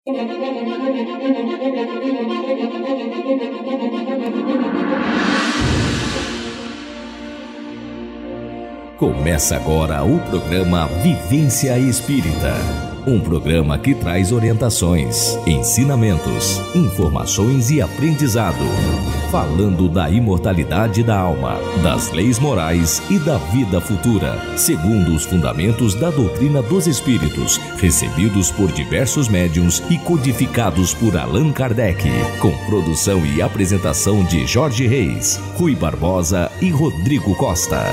Começa agora o programa Vivência Espírita. Um programa que traz orientações, ensinamentos, informações e aprendizado. Falando da imortalidade da alma, das leis morais e da vida futura, segundo os fundamentos da doutrina dos espíritos, recebidos por diversos médiuns e codificados por Allan Kardec. Com produção e apresentação de Jorge Reis, Rui Barbosa e Rodrigo Costa.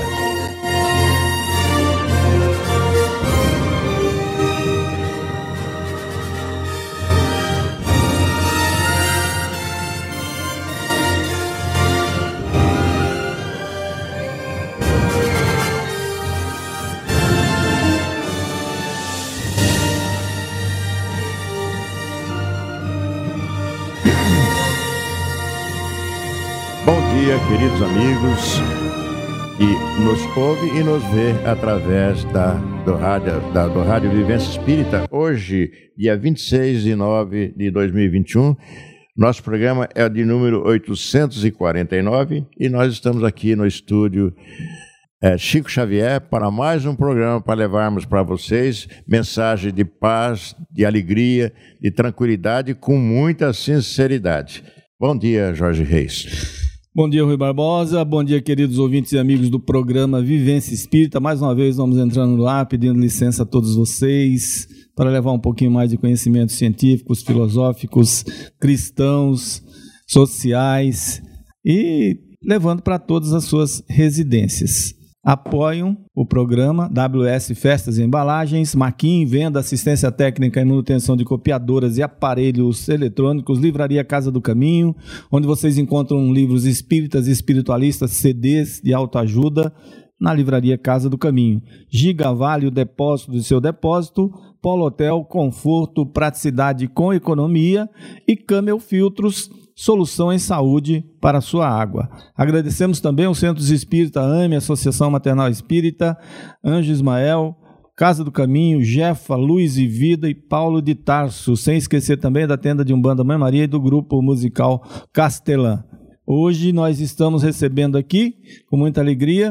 Queridos amigos que nos ouve e nos vê através do Rádio Vivência Espírita, hoje, dia 26 de nove de 2021, nosso programa é de número 849 e nós estamos aqui no estúdio Chico Xavier para mais um programa para levarmos para vocês mensagem de paz, de alegria, de tranquilidade com muita sinceridade. Bom dia, Jorge Reis. Bom dia, Rui Barbosa. Bom dia, queridos ouvintes e amigos do programa Vivência Espírita. Mais uma vez vamos entrando lá, pedindo licença a todos vocês para levar um pouquinho mais de conhecimentos científicos, filosóficos, cristãos, sociais e levando para todas as suas residências. Apoiam o programa WS Festas e Embalagens, Maquin, venda, assistência técnica e manutenção de copiadoras e aparelhos eletrônicos, Livraria Casa do Caminho, onde vocês encontram livros espíritas e espiritualistas, CDs de autoajuda, na Livraria Casa do Caminho. Giga Vale, o depósito do seu depósito, Polo Hotel, conforto, praticidade com economia e Camel Filtros, solução em saúde para a sua água. Agradecemos também ao Centro Espírita AME, Associação Maternal Espírita, Anjo Ismael, Casa do Caminho, Jefa, Luz e Vida e Paulo de Tarso, sem esquecer também da tenda de Umbanda Mãe Maria e do grupo musical Castelã. Hoje nós estamos recebendo aqui, com muita alegria,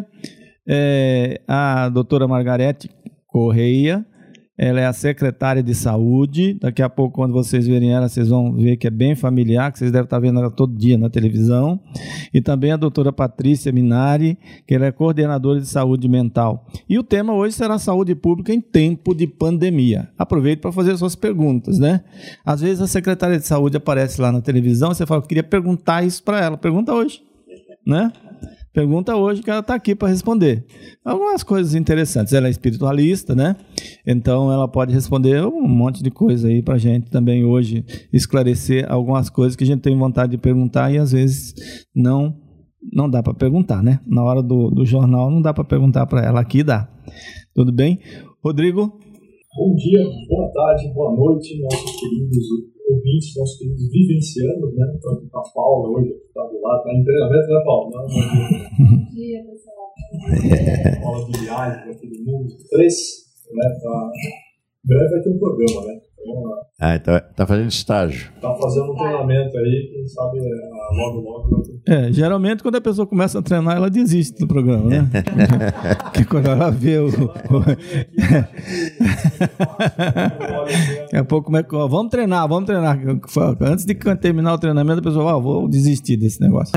a doutora Margarete Correia. Ela é a secretária de saúde. Daqui a pouco, quando vocês verem ela, vocês vão ver que é bem familiar, que vocês devem estar vendo ela todo dia na televisão. E também a doutora Patrícia Minari, que ela é coordenadora de saúde mental. E o tema hoje será saúde pública em tempo de pandemia. Aproveito para fazer suas perguntas, né? Às vezes a secretária de saúde aparece lá na televisão e você fala, eu queria perguntar isso para ela. Pergunta hoje, né? Pergunta hoje que ela está aqui para responder. Algumas coisas interessantes. Ela é espiritualista, né? Então ela pode responder um monte de coisa aí para a gente também hoje, esclarecer algumas coisas que a gente tem vontade de perguntar e às vezes não dá para perguntar, né? Na hora do jornal não dá para perguntar para ela, aqui dá. Tudo bem? Rodrigo? Bom dia, boa tarde, boa noite, nossos queridos ouvintes, nossos queridos vivencianos, né? Estou aqui com a Paula hoje, que está do lado, está em treinamento, né, Paula? Bom dia, pessoal. Paula de viagem, aqui do mundo 3, né? Em breve vai ter um programa, né? Então, tá fazendo estágio. Tá fazendo um treinamento aí, quem sabe logo vai ter. Geralmente quando a pessoa começa a treinar, ela desiste do programa, né? Porque quando ela vê Daqui a pouco, vamos treinar. Antes de terminar o treinamento, a pessoa fala, vou desistir desse negócio.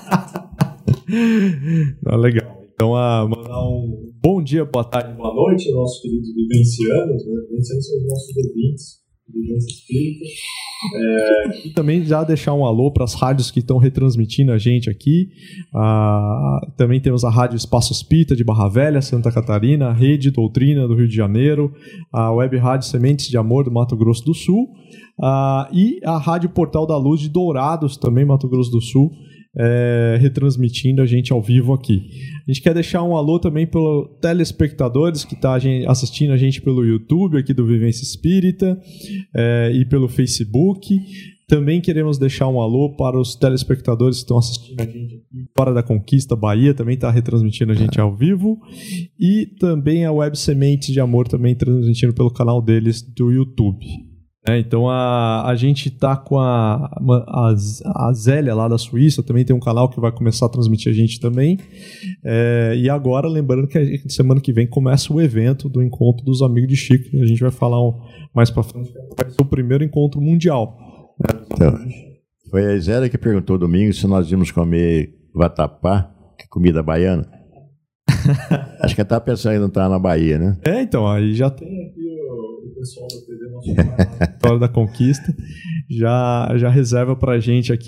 Legal. Então, mandar um bom dia, boa tarde, boa noite aos nossos queridos vivencianos, né? Vivencianos são os nossos ouvintes, Vivência Espírita. E também já deixar um alô para as rádios que estão retransmitindo a gente aqui. Também temos a Rádio Espaço Espírita de Barra Velha, Santa Catarina, a Rede Doutrina do Rio de Janeiro, a Web Rádio Sementes de Amor do Mato Grosso do Sul, e a Rádio Portal da Luz de Dourados, também Mato Grosso do Sul, retransmitindo a gente ao vivo aqui. A gente quer deixar um alô também para os telespectadores que estão assistindo a gente pelo YouTube aqui do Vivência Espírita e pelo Facebook. Também queremos deixar um alô para os telespectadores que estão assistindo a gente aqui fora da Conquista, Bahia, também está retransmitindo a gente ao vivo. E também a Web Sementes de Amor também transmitindo pelo canal deles do YouTube. Então a gente tá com a Zélia lá da Suíça, também tem um canal que vai começar a transmitir a gente também. E agora, lembrando que semana que vem começa o evento do Encontro dos Amigos de Chico. A gente vai falar mais pra frente, vai ser o primeiro encontro mundial. Então, foi a Zélia que perguntou domingo se nós íamos comer vatapá, que é comida baiana. Acho que ela tá pensando em não estar na Bahia, né? Então, aí já tem aqui o pessoal da TV Nossa História da Conquista, já reserva pra gente aqui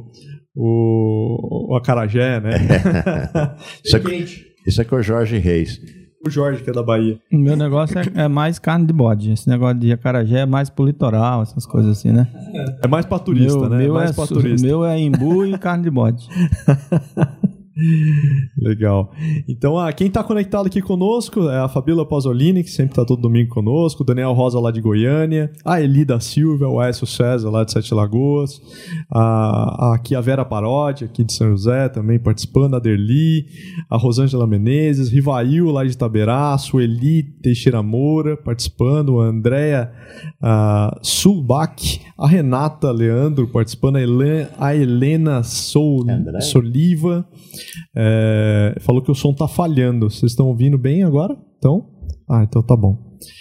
o acarajé, né? Isso é com o Jorge Reis. O Jorge, que é da Bahia. O meu negócio é mais carne de bode. Esse negócio de acarajé é mais pro litoral, essas coisas assim, né? É mais pra turista, né? O meu é imbu e carne de bode. Legal. Então, quem está conectado aqui conosco é a Fabíola Pasolini, que sempre está todo domingo conosco, o Daniel Rosa lá de Goiânia, a Eli da Silva, o Aécio César lá de Sete Lagoas, aqui a Vera Paródia, aqui de São José, também participando, a Derli, a Rosângela Menezes, Rivail lá de Itaberá, a Sueli Teixeira Moura participando, a Andréia Sulbach, a Renata Leandro participando, a Helena Soliva. Falou que o som tá falhando. Vocês estão ouvindo bem agora? Então tá bom.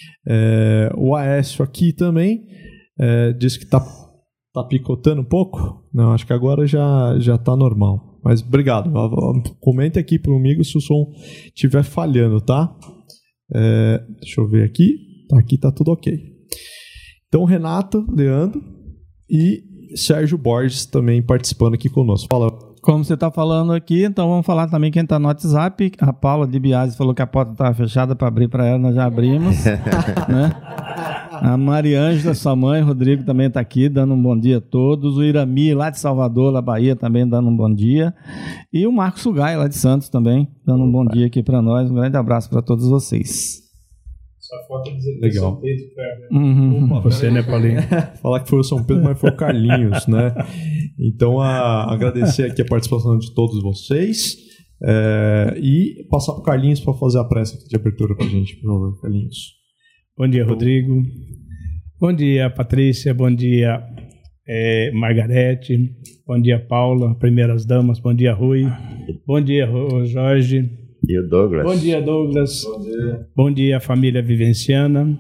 O Aécio aqui também disse que tá picotando um pouco. Não, acho que agora já tá normal. Mas obrigado. Comente aqui comigo se o som estiver falhando, tá? Deixa eu ver aqui. Aqui tá tudo ok. Então, Renata, Leandro e Sérgio Borges também participando aqui conosco. Fala. Como você está falando aqui, então vamos falar também quem está no WhatsApp. A Paula de Biase falou que a porta estava fechada para abrir para ela, nós já abrimos. Né? A Mariângela, sua mãe, Rodrigo também está aqui, dando um bom dia a todos. O Irami, lá de Salvador, na Bahia, também dando um bom dia. E o Marcos Sugai, lá de Santos, também, dando um bom dia aqui para nós. Um grande abraço para todos vocês. Só falta dizer que São Pedro foi você, né, Paulinho? Falar que foi o São Pedro, mas foi o Carlinhos, né? Então, agradecer aqui a participação de todos vocês e passar para o Carlinhos para fazer a prece aqui de abertura para a gente, por favor, Carlinhos. Bom dia, Rodrigo. Bom dia, Patrícia. Bom dia, Margarete. Bom dia, Paula, primeiras damas. Bom dia, Rui. Bom dia, Jorge. E o Douglas. Bom dia, Douglas. Bom dia. Bom dia, família vivenciana.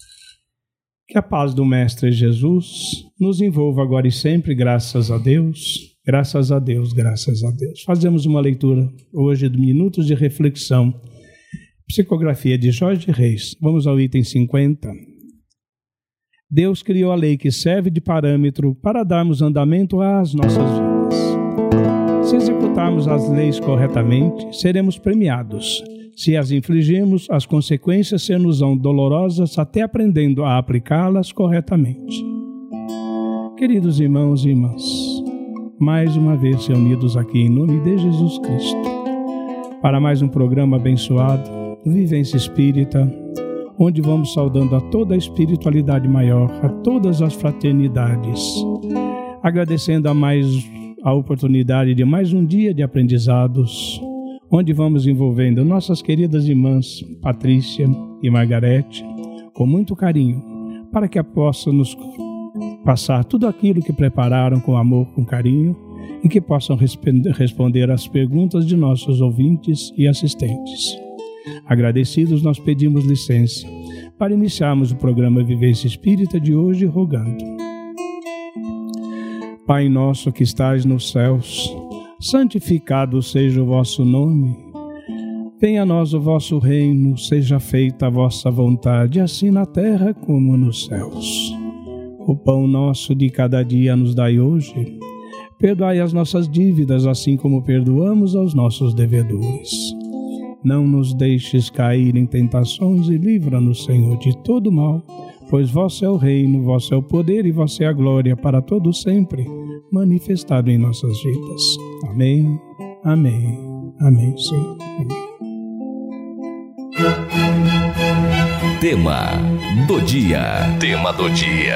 Que a paz do Mestre Jesus nos envolva agora e sempre, graças a Deus. Graças a Deus, graças a Deus. Fazemos uma leitura hoje de Minutos de Reflexão. Psicografia de Jorge Reis. Vamos ao item 50. Deus criou a lei que serve de parâmetro para darmos andamento às nossas vidas. Se executarmos as leis corretamente, seremos premiados. Se as infligirmos, as consequências ser-nos-ão dolorosas até aprendendo a aplicá-las corretamente. Queridos irmãos e irmãs, mais uma vez reunidos aqui em nome de Jesus Cristo, para mais um programa abençoado, Vivência Espírita, onde vamos saudando a toda a espiritualidade maior, a todas as fraternidades, agradecendo a oportunidade de mais um dia de aprendizados, onde vamos envolvendo nossas queridas irmãs Patrícia e Margarete com muito carinho, para que possam nos passar tudo aquilo que prepararam com amor, com carinho, e que possam responder às perguntas de nossos ouvintes e assistentes. Agradecidos, nós pedimos licença para iniciarmos o programa Vivência Espírita de hoje, rogando: Pai nosso que estais nos céus, santificado seja o vosso nome. Venha a nós o vosso reino, seja feita a vossa vontade, assim na terra como nos céus. O pão nosso de cada dia nos dai hoje. Perdoai as nossas dívidas, assim como perdoamos aos nossos devedores. Não nos deixes cair em tentações e livra-nos, Senhor, de todo mal, pois vosso é o reino, vosso é o poder e vossa é a glória para todo sempre, manifestado em nossas vidas. Amém, amém, amém, Senhor. Amém. Tema do dia. Tema do dia.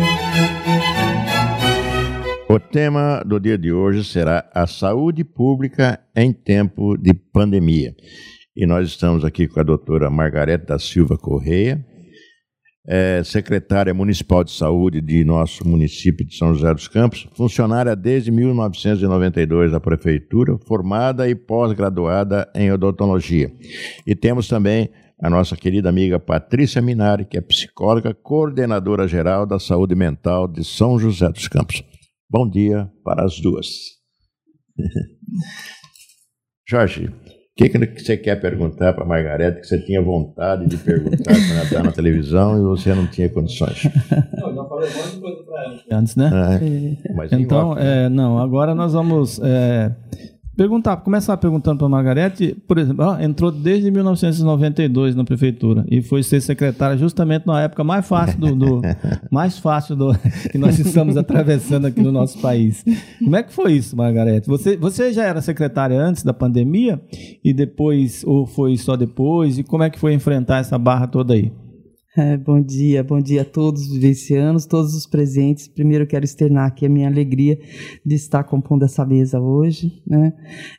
O tema do dia de hoje será a saúde pública em tempo de pandemia. E nós estamos aqui com a doutora Margarete da Silva Correia, secretária municipal de saúde de nosso município de São José dos Campos, funcionária desde 1992 da prefeitura, formada e pós-graduada em odontologia. E temos também a nossa querida amiga Patrícia Minari, que é psicóloga, coordenadora geral da saúde mental de São José dos Campos. Bom dia para as duas. Jorge, o que você quer perguntar para a Margarete que você tinha vontade de perguntar quando ela está na televisão e você não tinha condições? Não, já falei um monte de coisa para ela antes, né? Mas então, não, agora nós vamos começar perguntando para a Margarete. Por exemplo, ela entrou desde 1992 na prefeitura e foi ser secretária justamente na época mais fácil que nós estamos atravessando aqui no nosso país. Como é que foi isso, Margarete? Você já era secretária antes da pandemia e depois, ou foi só depois? E como é que foi enfrentar essa barra toda aí? Bom dia a todos os vivencianos, todos os presentes. Primeiro eu quero externar aqui a minha alegria de estar compondo essa mesa hoje, né?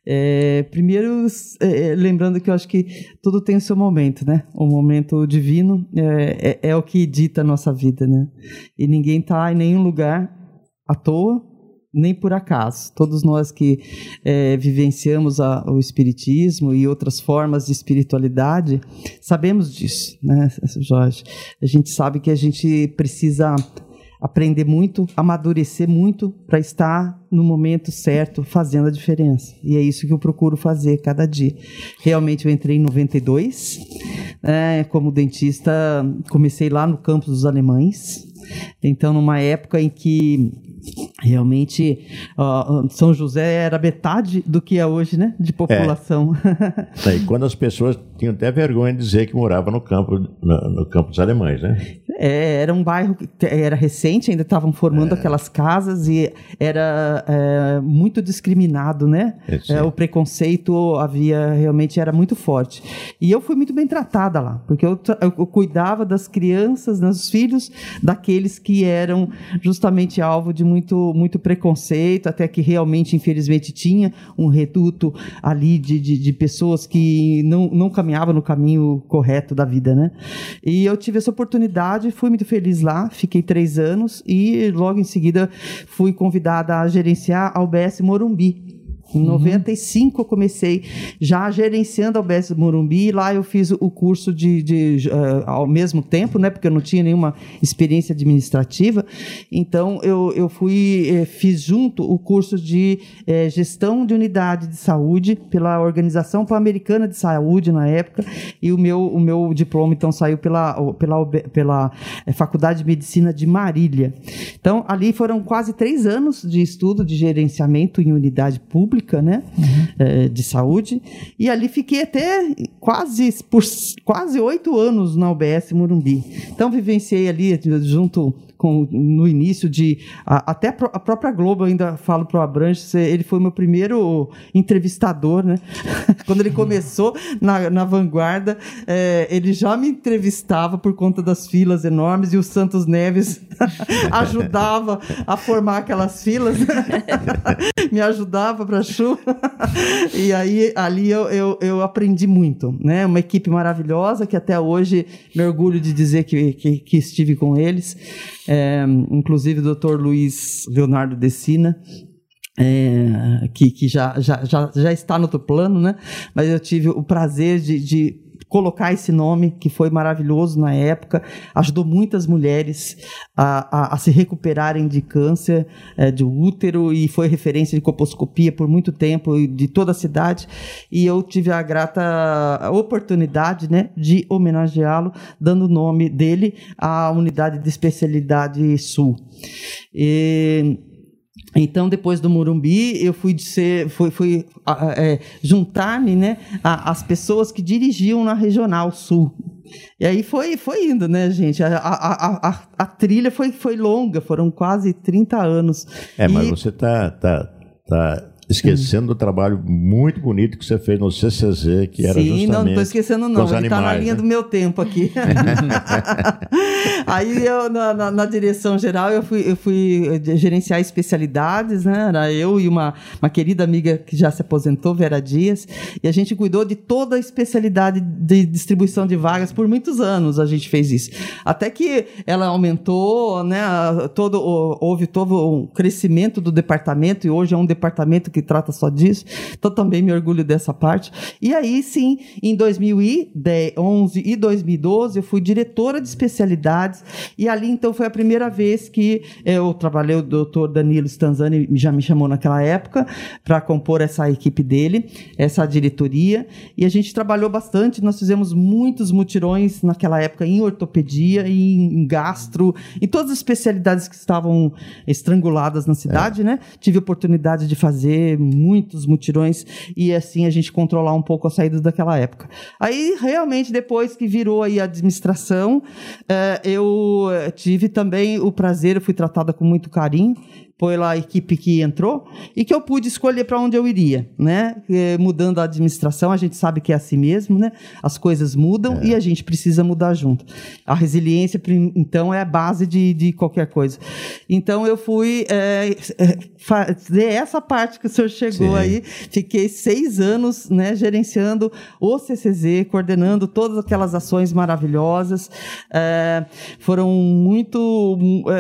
Primeiro, lembrando que eu acho que tudo tem o seu momento, né? O momento divino é o que dita a nossa vida, né? E ninguém está em nenhum lugar à toa, nem por acaso. Todos nós que vivenciamos o espiritismo e outras formas de espiritualidade, sabemos disso, né, Jorge? A gente sabe que a gente precisa aprender muito, amadurecer muito para estar no momento certo, fazendo a diferença. E é isso que eu procuro fazer cada dia. Realmente eu entrei em 92, como dentista, comecei lá no campus dos Alemães. Então, numa época em que realmente São José era metade do que é hoje, né, de população. E quando as pessoas tinham até vergonha de dizer que morava no campo dos Alemães, né? Era um bairro que era recente, ainda estavam formando aquelas casas e era muito discriminado, né? O preconceito realmente era muito forte. E eu fui muito bem tratada lá, porque eu cuidava das crianças, dos filhos daqueles que eram justamente alvo de muito preconceito, até que realmente, infelizmente, tinha um reduto ali de pessoas que não caminhavam no caminho correto da vida, né? E eu tive essa oportunidade, fui muito feliz lá, fiquei 3 anos e logo em seguida fui convidada a gerenciar a UBS Morumbi. Em 95 eu comecei já gerenciando a UBS Morumbi, e lá eu fiz o curso ao mesmo tempo, né, porque eu não tinha nenhuma experiência administrativa. Então eu fiz junto o curso de gestão de unidade de saúde pela Organização Pan-Americana de Saúde na época, e o meu diploma então saiu pela Faculdade de Medicina de Marília. Então ali foram quase 3 anos de estudo de gerenciamento em unidade pública, né, de saúde, e ali fiquei até quase 8 anos na UBS Morumbi. Então vivenciei ali junto no início até a própria Globo, eu ainda falo para o Abranches, ele foi meu primeiro entrevistador, né? Quando ele começou na vanguarda, ele já me entrevistava por conta das filas enormes, e o Santos Neves ajudava a formar aquelas filas, me ajudava para chuva. E aí ali eu aprendi muito, né? Uma equipe maravilhosa que até hoje me orgulho de dizer que estive com eles. Inclusive o Dr. Luiz Leonardo Decina, que já está no outro plano, né? Mas eu tive o prazer de colocar esse nome, que foi maravilhoso na época, ajudou muitas mulheres a se recuperarem de câncer de útero, e foi referência de colposcopia por muito tempo, de toda a cidade, e eu tive a grata oportunidade, né, de homenageá-lo, dando o nome dele à unidade de especialidade Sul. Então, depois do Morumbi, eu fui juntar-me, né, às pessoas que dirigiam na Regional Sul. E aí foi indo, né, gente? A trilha foi longa, foram quase 30 anos. Mas você está esquecendo do trabalho muito bonito que você fez no CCZ, que era justamente... Sim, não estou esquecendo não, ele está na linha do meu tempo aqui. Aí, na direção geral, eu fui gerenciar especialidades, né? Era eu e uma querida amiga que já se aposentou, Vera Dias, e a gente cuidou de toda a especialidade de distribuição de vagas por muitos anos. A gente fez isso. Até que ela aumentou, né? Houve todo um crescimento do departamento, e hoje é um departamento que trata só disso. Então, também me orgulho dessa parte. E aí, sim, em 2011 e 2012, eu fui diretora de especialidades, e ali, então, foi a primeira vez que eu trabalhei, o doutor Danilo Stanzani já me chamou naquela época para compor essa equipe dele, essa diretoria, e a gente trabalhou bastante, nós fizemos muitos mutirões naquela época em ortopedia, em gastro, em todas as especialidades que estavam estranguladas na cidade, né? Tive a oportunidade de fazer muitos mutirões e assim a gente controlar um pouco a saída daquela época. Aí, realmente, depois que virou aí a administração, eu tive também o prazer, eu fui tratada com muito carinho pela equipe que entrou e que eu pude escolher para onde eu iria, né? Mudando a administração, a gente sabe que é assim mesmo, né? As coisas mudam e a gente precisa mudar junto. A resiliência, então, é a base de qualquer coisa. Então, eu fui fazer essa parte que o senhor chegou aí. Fiquei 6 anos, né, gerenciando o CCZ, coordenando todas aquelas ações maravilhosas. Foram muito...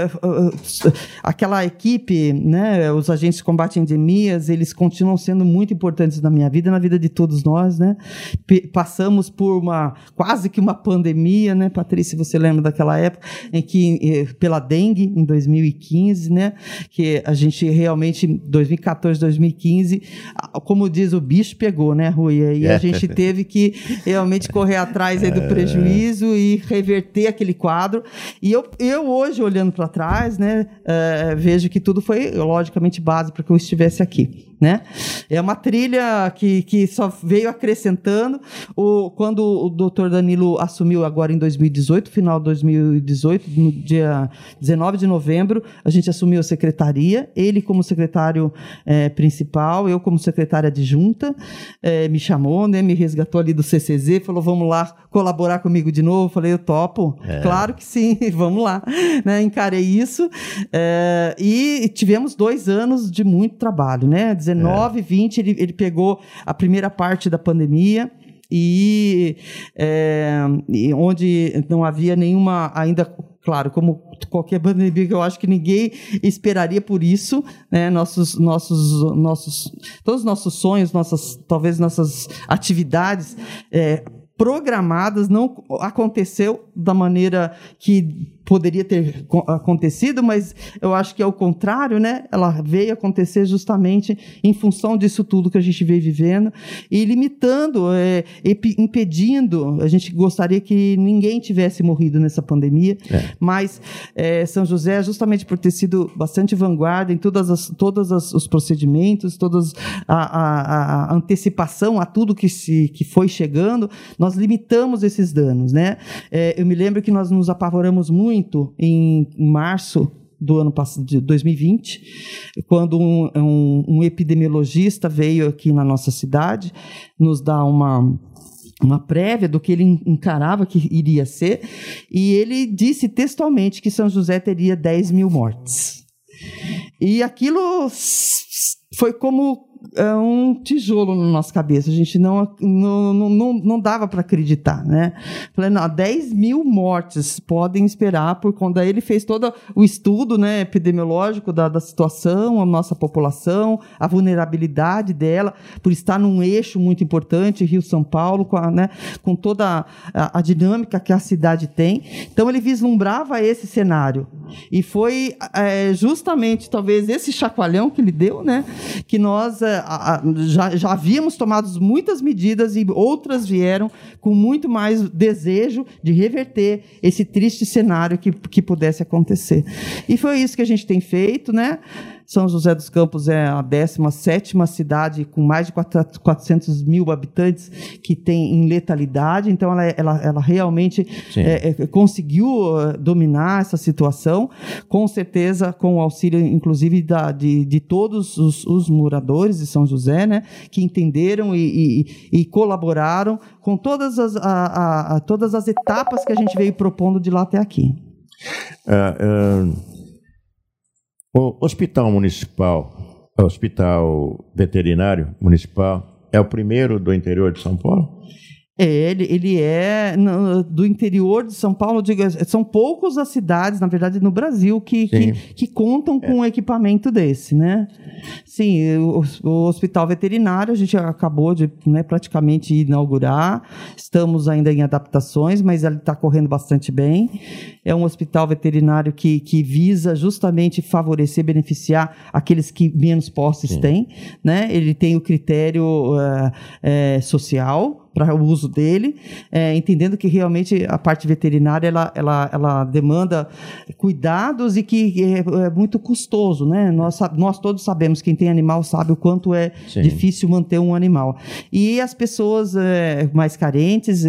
aquela equipe, né, os agentes de combate a endemias, eles continuam sendo muito importantes na minha vida e na vida de todos nós, né? Passamos por quase que uma pandemia, né, Patrícia, você lembra daquela época em que, pela dengue, em 2015, né, que a gente realmente, 2014, 2015, como diz, o bicho pegou, né, Rui? E a gente teve que realmente correr atrás aí do prejuízo e reverter aquele quadro. E eu hoje, olhando para trás, né, vejo que tudo foi, logicamente, base para que eu estivesse aqui, né? É uma trilha que só veio acrescentando. Quando o doutor Danilo assumiu agora em 2018, final de 2018, no dia 19 de novembro, a gente assumiu a secretaria, ele como secretário principal, eu como secretária adjunta, me chamou, né, me resgatou ali do CCZ, falou, vamos lá colaborar comigo de novo. Falei, eu topo, claro que sim, vamos lá, né? Encarei isso, e tivemos 2 anos de muito trabalho, né? 19, 20, ele pegou a primeira parte da pandemia e onde não havia nenhuma ainda, claro, como qualquer pandemia, que eu acho que ninguém esperaria por isso, né? Todos os nossos sonhos, talvez nossas atividades programadas não aconteceu da maneira que poderia ter acontecido, mas eu acho que é o contrário, né? Ela veio acontecer justamente em função disso tudo que a gente veio vivendo e limitando, impedindo. A gente gostaria que ninguém tivesse morrido nessa pandemia, mas São José, justamente por ter sido bastante vanguarda em todos os procedimentos, todas a antecipação a tudo que foi chegando, nós limitamos esses danos, né? Eu me lembro que nós nos apavoramos muito em março do ano passado, de 2020, quando um epidemiologista veio aqui na nossa cidade nos dar uma prévia do que ele encarava que iria ser, e ele disse textualmente que São José teria 10 mil mortes. E aquilo foi como um tijolo na nossa cabeça. A gente não dava para acreditar, né? Falei, não, 10 mil mortes podem esperar por conta. Ele fez todo o estudo, né, epidemiológico da situação, a nossa população, a vulnerabilidade dela, por estar num eixo muito importante, Rio-São Paulo, com toda a dinâmica que a cidade tem. Então, ele vislumbrava esse cenário. E foi justamente, talvez, esse chacoalhão que ele deu, né, que nós já havíamos tomado muitas medidas e outras vieram com muito mais desejo de reverter esse triste cenário que pudesse acontecer. E foi isso que a gente tem feito, né? São José dos Campos é a 17ª cidade com mais de 400 mil habitantes que tem em letalidade, então ela realmente conseguiu dominar essa situação, com certeza com o auxílio, inclusive, de todos os moradores de São José, né, que entenderam e colaboraram com todas as etapas que a gente veio propondo de lá até aqui. O Hospital Municipal, o Hospital Veterinário Municipal, é o primeiro do interior de São Paulo? Ele é do interior de São Paulo. São poucas as cidades, na verdade, no Brasil que contam com um equipamento desse, né? Sim, o Hospital Veterinário a gente acabou de praticamente inaugurar. Estamos ainda em adaptações, mas ele está correndo bastante bem. É um hospital veterinário que visa justamente favorecer, beneficiar aqueles que menos posses têm, né? Ele tem o critério social para o uso dele, entendendo que realmente a parte veterinária ela demanda cuidados e que é muito custoso, né? Nós todos sabemos, quem tem animal sabe o quanto é difícil manter um animal. E as pessoas mais carentes,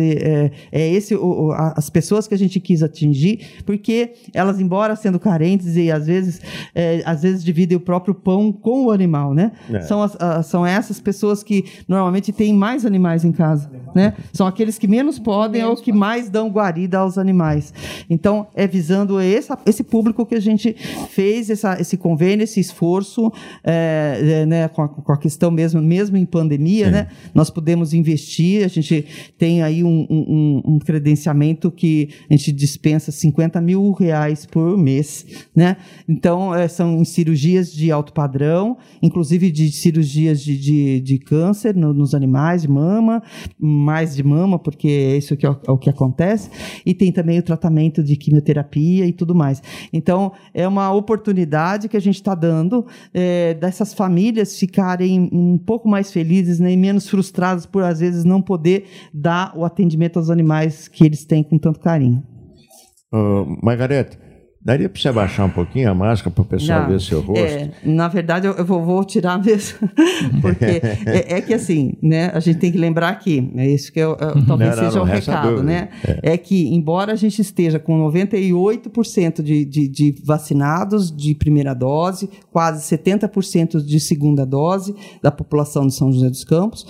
as pessoas que a gente quis atingir, porque elas, embora sendo carentes e às vezes dividem o próprio pão com o animal, né? São essas pessoas que normalmente têm mais animais em casa, né? São aqueles que menos podem ou que mais dão guarida aos animais. Então, visando esse público que a gente fez esse convênio, esse esforço, né, com a questão mesmo em pandemia, né? Nós pudemos investir, a gente tem aí um credenciamento que a gente dispensa R$50 mil por mês, né? Então, são em cirurgias de alto padrão, inclusive de cirurgias de câncer nos animais, de mama, mais de mama, porque é isso que é o que acontece, e tem também o tratamento de quimioterapia e tudo mais. Então, é uma oportunidade que a gente está dando dessas famílias ficarem um pouco mais felizes, né, e menos frustradas por, às vezes, não poder dar o atendimento aos animais que eles têm com tanto carinho. Margarete, daria para você abaixar um pouquinho a máscara para o pessoal ver o seu rosto? Na verdade, eu vou tirar mesmo, porque é que assim, né, a gente tem que lembrar que, é isso que talvez seja um recado, né? É que, embora a gente esteja com 98% de vacinados de primeira dose, quase 70% de segunda dose da população de São José dos Campos,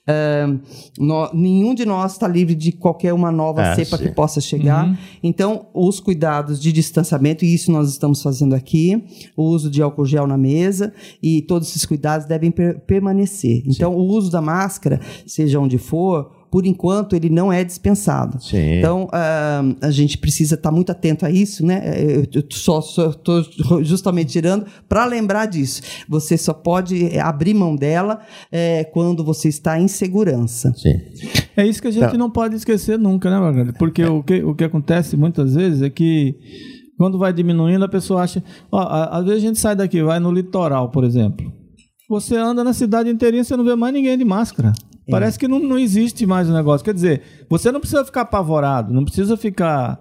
nenhum de nós está livre de qualquer uma nova cepa que possa chegar. Então, os cuidados de distanciamento, e isso nós estamos fazendo aqui, o uso de álcool gel na mesa, e todos esses cuidados devem permanecer. Então, o uso da máscara, seja onde for, por enquanto, ele não é dispensado. Então, a gente precisa estar muito atento a isso, né? Eu só estou justamente tirando para lembrar disso. Você só pode abrir mão dela quando você está em segurança. É isso que a gente não pode esquecer nunca, né, Margarida? Porque o que acontece muitas vezes é que quando vai diminuindo, a pessoa acha... às vezes a gente sai daqui, vai no litoral, por exemplo. Você anda na cidade inteirinha, você não vê mais ninguém de máscara. Parece que não existe mais o negócio. Quer dizer, você não precisa ficar apavorado, não precisa ficar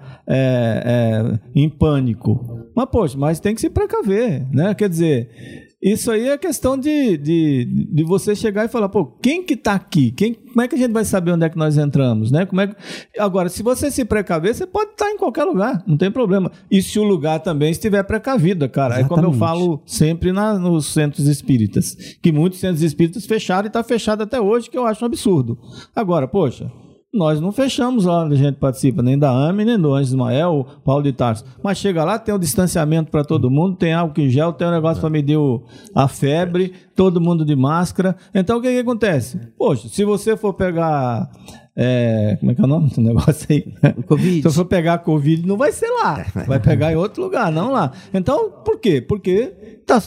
em pânico. Mas, poxa, tem que se precaver, né? Quer dizer, isso aí é questão de você chegar e falar, pô, quem que está aqui? Como é que a gente vai saber onde é que nós entramos, né? Agora, se você se precaver, você pode estar em qualquer lugar, não tem problema. E se o lugar também estiver precavido, cara. É como eu falo sempre nos centros espíritas, que muitos centros espíritas fecharam e está fechado até hoje, que eu acho um absurdo. Agora, poxa, nós não fechamos lá onde a gente participa, nem da AME, nem do Anjo Ismael, Paulo de Tarso. Mas chega lá, tem um distanciamento para todo mundo, tem álcool em gel, tem um negócio para medir a febre, todo mundo de máscara. Então, o que acontece? Poxa, se você for pegar... como é que é o nome do negócio aí? Covid. Se for pegar a Covid, não vai ser lá. Vai pegar em outro lugar, não lá. Então, por quê? Porque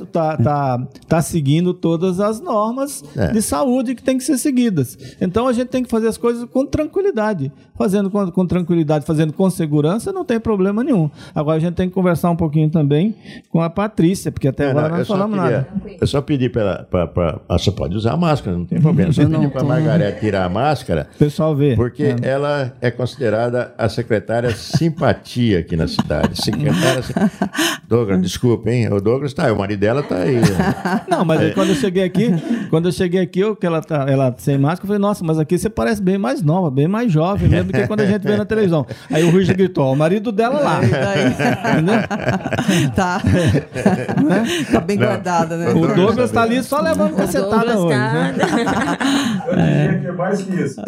tá seguindo todas as normas de saúde que tem que ser seguidas. Então, a gente tem que fazer as coisas com tranquilidade. Fazendo com tranquilidade, fazendo com segurança, não tem problema nenhum. Agora, a gente tem que conversar um pouquinho também com a Patrícia, porque até agora nós não falamos nada. Eu só pedi para... Você pode usar a máscara, não tem problema. Eu só pedi para a Margarete tirar a máscara. Pessoal, ver. Porque ela é considerada a secretária simpatia aqui na cidade. Douglas, desculpa, hein? O Douglas tá aí, o marido dela tá aí. Não, mas quando eu cheguei aqui, que ela sem máscara, eu falei, nossa, mas aqui você parece bem mais nova, bem mais jovem mesmo do que quando a gente vê na televisão. Aí o Rui gritou, ó, o marido dela lá. Entendeu? Tá. Tá bem guardada, né? O Douglas tá ali só levando cacetada hoje. Eu diria que é mais que isso.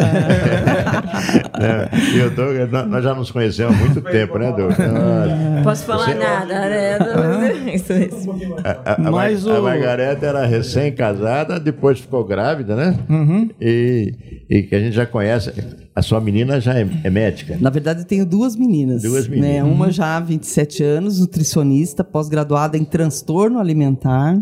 E o Douglas, nós já nos conhecemos há muito tempo, né, Douglas? Posso falar nada, né? A Margareta era recém-casada, depois ficou grávida, né? E que a gente já conhece. A sua menina já é médica? Na verdade, eu tenho duas meninas. Né? Uma já há 27 anos, nutricionista, pós-graduada em transtorno alimentar.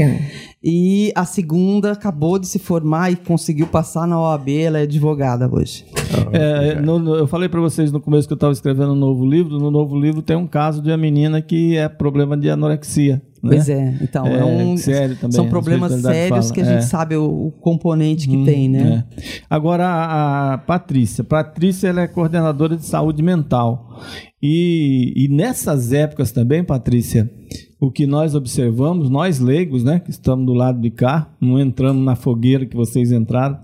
E a segunda acabou de se formar e conseguiu passar na OAB, ela é advogada hoje. Eu falei para vocês no começo que eu estava escrevendo um novo livro. No novo livro tem um caso de uma menina que é problema de anorexia. Pois é, então sério também, são problemas sérios que a gente sabe o componente que tem, né? Agora a Patrícia ela é coordenadora de saúde mental e nessas épocas também, Patrícia, o que nós observamos, nós leigos, né, que estamos do lado de cá, não entramos na fogueira que vocês entraram,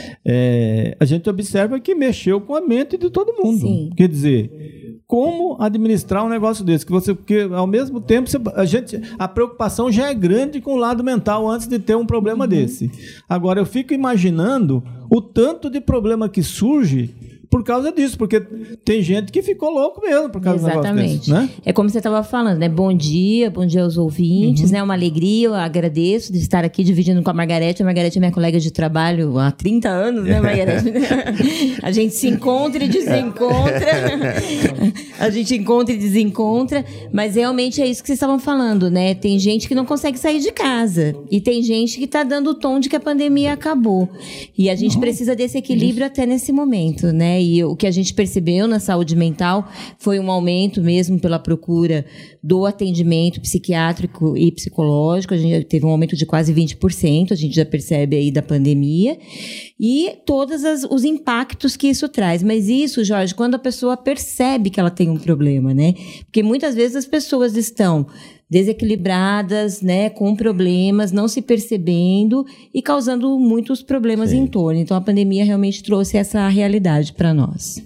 a gente observa que mexeu com a mente de todo mundo. Sim. Quer dizer, como administrar um negócio desse? Porque ao mesmo tempo a preocupação já é grande com o lado mental antes de ter um problema desse. Agora eu fico imaginando o tanto de problema que surge por causa disso, porque tem gente que ficou louco mesmo por causa do negócio desse, né? É como você estava falando, né? Bom dia aos ouvintes, né? Uma alegria, eu agradeço de estar aqui dividindo com a Margarete. A Margarete é minha colega de trabalho há 30 anos, né, Margarete? A gente se encontra e desencontra. A gente encontra e desencontra, mas realmente é isso que vocês estavam falando, né? Tem gente que não consegue sair de casa e tem gente que está dando o tom de que a pandemia acabou. E a gente precisa desse equilíbrio até nesse momento, né? E o que a gente percebeu na saúde mental foi um aumento mesmo pela procura do atendimento psiquiátrico e psicológico. A gente teve um aumento de quase 20%, a gente já percebe aí da pandemia. E todos os impactos que isso traz. Mas isso, Jorge, quando a pessoa percebe que ela tem um problema, né? Porque muitas vezes as pessoas estão desequilibradas, né, com problemas, não se percebendo e causando muitos problemas em torno. Então, a pandemia realmente trouxe essa realidade para nós.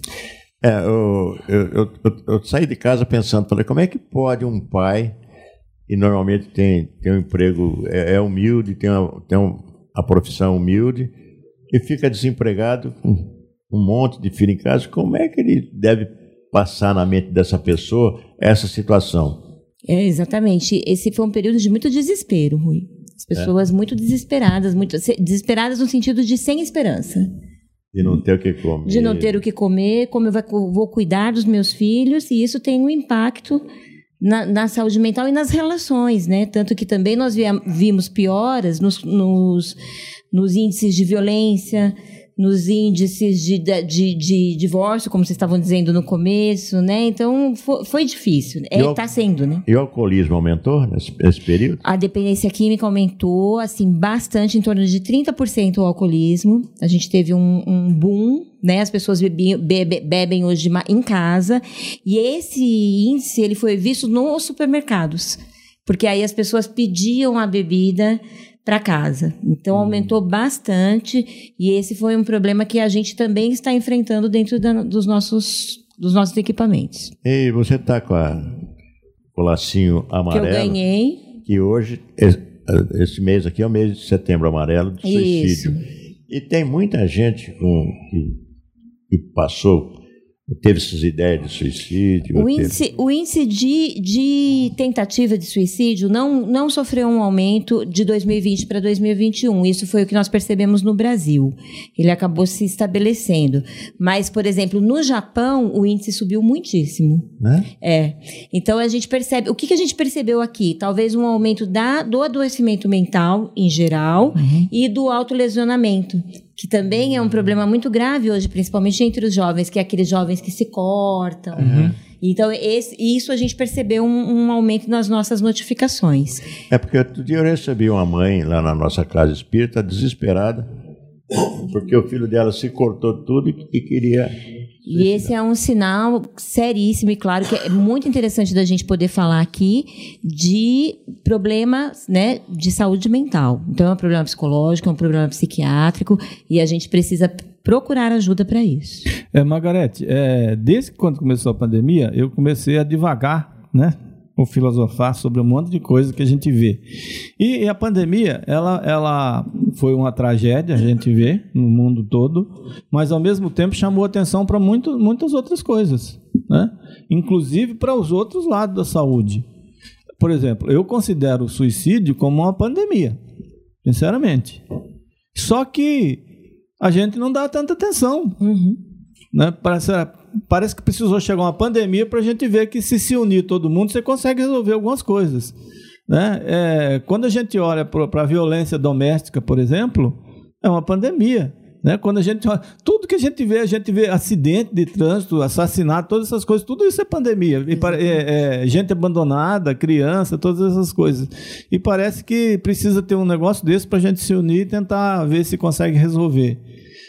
Eu saí de casa pensando, falei, como é que pode um pai, e normalmente tem um emprego, é humilde, tem a profissão humilde, e fica desempregado com um monte de filho em casa, como é que ele deve passar na mente dessa pessoa essa situação? Exatamente. Esse foi um período de muito desespero, Rui. As pessoas muito desesperadas no sentido de sem esperança. De não ter o que comer. De não ter o que comer, como eu vou cuidar dos meus filhos, e isso tem um impacto na saúde mental e nas relações, né? Tanto que também nós vimos pioras nos índices de violência, nos índices de divórcio, como vocês estavam dizendo no começo, né? Então, foi difícil. Está sendo, né? E o alcoolismo aumentou nesse período? A dependência química aumentou, assim, bastante, em torno de 30% o alcoolismo. A gente teve um boom, né? As pessoas bebem hoje em casa. E esse índice, ele foi visto nos supermercados. Porque aí as pessoas pediam a bebida para casa. Então, aumentou bastante, e esse foi um problema que a gente também está enfrentando dentro dos nossos equipamentos. E você está com o lacinho amarelo. Que eu ganhei. Que hoje, esse mês aqui é o mês de setembro amarelo de suicídio. Isso. E tem muita gente que teve essas ideias de suicídio. O índice de tentativa de suicídio não sofreu um aumento de 2020 para 2021. Isso foi o que nós percebemos no Brasil. Ele acabou se estabelecendo. Mas, por exemplo, no Japão, o índice subiu muitíssimo. Então, a gente percebe... O que a gente percebeu aqui? Talvez um aumento do adoecimento mental, em geral, e do autolesionamento, que também é um problema muito grave hoje, principalmente entre os jovens, que é aqueles jovens que se cortam. Então, isso a gente percebeu um aumento nas nossas notificações. Porque outro dia eu recebi uma mãe lá na nossa casa espírita, desesperada, porque o filho dela se cortou tudo e queria... E esse é um sinal seríssimo e claro que é muito interessante da gente poder falar aqui de problemas, né, de saúde mental. Então é um problema psicológico, é um problema psiquiátrico e a gente precisa procurar ajuda para isso. Margarete, desde que quando começou a pandemia, eu comecei a divagar, né? Ou filosofar sobre um monte de coisa que a gente vê. E a pandemia, ela foi uma tragédia, a gente vê, no mundo todo, mas ao mesmo tempo chamou atenção para muitas outras coisas, né? Inclusive para os outros lados da saúde. Por exemplo, eu considero o suicídio como uma pandemia, sinceramente. Só que a gente não dá tanta atenção. Né? Parece que precisou chegar uma pandemia para a gente ver que se unir todo mundo, você consegue resolver algumas coisas. Né? Quando a gente olha para a violência doméstica, por exemplo, é uma pandemia. Né? Quando a gente olha, tudo que a gente vê acidente de trânsito, assassinato, todas essas coisas, tudo isso é pandemia. Gente abandonada, criança, todas essas coisas. E parece que precisa ter um negócio desse para a gente se unir e tentar ver se consegue resolver.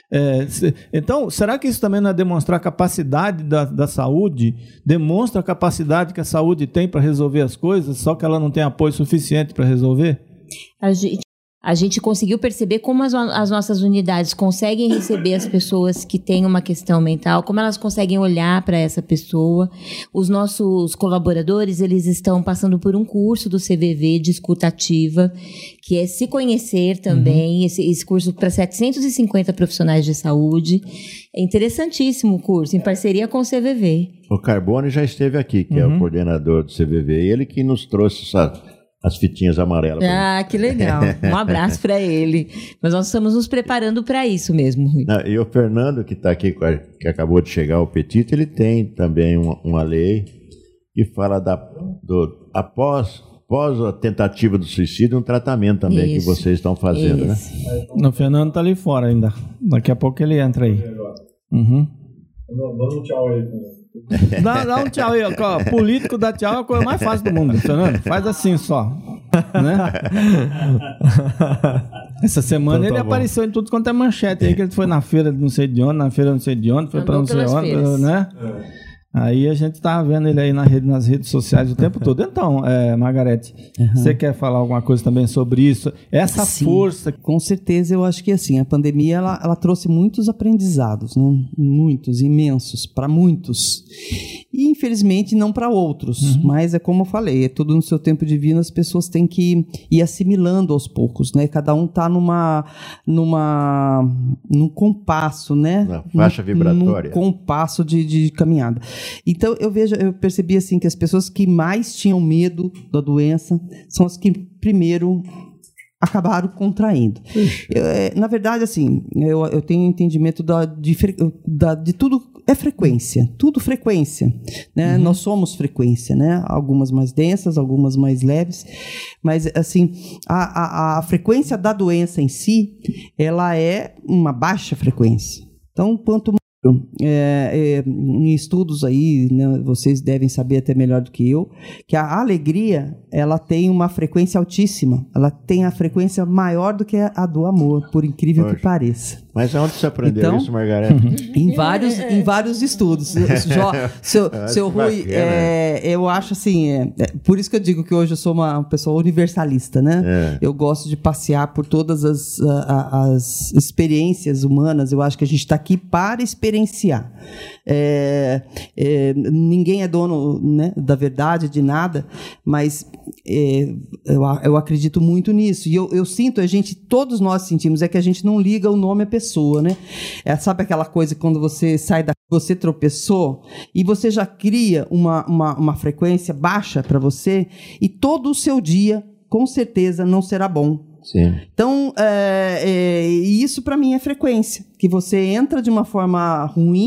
Então, será que isso também não é demonstrar a capacidade da saúde? Demonstra a capacidade que a saúde tem para resolver as coisas, só que ela não tem apoio suficiente para resolver? A gente conseguiu perceber como as nossas unidades conseguem receber as pessoas que têm uma questão mental, como elas conseguem olhar para essa pessoa. Os nossos colaboradores, eles estão passando por um curso do CVV de escuta ativa, que é se conhecer também, esse curso para 750 profissionais de saúde. É interessantíssimo o curso, em parceria com o CVV. O Carbone já esteve aqui, que é o coordenador do CVV, ele que nos trouxe as fitinhas amarelas. Que legal. Um abraço para ele. Mas nós estamos nos preparando para isso mesmo, Rui. E o Fernando, que está aqui, que acabou de chegar, o Petito, ele tem também uma lei que fala após a tentativa do suicídio, um tratamento também que vocês estão fazendo, né? O Fernando está ali fora ainda. Daqui a pouco ele entra aí. Dá um tchau aí, Fernando. Dá um tchau aí, ó. Político dá tchau é a coisa mais fácil do mundo, Fernando. Faz assim só. Né? Essa semana então, ele apareceu em tudo quanto é manchete aí, que ele foi na feira de não sei de onde, foi para não sei onde, né? Aí a gente está vendo ele aí nas redes sociais o tempo todo. Então, Margarete, você quer falar alguma coisa também sobre isso? Essa força... Com certeza, eu acho que assim, a pandemia ela trouxe muitos aprendizados, né? Muitos, imensos, para muitos. E infelizmente não para outros, mas é como eu falei, é tudo no seu tempo divino, as pessoas têm que ir assimilando aos poucos, né? Cada um está num compasso, né? Na faixa vibratória. Num compasso de caminhada. Então eu percebi assim que as pessoas que mais tinham medo da doença são as que primeiro acabaram contraindo. Na verdade, assim, eu tenho entendimento de tudo é frequência, tudo frequência, né? Nós somos frequência, né? Algumas mais densas, algumas mais leves, mas assim a frequência da doença em si, ela é uma baixa frequência. Então, quanto em estudos aí, né, vocês devem saber até melhor do que eu, que a alegria ela tem uma frequência altíssima, ela tem a frequência maior do que a do amor, por incrível que pareça. Mas onde você aprendeu isso, Margarete? Em vários estudos. Seu Rui, eu acho assim, por isso que eu digo que hoje eu sou uma pessoa universalista, né? Eu gosto de passear por todas as experiências humanas. Eu acho que a gente está aqui para experienciar. Ninguém é dono, né, da verdade, de nada, mas eu acredito muito nisso. E eu sinto, todos nós sentimos, é que a gente não liga o nome à pessoa, né? Sabe aquela coisa que quando você sai você tropeçou e você já cria uma frequência baixa para você e todo o seu dia, com certeza, não será bom. Sim. Então, isso para mim é frequência, que você entra de uma forma ruim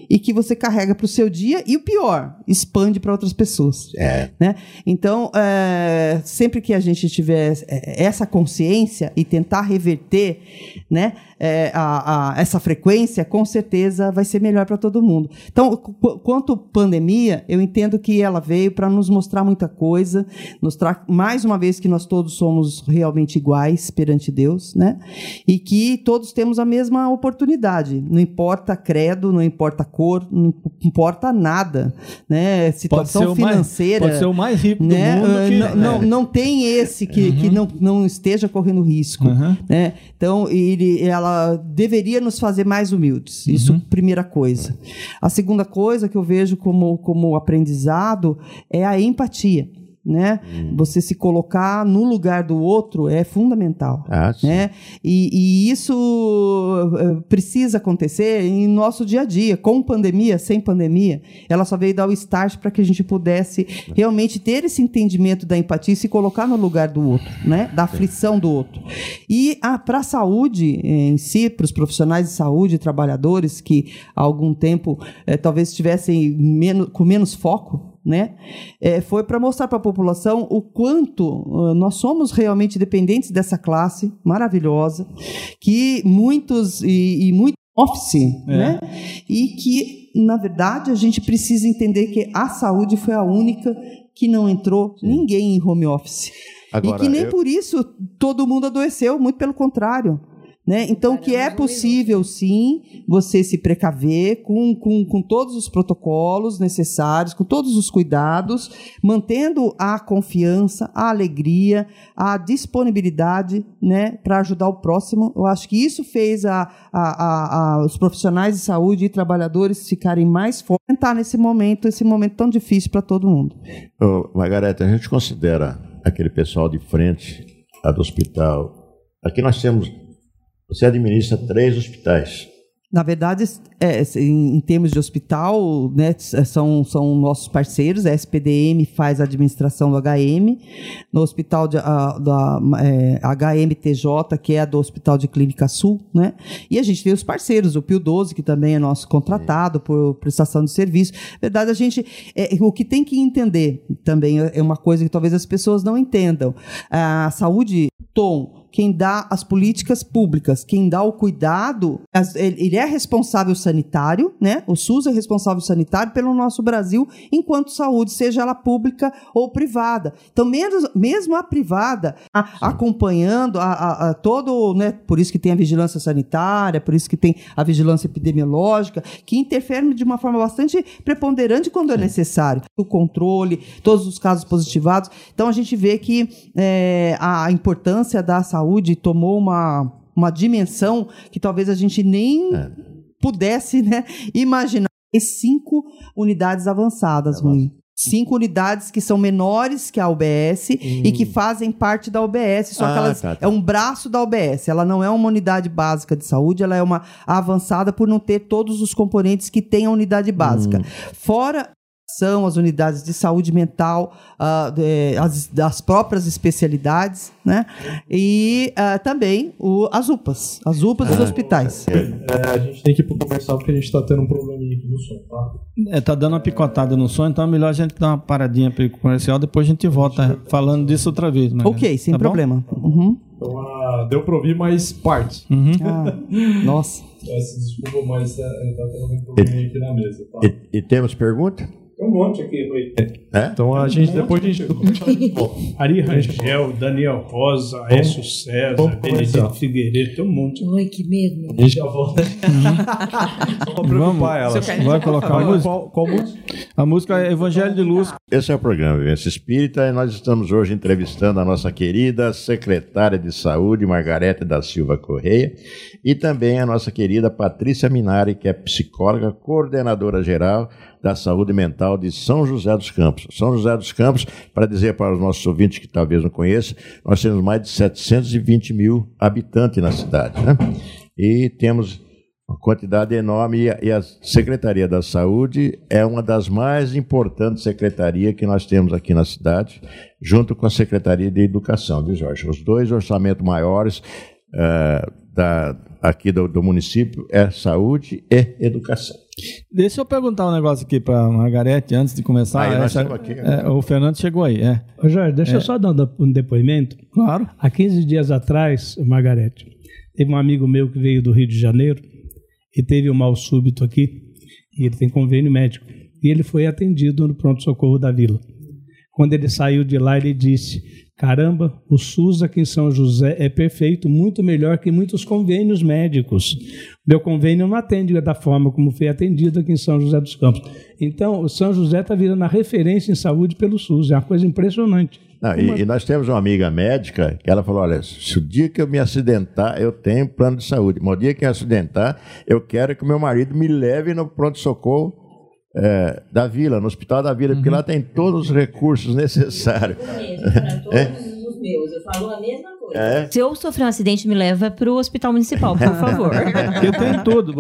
e que você carrega para o seu dia e o pior, expande para outras pessoas. Né? Então, sempre que a gente tiver essa consciência e tentar reverter, né, essa frequência, com certeza vai ser melhor para todo mundo. Então, quanto pandemia, eu entendo que ela veio para nos mostrar muita coisa, mostrar mais uma vez que nós todos somos realmente iguais perante Deus, né? E que todos temos a mesma oportunidade. Não importa credo, não importa cor, não importa nada, né? Situação financeira. Pode ser o mais rico do né? mundo. Não tem esse que não esteja correndo risco. Né? Então, ela deveria nos fazer mais humildes. Isso, primeira coisa. A segunda coisa que eu vejo como aprendizado é a empatia. Né? Você se colocar no lugar do outro é fundamental. Né? E isso precisa acontecer em nosso dia a dia, com pandemia, sem pandemia. Ela só veio dar o start para que a gente pudesse realmente ter esse entendimento da empatia e se colocar no lugar do outro, né? Da aflição do outro. E para a saúde em si, para os profissionais de saúde, trabalhadores que há algum tempo talvez estivessem com menos foco, né? Foi para mostrar para a população o quanto nós somos realmente dependentes dessa classe maravilhosa, que muitos office, né? E que, na verdade, a gente precisa entender que a saúde foi a única que não entrou ninguém em home office. Agora, e que nem por isso todo mundo adoeceu, muito pelo contrário. Né? Então, que é possível, sim, você se precaver com todos os protocolos necessários, com todos os cuidados, mantendo a confiança, a alegria, a disponibilidade, né, para ajudar o próximo. Eu acho que isso fez os profissionais de saúde e trabalhadores ficarem mais fortes nesse momento tão difícil para todo mundo. Margarete, a gente considera aquele pessoal de frente do hospital. Aqui nós temos... Você administra 3 hospitais. Na verdade, em termos de hospital, né, são nossos parceiros. A SPDM faz a administração do HM. No hospital da HMTJ, que é a do Hospital de Clínica Sul. Né? E a gente tem os parceiros, o Pio 12, que também é nosso contratado por prestação de serviço. Na verdade, a gente... o que tem que entender também é uma coisa que talvez as pessoas não entendam. A saúde, quem dá as políticas públicas, quem dá o cuidado, ele é responsável sanitário, né? O SUS é responsável sanitário pelo nosso Brasil, enquanto saúde, seja ela pública ou privada. Então, mesmo a privada, acompanhando todo, né? Por isso que tem a vigilância sanitária, por isso que tem a vigilância epidemiológica, que interfere de uma forma bastante preponderante quando é necessário. O controle, todos os casos positivados. Então, a gente vê que a importância da saúde tomou uma dimensão que talvez a gente nem pudesse, né, imaginar. 5 unidades avançadas, Rui. 5 unidades que são menores que a UBS e que fazem parte da UBS, só que elas é um braço da UBS. Ela não é uma unidade básica de saúde, ela é uma avançada por não ter todos os componentes que tem a unidade básica. Fora são as unidades de saúde mental, as próprias especialidades, né? E também as UPAs dos hospitais. A gente tem que ir para o comercial porque a gente está tendo um probleminha aqui no som, tá? Tá dando uma picotada no som, então é melhor a gente dar uma paradinha para ir para o comercial, depois a gente volta falando disso outra vez. Ok, sem problema. Então, deu para ouvir mais partes. Nossa. Desculpa, mas tá tendo um probleminha aqui na mesa, tá? E temos pergunta? Tem um monte aqui, Rui. Então depois a gente... Ari Rangel, Daniel Rosa, Écio César, Benedito Figueiredo, tem um monte. Ai, que medo. A gente já volta. Só pra preocupar ela. Vai colocar a música? Qual música? A música é Evangelho de Luz. Esse é o programa Vivência Espírita e nós estamos hoje entrevistando a nossa querida secretária de Saúde, Margarete da Silva Correia, e também a nossa querida Patrícia Minari, que é psicóloga, coordenadora geral da Saúde Mental de São José dos Campos. São José dos Campos, para dizer para os nossos ouvintes que talvez não conheçam, nós temos mais de 720 mil habitantes na cidade, né? E temos uma quantidade enorme, e a Secretaria da Saúde é uma das mais importantes secretarias que nós temos aqui na cidade, junto com a Secretaria de Educação, viu, Jorge? Os 2 orçamentos maiores aqui do município é saúde e educação. Deixa eu perguntar um negócio aqui para a Margarete, antes de começar. Nós estamos aqui. O Fernando chegou aí. Ô Jorge, deixa eu só dar um depoimento. Claro. Há 15 dias atrás, Margarete, teve um amigo meu que veio do Rio de Janeiro e teve um mal súbito aqui, e ele tem convênio médico. E ele foi atendido no pronto-socorro da Vila. Quando ele saiu de lá, ele disse: caramba, o SUS aqui em São José é perfeito, muito melhor que muitos convênios médicos. Meu convênio não atende da forma como foi atendido aqui em São José dos Campos. Então, o São José está virando a referência em saúde pelo SUS. É uma coisa impressionante. Não, e nós temos uma amiga médica que ela falou: olha, se o dia que eu me acidentar, eu tenho plano de saúde. Mas o dia que eu acidentar, eu quero que o meu marido me leve no pronto-socorro da Vila, no Hospital da Vila, porque lá tem todos os recursos necessários. Todos os meus, eu falo a mesma coisa. Se eu sofrer um acidente, me leva para o Hospital Municipal, por favor. Eu tenho tudo.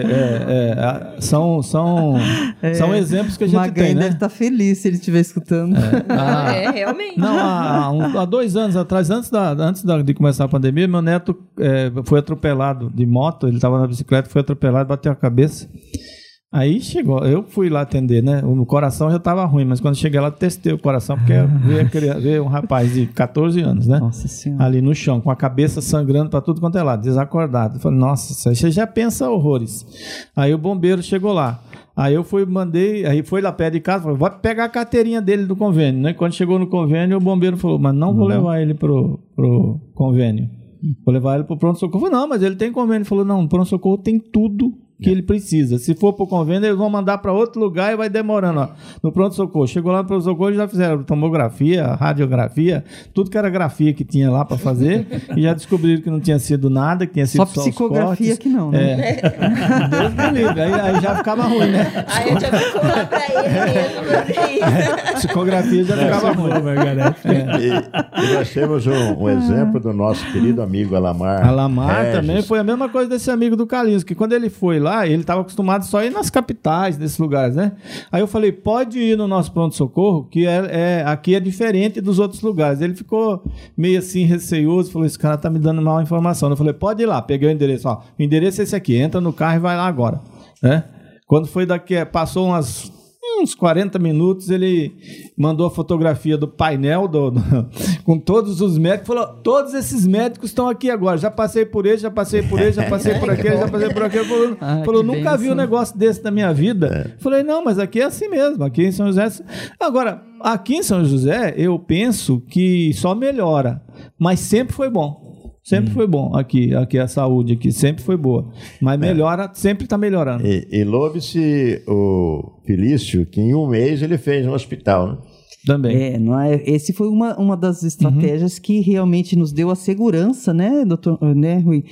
São exemplos que a gente tem, né? Deve estar feliz se ele estiver escutando. Realmente. Não, há 2 anos atrás, antes de começar a pandemia, meu neto foi atropelado de moto, ele estava na bicicleta, foi atropelado, bateu a cabeça. Aí chegou, eu fui lá atender, né? O coração já estava ruim, mas quando cheguei lá, testei o coração, porque veio um rapaz de 14 anos, né? Nossa Senhora. Ali no chão, com a cabeça sangrando para tudo quanto é lado, desacordado. Eu falei, nossa, você já pensa horrores. Aí o bombeiro chegou lá. Aí eu aí foi lá perto de casa, falou, vai pegar a carteirinha dele do convênio, né? Quando chegou no convênio, o bombeiro falou, mas não vou levar ele pro convênio. Vou levar ele pro pronto-socorro. Não, mas ele tem convênio. Ele falou, não, o pronto-socorro tem tudo que ele precisa. Se for pro convênio, eles vão mandar para outro lugar e vai demorando. Ó. No pronto-socorro. Chegou lá no pronto-socorro, eles já fizeram tomografia, radiografia, tudo que era grafia que tinha lá para fazer, e já descobriram que não tinha sido nada, que tinha sido só psicografia que não, né? Deus me livre. Aí já ficava ruim, né? Aí eu já vou falar para ele mesmo. Psicografia já ficava ruim, Margarete. E nós temos um exemplo do nosso querido amigo Alamar. Alamar também foi a mesma coisa desse amigo do Carlinhos, que quando ele foi lá, ele estava acostumado só a ir nas capitais, nesses lugares, né? Aí eu falei, pode ir no nosso pronto-socorro, que aqui é diferente dos outros lugares. Ele ficou meio assim, receioso, falou, esse cara tá me dando mal informação. Eu falei, pode ir lá, peguei o endereço. Ó, o endereço é esse aqui, entra no carro e vai lá agora. Né? Quando foi passou uns 40 minutos, ele mandou a fotografia do painel com todos os médicos, falou, todos esses médicos estão aqui agora, já passei por ele, já passei por aquele, já passei por aquele. Falou, nunca vi um negócio desse na minha vida. Falei, não, mas aqui é assim mesmo, aqui em São José. Agora, aqui em São José, eu penso que só melhora, mas sempre foi bom. Sempre foi bom aqui a saúde aqui, sempre foi boa. Mas melhora, sempre está melhorando. E louve-se o Felício, que em um mês ele fez um hospital, né? Também. Esse foi uma das estratégias que realmente nos deu a segurança, né, doutor, né, Rui?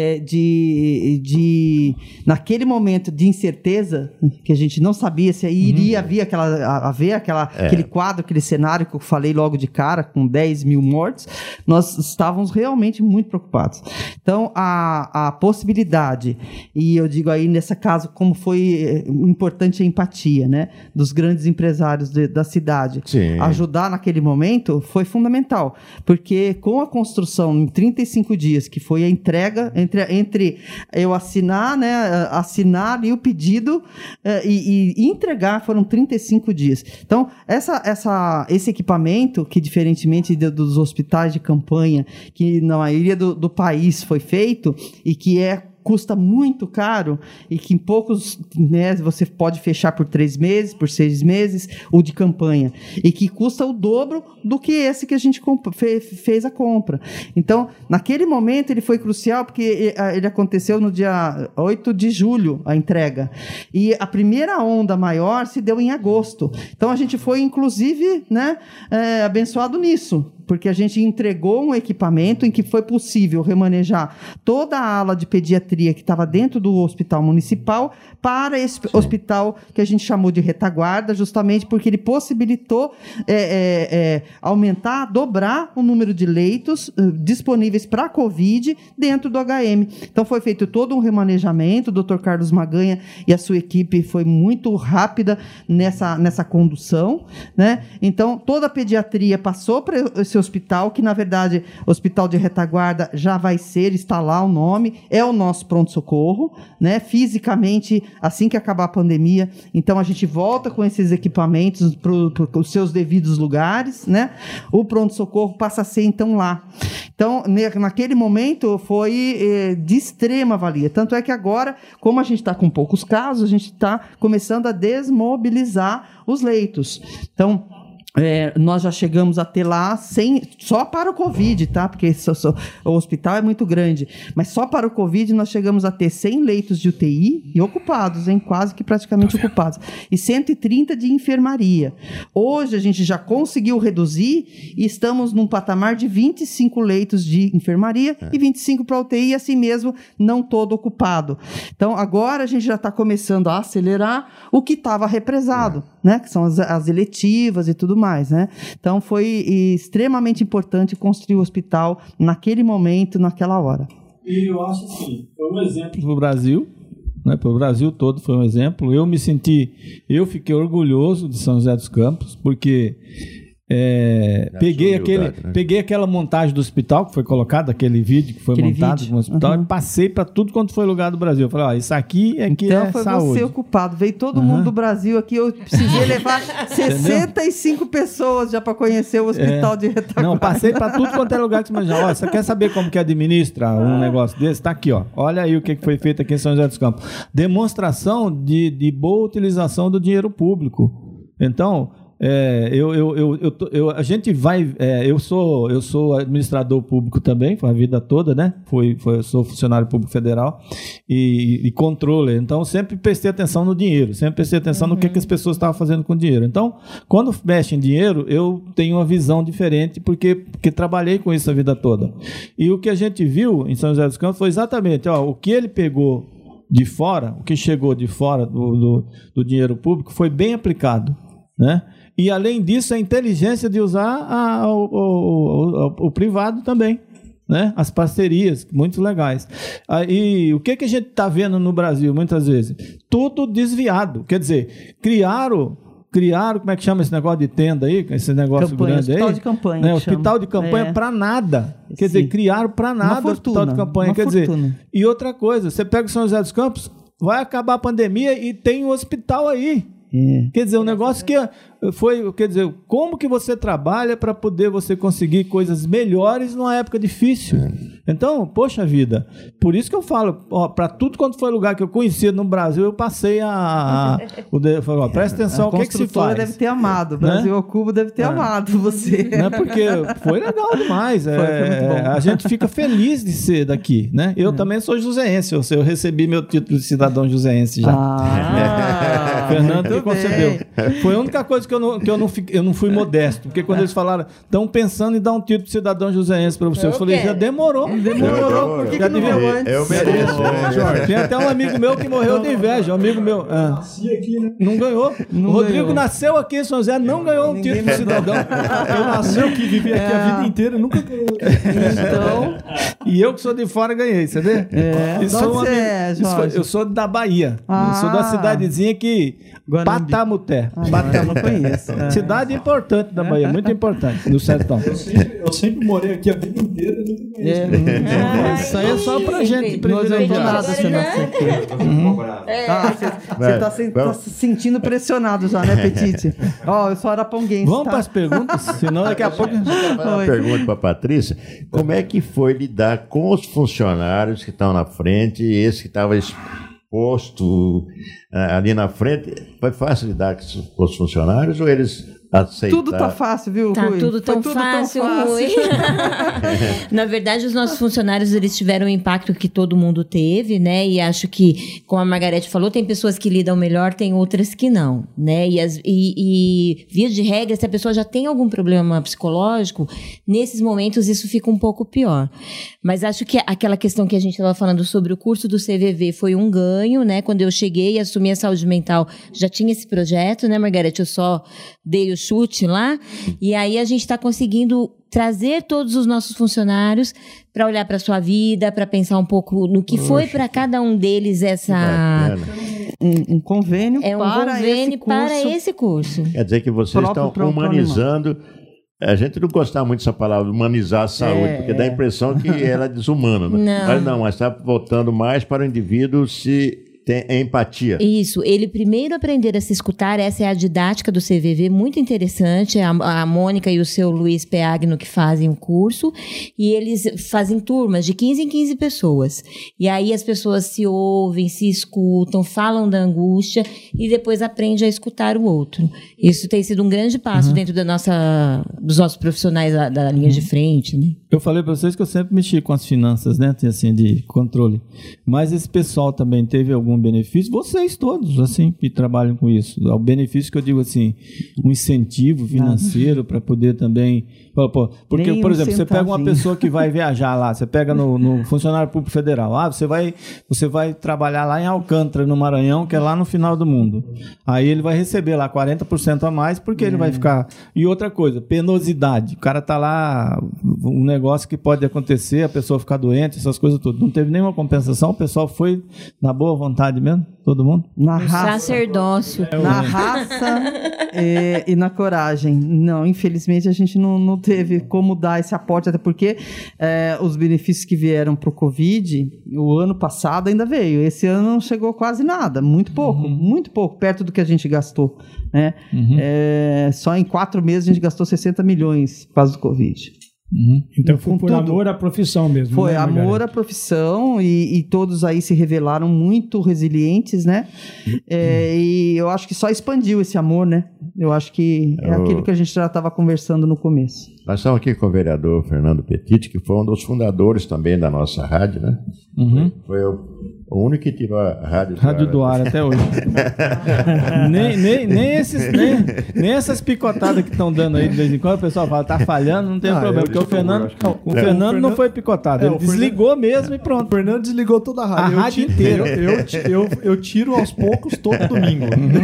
Naquele momento de incerteza, que a gente não sabia se iria haver aquele quadro, aquele cenário que eu falei logo de cara, com 10 mil mortes, nós estávamos realmente muito preocupados. Então, a possibilidade, e eu digo aí nesse caso, como foi importante a empatia, né, dos grandes empresários da cidade. Sim. Ajudar naquele momento foi fundamental, porque com a construção em 35 dias, que foi a entrega entre eu assinar, né, assinar ali o pedido e entregar, foram 35 dias. Então, esse equipamento, que diferentemente dos hospitais de campanha, que na maioria do país foi feito e que custa muito caro e que em poucos, né, você pode fechar por 3 meses, por 6 meses, o de campanha, e que custa o dobro do que esse que a gente fez a compra. Então, naquele momento ele foi crucial, porque ele aconteceu no dia 8 de julho, a entrega, e a primeira onda maior se deu em agosto. Então, a gente foi, inclusive, né, abençoado nisso, porque a gente entregou um equipamento em que foi possível remanejar toda a ala de pediatria que estava dentro do hospital municipal para esse hospital que a gente chamou de retaguarda, justamente porque ele possibilitou aumentar, dobrar o número de leitos disponíveis para a Covid dentro do HM. Então, foi feito todo um remanejamento, o Dr. Carlos Maganha e a sua equipe foi muito rápida nessa condução, né? Então, toda a pediatria passou para esse hospital, que na verdade, Hospital de Retaguarda já vai ser, está lá o nome, é o nosso pronto-socorro, né? Fisicamente, assim que acabar a pandemia, então a gente volta com esses equipamentos para os seus devidos lugares, né? O pronto-socorro passa a ser então lá. Então, naquele momento foi de extrema valia. Tanto é que agora, como a gente está com poucos casos, a gente está começando a desmobilizar os leitos. Então, nós já chegamos a ter lá só para o Covid, tá? Porque o hospital é muito grande. Mas só para o Covid nós chegamos a ter 100 leitos de UTI e ocupados, hein? Quase que praticamente ocupados. E 130 de enfermaria. Hoje a gente já conseguiu reduzir e estamos num patamar de 25 leitos de enfermaria e 25 para UTI, e assim mesmo, não todo ocupado. Então, agora a gente já está começando a acelerar o que estava represado, né? Que são as eletivas e tudo mais, né? Então foi extremamente importante construir o hospital naquele momento, naquela hora. E eu acho assim, foi um exemplo para o Brasil, né? Para o Brasil todo foi um exemplo. Eu fiquei orgulhoso de São José dos Campos, porque peguei aquela montagem do hospital que foi colocado, aquele vídeo que foi montado no hospital, e passei para tudo quanto foi lugar do Brasil. Eu falei, isso aqui é que então é foi saúde. Você ocupado, veio todo mundo do Brasil aqui, eu precisei levar 65 pessoas já para conhecer o hospital de Retaguarda. Não, passei para tudo quanto é lugar que você imagina. Você quer saber como que administra um negócio desse? Está aqui, ó. Olha aí o que foi feito aqui em São José dos Campos. Demonstração de boa utilização do dinheiro público. Então, eu sou administrador público também, foi a vida toda, né? Eu sou funcionário público federal e controller. Então, sempre prestei atenção no dinheiro, sempre prestei atenção no que as pessoas estavam fazendo com o dinheiro. Então, quando mexe em dinheiro, eu tenho uma visão diferente, porque trabalhei com isso a vida toda. E o que a gente viu em São José dos Campos foi exatamente, o que ele pegou de fora, o que chegou de fora do dinheiro público foi bem aplicado, né? E, além disso, a inteligência de usar o privado também, né? As parcerias, muito legais. E o que a gente está vendo no Brasil, muitas vezes? Tudo desviado. Quer dizer, criaram, como é que chama esse negócio de tenda aí? Esse negócio grande aí? Hospital de campanha. Né? Hospital de campanha para nada. Quer dizer, criaram para nada o hospital de campanha. Quer dizer, e outra coisa, você pega o São José dos Campos, vai acabar a pandemia e tem um hospital aí. Quer dizer, um negócio que como que você trabalha para poder você conseguir coisas melhores numa época difícil? Então, poxa vida, por isso que eu falo, para tudo quanto foi lugar que eu conhecia no Brasil, eu passei presta atenção, o que se faz? Deve ter amado, o Brasil ao Cubo deve ter amado você. Né? Porque foi legal demais, foi muito bom. A gente fica feliz de ser daqui, né? Eu também sou joseense, eu recebi meu título de cidadão joseense já. Fernando que concedeu. Foi a única coisa que eu não fui modesto, porque quando eles falaram, estão pensando em dar um título de cidadão joseense para você, eu falei, já demorou. Por que não deu antes? Eu mereço, Jorge. Tem até um amigo meu que morreu de inveja, um amigo meu. Nasci aqui, né? Não ganhou. O Rodrigo nasceu aqui em São José, não ganhou um título de cidadão. Eu nasci aqui, vivi aqui a vida inteira, nunca ganhei. Então, e eu que sou de fora ganhei, você vê? Eu sou da Bahia. Eu sou da cidadezinha Patamuté. Não conheço. Cidade importante da Bahia, muito importante, do sertão. Eu sempre morei aqui a vida inteira e nunca ganhei. Isso aí é só pra gente Não adiantou nada você nascer aqui. Você tá se sentindo pressionado já, né, Petite? Eu sou araponguense. Vamos para as perguntas, senão daqui a pouco... Uma pergunta para a Patrícia. Como é que foi lidar com os funcionários que estão na frente e esse que estava exposto ali na frente? Foi fácil lidar com os funcionários ou eles aceitaram? Tudo tá fácil, viu, Tá Rui? tudo tão fácil, Rui. Na verdade, os nossos funcionários, eles tiveram o impacto que todo mundo teve, né? E acho que, como a Margarete falou, tem pessoas que lidam melhor, tem outras que não, né? E via de regra, se a pessoa já tem algum problema psicológico, nesses momentos isso fica um pouco pior. Mas acho que aquela questão que a gente estava falando sobre o curso do CVV foi um ganho, né? Quando eu cheguei e assumi a saúde mental, já tinha esse projeto, né, Margarete? Eu só dei o chute lá, e aí a gente está conseguindo trazer todos os nossos funcionários para olhar para a sua vida, para pensar um pouco no que foi para cada um deles um convênio, para esse curso. Quer dizer que vocês estão humanizando A gente não gostava muito dessa palavra, humanizar a saúde, porque dá a impressão que ela é desumana. Né? Mas está voltando mais para o indivíduo se tem empatia. Isso, ele primeiro aprender a se escutar, essa é a didática do CVV, muito interessante, a Mônica e o seu Luiz Peagno que fazem o curso, e eles fazem turmas de 15 em 15 pessoas, e aí as pessoas se ouvem, se escutam, falam da angústia, e depois aprende a escutar o outro. Isso tem sido um grande passo dentro dos nossos profissionais da linha de frente, né? Eu falei para vocês que eu sempre mexi com as finanças, né, assim, de controle, mas esse pessoal também teve algum benefício, vocês todos, assim, que trabalham com isso. O benefício que eu digo assim, um incentivo financeiro para poder também... Porque, por exemplo, você pega uma pessoa que vai viajar lá, você pega no funcionário público federal, você vai trabalhar lá em Alcântara, no Maranhão, que é lá no final do mundo. Aí ele vai receber lá 40% a mais, porque ele vai ficar... E outra coisa, penosidade. O cara tá lá, um negócio que pode acontecer, a pessoa ficar doente, essas coisas tudo. Não teve nenhuma compensação, o pessoal foi na boa vontade mesmo, todo mundo? Na raça. Sacerdócio. Na raça e na coragem. Não, infelizmente a gente não teve como dar esse aporte, até porque os benefícios que vieram para o Covid, o ano passado ainda veio. Esse ano não chegou quase nada, muito pouco, perto do que a gente gastou. Né? Só em 4 meses a gente gastou 60 milhões por causa do Covid. Então foi por amor à profissão mesmo. Foi, né, amor à profissão, e todos aí se revelaram muito resilientes, né? E eu acho que só expandiu esse amor, né? Eu acho que é aquilo que a gente já estava conversando no começo. Nós estamos aqui com o vereador Fernando Petit, que foi um dos fundadores também da nossa rádio, né? Foi o único que tirou a rádio do ar até hoje. nem essas picotadas que estão dando aí de vez em quando, o pessoal fala, tá falhando, não tem problema, porque o Fernando não foi picotado, ele desligou mesmo e pronto. O Fernando desligou toda a rádio. A rádio inteira. Eu tiro aos poucos todo domingo.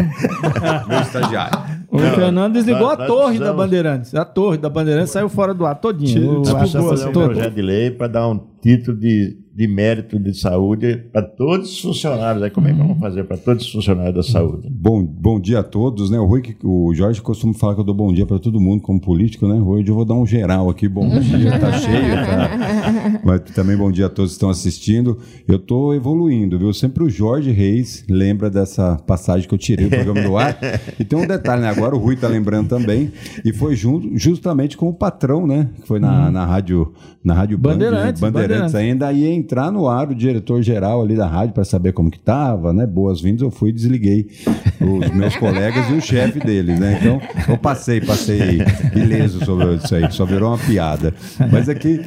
Meu estagiário. O Fernando desligou a torre da Bandeirantes. A torre da Bandeirantes saiu fora do ar todinho. Nós precisamos fazer um projeto de lei para dar um título de mérito de saúde para todos os funcionários. Aí como é que vamos fazer para todos os funcionários da saúde? Bom dia a todos, né? O Jorge costuma falar que eu dou bom dia para todo mundo como político, né? Hoje eu vou dar um geral aqui, bom dia, tá cheio, tá? Mas também bom dia a todos que estão assistindo. Eu tô evoluindo, viu? Sempre o Jorge Reis lembra dessa passagem que eu tirei do programa do ar. E tem um detalhe, né? Agora o Rui tá lembrando também, e foi justamente com o patrão, né? Que foi na rádio Bandeirantes ainda, aí entrar no ar o diretor-geral ali da rádio para saber como que estava, né? Boas-vindas, eu fui e desliguei os meus colegas e o chefe deles, né? Então, eu passei ileso sobre isso aí, só virou uma piada. Mas aqui,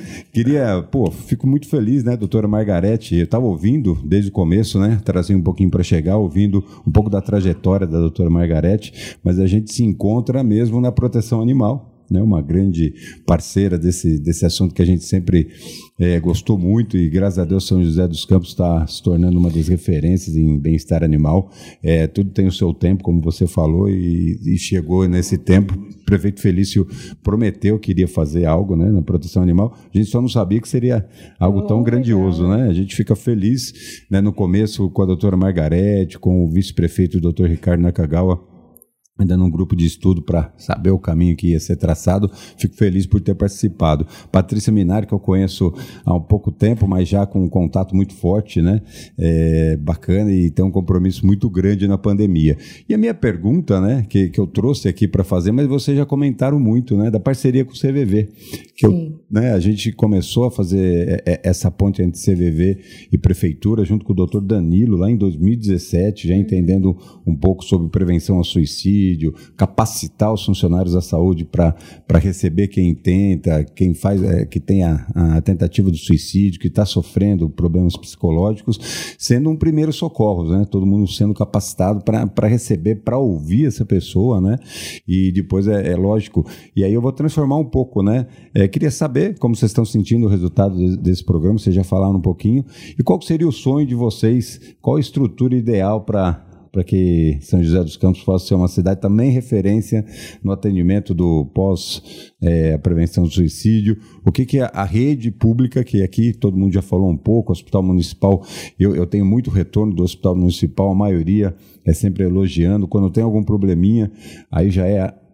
fico muito feliz, né, doutora Margarete, eu estava ouvindo desde o começo, né? Trazia um pouquinho para chegar, ouvindo um pouco da trajetória da doutora Margarete, mas a gente se encontra mesmo na proteção animal, né, uma grande parceira desse assunto que a gente sempre gostou muito, e graças a Deus São José dos Campos está se tornando uma das referências em bem-estar animal. Tudo tem o seu tempo, como você falou, e chegou nesse tempo. O prefeito Felício prometeu que iria fazer algo, né, na proteção animal. A gente só não sabia que seria algo tão grandioso, né? A gente fica feliz, né, no começo com a doutora Margarete, com o vice-prefeito, o doutor Ricardo Nakagawa, ainda num grupo de estudo para saber o caminho que ia ser traçado. Fico feliz por ter participado. Patrícia Minari, que eu conheço há um pouco tempo, mas já com um contato muito forte, né? Bacana, e tem um compromisso muito grande na pandemia. E a minha pergunta, né, que eu trouxe aqui para fazer, mas vocês já comentaram muito, né, da parceria com o CVV, que a gente começou a fazer essa ponte entre CVV e Prefeitura, junto com o doutor Danilo, lá em 2017, já entendendo um pouco sobre prevenção ao suicídio, capacitar os funcionários da saúde para receber quem tenta, quem faz, que tem a tentativa do suicídio, que está sofrendo problemas psicológicos, sendo um primeiro socorro, né? Todo mundo sendo capacitado para receber, para ouvir essa pessoa, né? E depois é lógico. E aí eu vou transformar um pouco, né? Queria saber como vocês estão sentindo o resultado desse programa, vocês já falaram um pouquinho, e qual seria o sonho de vocês, qual a estrutura ideal para que São José dos Campos possa ser uma cidade também referência no atendimento do a prevenção do suicídio. O que é a rede pública, que aqui todo mundo já falou um pouco, o Hospital Municipal, eu tenho muito retorno do Hospital Municipal, a maioria é sempre elogiando. Quando tem algum probleminha, aí já é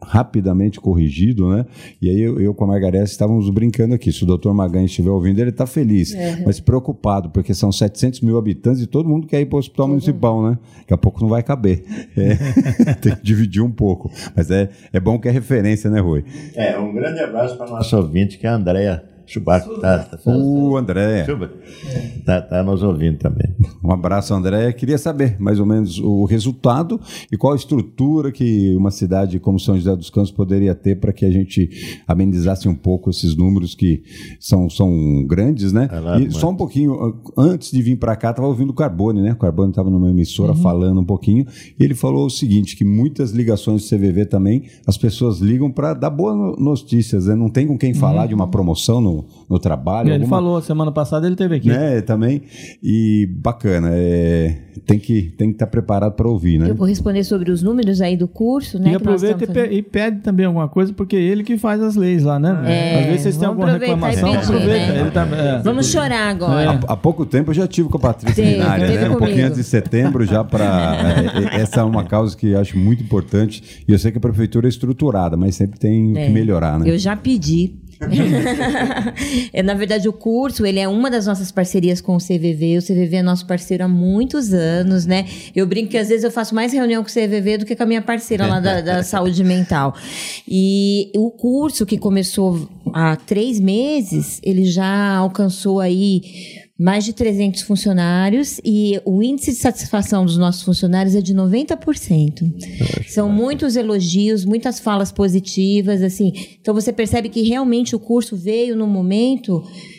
rapidamente corrigido, né? E aí eu com a Margareth estávamos brincando aqui. Se o doutor Magalhães estiver ouvindo, ele está feliz, mas preocupado, porque são 700 mil habitantes e todo mundo quer ir para o hospital municipal, né? Daqui a pouco não vai caber. Tem que dividir um pouco. Mas é bom que é referência, né, Rui? Um grande abraço para a nossa ouvinte, que é a Andréa Chubaco. André. Tá nos ouvindo também. Um abraço, André. Queria saber mais ou menos o resultado e qual a estrutura que uma cidade como São José dos Campos poderia ter para que a gente amenizasse um pouco esses números que são grandes, né? E só um pouquinho, antes de vir para cá, estava ouvindo o Carbone, né? O Carbone estava numa emissora falando um pouquinho e ele falou o seguinte, que muitas ligações do CVV também, as pessoas ligam para dar boas notícias, né? Não tem com quem falar de uma promoção no trabalho. Ele falou, semana passada ele esteve aqui. Também. E bacana, tem que estar preparado para ouvir, né? Eu vou responder sobre os números aí do curso, né? E aproveita e pede também alguma coisa, porque é ele que faz as leis lá, né? Às vezes vocês têm alguma reclamação, aproveita. Né? Vamos chorar agora. Há pouco tempo eu já tive com a Patrícia Minária, né? Um pouquinho antes de setembro, já para... essa é uma causa que eu acho muito importante, e eu sei que a prefeitura é estruturada, mas sempre tem que melhorar, né? Eu já pedi. Na verdade, o curso, ele é uma das nossas parcerias com o CVV. O CVV é nosso parceiro há muitos anos, né? Eu brinco que às vezes eu faço mais reunião com o CVV do que com a minha parceira lá da saúde mental. E o curso, que começou há 3 meses, ele já alcançou aí mais de 300 funcionários e o índice de satisfação dos nossos funcionários é de 90%. São muitos elogios, muitas falas positivas, assim. Então você percebe que realmente o curso veio no momento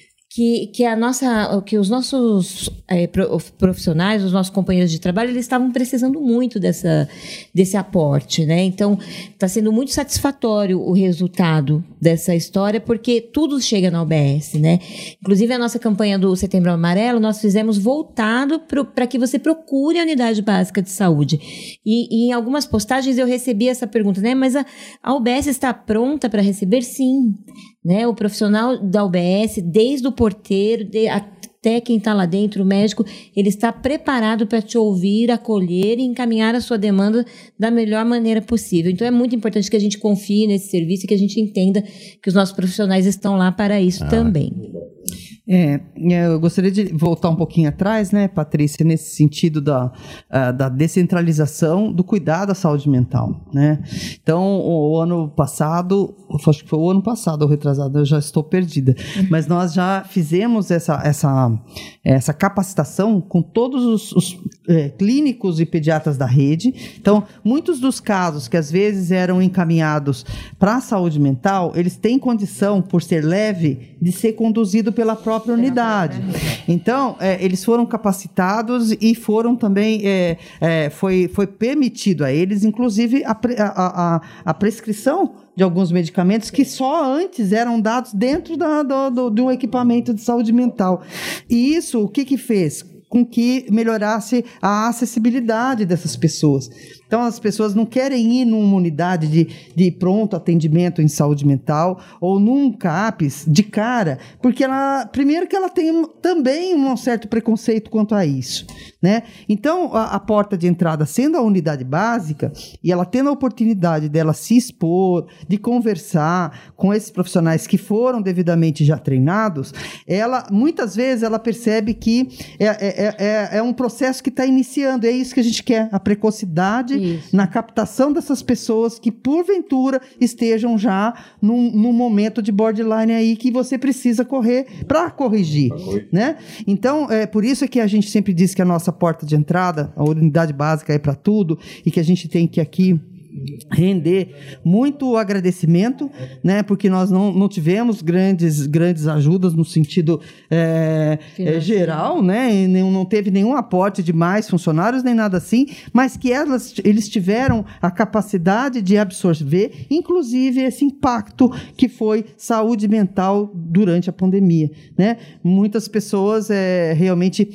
que os nossos profissionais, os nossos companheiros de trabalho, eles estavam precisando muito desse aporte, né? Então, está sendo muito satisfatório o resultado dessa história, porque tudo chega na UBS, né? Inclusive, a nossa campanha do Setembro Amarelo, nós fizemos voltado para que você procure a unidade básica de saúde. E em algumas postagens eu recebi essa pergunta, né? Mas a UBS está pronta para receber? Sim. Né? O profissional da UBS, desde o porteiro até quem está lá dentro, o médico, ele está preparado para te ouvir, acolher e encaminhar a sua demanda da melhor maneira possível. Então é muito importante que a gente confie nesse serviço e que a gente entenda que os nossos profissionais estão lá para isso também. Eu gostaria de voltar um pouquinho atrás, né, Patrícia, nesse sentido da descentralização do cuidado da saúde mental, né? Então, o ano passado, acho que foi o ano passado ou retrasado, eu já estou perdida, mas nós já fizemos essa capacitação com todos os clínicos e pediatras da rede. Então, muitos dos casos que às vezes eram encaminhados para a saúde mental, eles têm condição, por ser leve, de ser conduzido pela própria unidade. Então, eles foram capacitados e foram também, foi permitido a eles, inclusive, a prescrição de alguns medicamentos que só antes eram dados dentro de um equipamento de saúde mental. E isso, o que fez? Com que melhorasse a acessibilidade dessas pessoas. Então, as pessoas não querem ir numa unidade de pronto atendimento em saúde mental ou num CAPS de cara, porque primeiro que ela tem também um certo preconceito quanto a isso, né? Então, a porta de entrada sendo a unidade básica e ela tendo a oportunidade dela se expor, de conversar com esses profissionais que foram devidamente já treinados, muitas vezes ela percebe que é um processo que está iniciando, é isso que a gente quer, a precocidade na captação dessas pessoas que, porventura, estejam já num momento de borderline aí que você precisa correr para corrigir, né? Então, por isso que a gente sempre diz que a nossa porta de entrada, a unidade básica é para tudo, e que a gente tem que aqui render muito agradecimento, né, porque nós não tivemos grandes ajudas no sentido geral, né, e não teve nenhum aporte de mais funcionários, nem nada assim, mas que eles tiveram a capacidade de absorver, inclusive, esse impacto que foi saúde mental durante a pandemia, né? Muitas pessoas realmente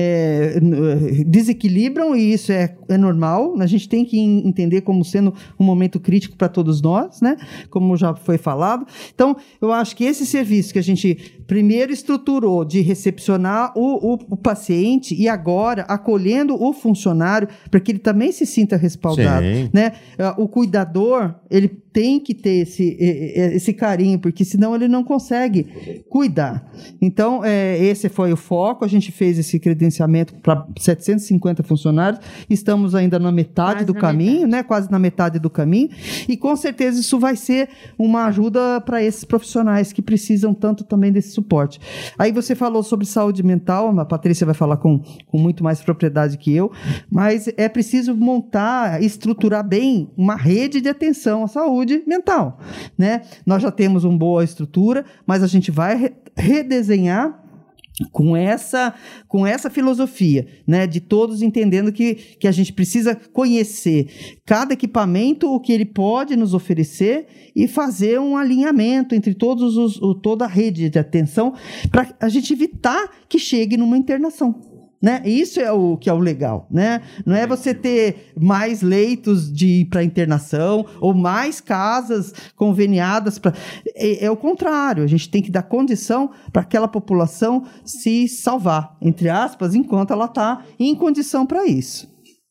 desequilibram, e isso é normal, a gente tem que entender como sendo um momento crítico para todos nós, né? Como já foi falado. Então, eu acho que esse serviço que a gente primeiro estruturou de recepcionar o paciente e agora acolhendo o funcionário para que ele também se sinta respaldado, né? O cuidador, ele tem que ter esse carinho, porque senão ele não consegue cuidar. Então, esse foi o foco. A gente fez esse credenciamento para 750 funcionários. Estamos ainda na metade do caminho, né? Quase na metade do caminho. E, com certeza, isso vai ser uma ajuda para esses profissionais que precisam tanto também desse suporte. Aí você falou sobre saúde mental, a Patrícia vai falar com muito mais propriedade que eu, mas é preciso montar, estruturar bem uma rede de atenção à saúde mental, né? Nós já temos uma boa estrutura, mas a gente vai redesenhar com essa filosofia, né, de todos entendendo que a gente precisa conhecer cada equipamento, o que ele pode nos oferecer e fazer um alinhamento entre toda a rede de atenção para a gente evitar que chegue numa internação. Né? Isso é o que é o legal, né? Não é você ter mais leitos para internação ou mais casas conveniadas. É o contrário, a gente tem que dar condição para aquela população se salvar, entre aspas, enquanto ela está em condição para isso.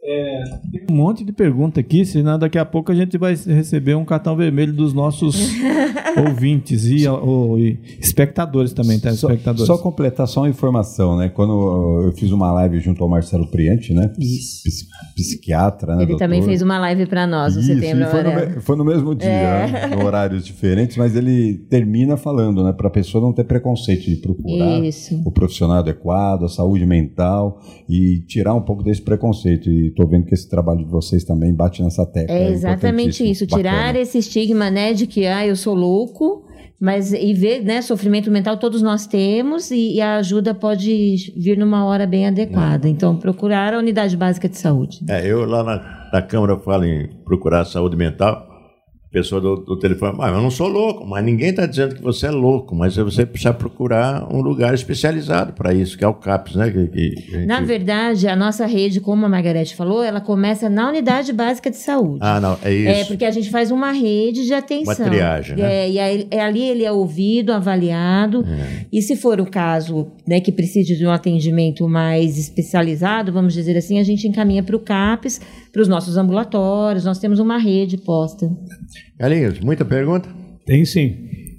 Tem um monte de pergunta aqui, senão daqui a pouco a gente vai receber um cartão vermelho dos nossos ouvintes e espectadores também, tá? Espectadores. Só completar só uma informação, né? Quando eu fiz uma live junto ao Marcelo Priante, né? Isso. Psiquiatra, né? Ele também fez uma live para nós no setembro. Foi no mesmo dia, né? Em horários diferentes, mas ele termina falando, né? Para a pessoa não ter preconceito de procurar o profissional adequado, a saúde mental e tirar um pouco desse preconceito. E estou vendo que esse trabalho de vocês também bate nessa tecla. É exatamente isso, tirar esse estigma, né, de que eu sou louco, mas e ver, né, sofrimento mental todos nós temos e a ajuda pode vir numa hora bem adequada. Então, procurar a unidade básica de saúde. Eu lá na Câmara falo em procurar saúde mental. A pessoa do telefone, mas eu não sou louco, mas ninguém está dizendo que você é louco, mas você precisa procurar um lugar especializado para isso, que é o CAPS, né? Na verdade, a nossa rede, como a Margarete falou, ela começa na unidade básica de saúde. Não, é isso. Porque a gente faz uma rede de atenção. Uma triagem, né? E aí, ali ele é ouvido, avaliado, e se for o caso, né, que precise de um atendimento mais especializado, vamos dizer assim, a gente encaminha para o CAPS, para os nossos ambulatórios, nós temos uma rede posta. Carlinhos, muita pergunta? Tem sim.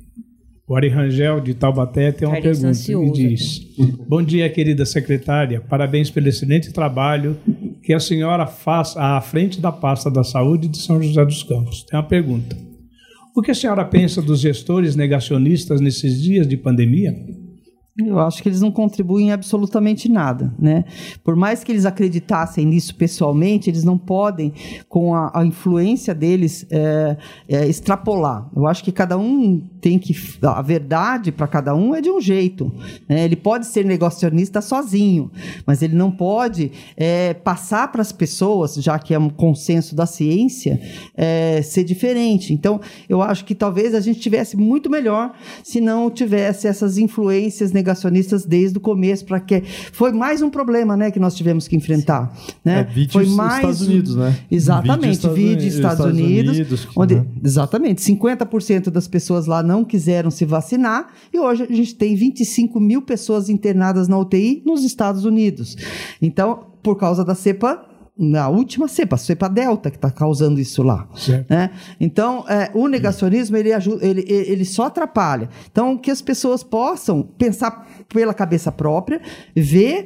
O Ari Rangel, de Taubaté, tem uma pergunta. Ele diz: bom dia, querida secretária. Parabéns pelo excelente trabalho que a senhora faz à frente da pasta da saúde de São José dos Campos. Tem uma pergunta. O que a senhora pensa dos gestores negacionistas nesses dias de pandemia? Eu acho que eles não contribuem absolutamente nada, né? Por mais que eles acreditassem nisso pessoalmente, eles não podem, com a influência deles, extrapolar. Eu acho que cada um tem que... A verdade para cada um é de um jeito, né? Ele pode ser negacionista sozinho, mas ele não pode passar para as pessoas, já que é um consenso da ciência, ser diferente. Então, eu acho que talvez a gente tivesse muito melhor se não tivesse essas influências negacionistas desde o começo, para que foi mais um problema, né, que nós tivemos que enfrentar, né? Foi mais Estados Unidos, né? Exatamente, vídeo Estados Unidos, onde exatamente 50% das pessoas lá não quiseram se vacinar e hoje a gente tem 25 mil pessoas internadas na UTI nos Estados Unidos. Então, por causa da cepa, na última cepa, a cepa Delta, que está causando isso lá, né? Então, o negacionismo ele só atrapalha. Então, que as pessoas possam pensar pela cabeça própria, ver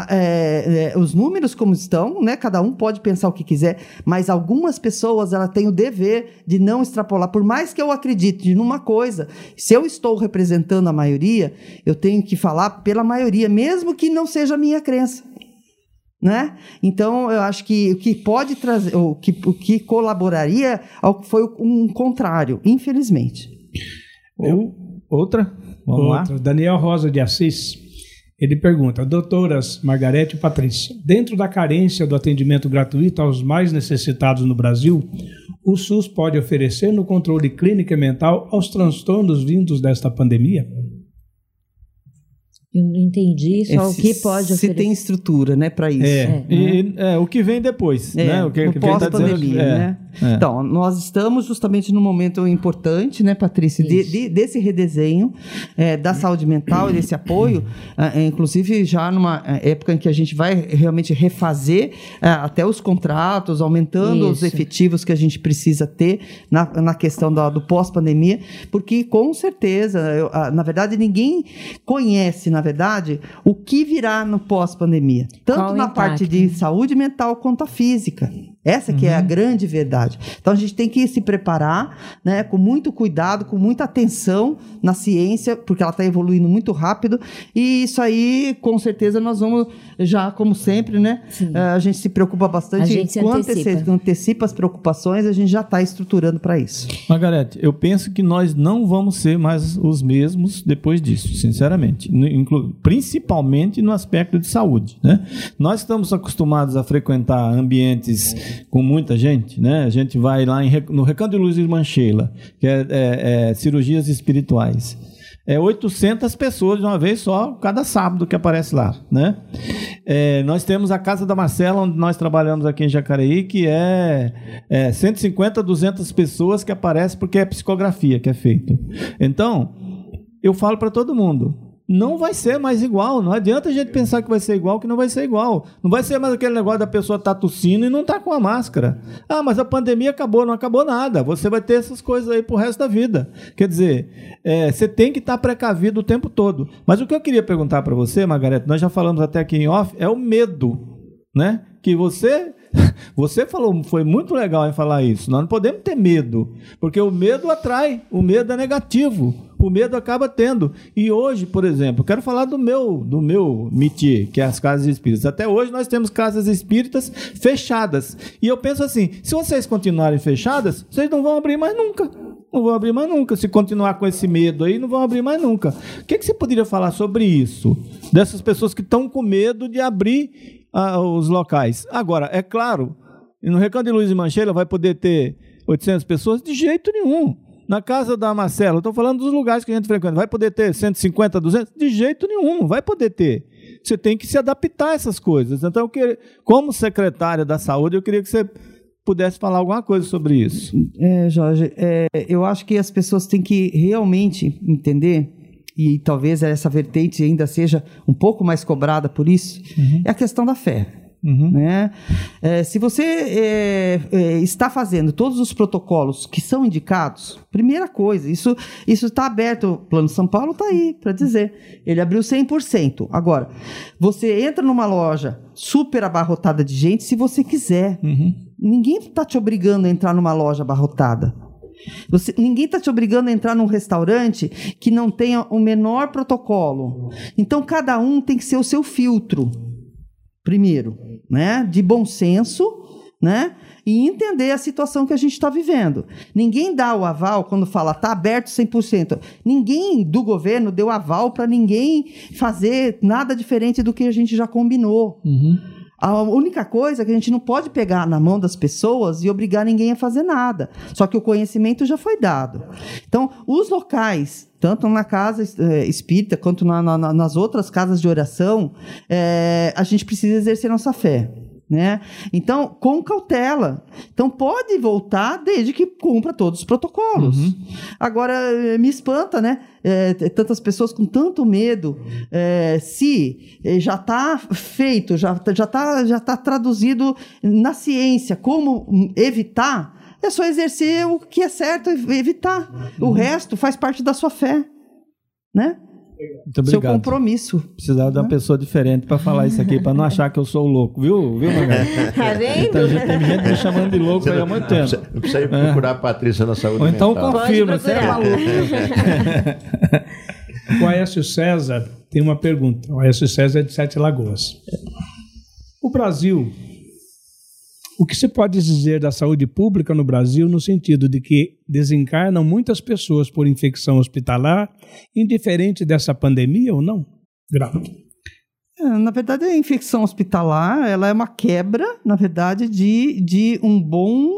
os números como estão, né? Cada um pode pensar o que quiser, mas algumas pessoas ela têm o dever de não extrapolar. Por mais que eu acredite numa coisa, se eu estou representando a maioria, eu tenho que falar pela maioria, mesmo que não seja a minha crença. Né? Então, eu acho que o que pode trazer, o que colaboraria foi um contrário, infelizmente. Outra? Vamos lá. Daniel Rosa de Assis, ele pergunta: doutoras Margarete e Patrícia, dentro da carência do atendimento gratuito aos mais necessitados no Brasil, o SUS pode oferecer no controle clínico e mental aos transtornos vindos desta pandemia? Eu não entendi só o que pode oferecer. Se tem estrutura, né, para isso. O que vem depois, né? O que pós-pandemia, né? Então, nós estamos justamente num momento importante, né, Patrícia, desse redesenho da saúde mental e desse apoio, inclusive já numa época em que a gente vai realmente refazer até os contratos, aumentando os efetivos que a gente precisa ter na questão do pós-pandemia, porque com certeza, na verdade, ninguém conhece, na verdade, o que virá no pós-pandemia, tanto na parte de saúde mental quanto a física. Essa que é a grande verdade. Então, a gente tem que se preparar, né, com muito cuidado, com muita atenção na ciência, porque ela está evoluindo muito rápido, e isso aí, com certeza, nós vamos, já como sempre, né, a gente se preocupa bastante. A gente se antecipa as preocupações, a gente já está estruturando para isso. Margarete, eu penso que nós não vamos ser mais os mesmos depois disso, sinceramente, principalmente no aspecto de saúde, né? Nós estamos acostumados a frequentar ambientes com muita gente, né? A gente vai lá no Recanto de Luz Irmã Sheila, que é cirurgias espirituais. 800 pessoas de uma vez só, cada sábado que aparece lá, né? Nós temos a Casa da Marcela, onde nós trabalhamos aqui em Jacareí, que 150, 200 pessoas que aparecem porque é psicografia que é feito. Então, eu falo para todo mundo, não vai ser mais igual. Não adianta a gente pensar que vai ser igual, que não vai ser igual. Não vai ser mais aquele negócio da pessoa estar tossindo e não estar com a máscara. Mas a pandemia acabou. Não acabou nada. Você vai ter essas coisas aí pro resto da vida. Quer dizer, você tem que estar precavido o tempo todo. Mas o que eu queria perguntar para você, Margarete, nós já falamos até aqui em off, é o medo, né? Que você falou, foi muito legal em falar isso. Nós não podemos ter medo, porque o medo atrai, o medo é negativo. O medo acaba tendo. E hoje, por exemplo, eu quero falar do meu métier, que é as casas espíritas. Até hoje nós temos casas espíritas fechadas. E eu penso assim, se vocês continuarem fechadas, vocês não vão abrir mais nunca. Não vão abrir mais nunca. Se continuar com esse medo aí, não vão abrir mais nunca. O que você poderia falar sobre isso? Dessas pessoas que estão com medo de abrir os locais. Agora, é claro, no Recanto de Luz e Mancheira vai poder ter 800 pessoas? De jeito nenhum. Na Casa da Marcela, estou falando dos lugares que a gente frequenta, vai poder ter 150, 200? De jeito nenhum, não vai poder ter. Você tem que se adaptar a essas coisas. Então, como secretária da Saúde, eu queria que você pudesse falar alguma coisa sobre isso. Jorge, eu acho que as pessoas têm que realmente entender, e talvez essa vertente ainda seja um pouco mais cobrada por isso, é a questão da fé. Né? Se você está fazendo todos os protocolos que são indicados, primeira coisa, isso está aberto, o Plano São Paulo está aí para dizer, ele abriu 100%. Agora, você entra numa loja super abarrotada de gente se você quiser. Ninguém está te obrigando a entrar numa loja abarrotada. Ninguém está te obrigando a entrar num restaurante que não tenha o menor protocolo. Então, cada um tem que ser o seu filtro. Primeiro, né, de bom senso, né, e entender a situação que a gente está vivendo. Ninguém dá o aval quando fala está aberto 100%. Ninguém do governo deu aval para ninguém fazer nada diferente do que a gente já combinou. A única coisa é que a gente não pode pegar na mão das pessoas e obrigar ninguém a fazer nada. Só que o conhecimento já foi dado. Então, os locais, tanto na casa espírita quanto nas outras casas de oração, a gente precisa exercer nossa fé. Né? Então, com cautela. Então, pode voltar desde que cumpra todos os protocolos. Agora, me espanta, né? Tantas pessoas com tanto medo. Se já está feito, já está traduzido na ciência como evitar, é só exercer o que é certo e evitar. O resto faz parte da sua fé, né? Muito obrigado. Seu compromisso. Precisava de uma pessoa diferente para falar isso aqui, para não achar que eu sou o louco, viu, Margarete? Tá vendo? Então, tem gente me chamando de louco aí há muito tempo. Não precisa ir procurar a Patrícia na saúde mental. Ou então confirma, você é maluco. O Aécio César tem uma pergunta. O Aécio César é de Sete Lagoas. O Brasil, o que se pode dizer da saúde pública no Brasil no sentido de que desencarnam muitas pessoas por infecção hospitalar, indiferente dessa pandemia ou não? Grave. Na verdade, a infecção hospitalar ela é uma quebra, na verdade, de um bom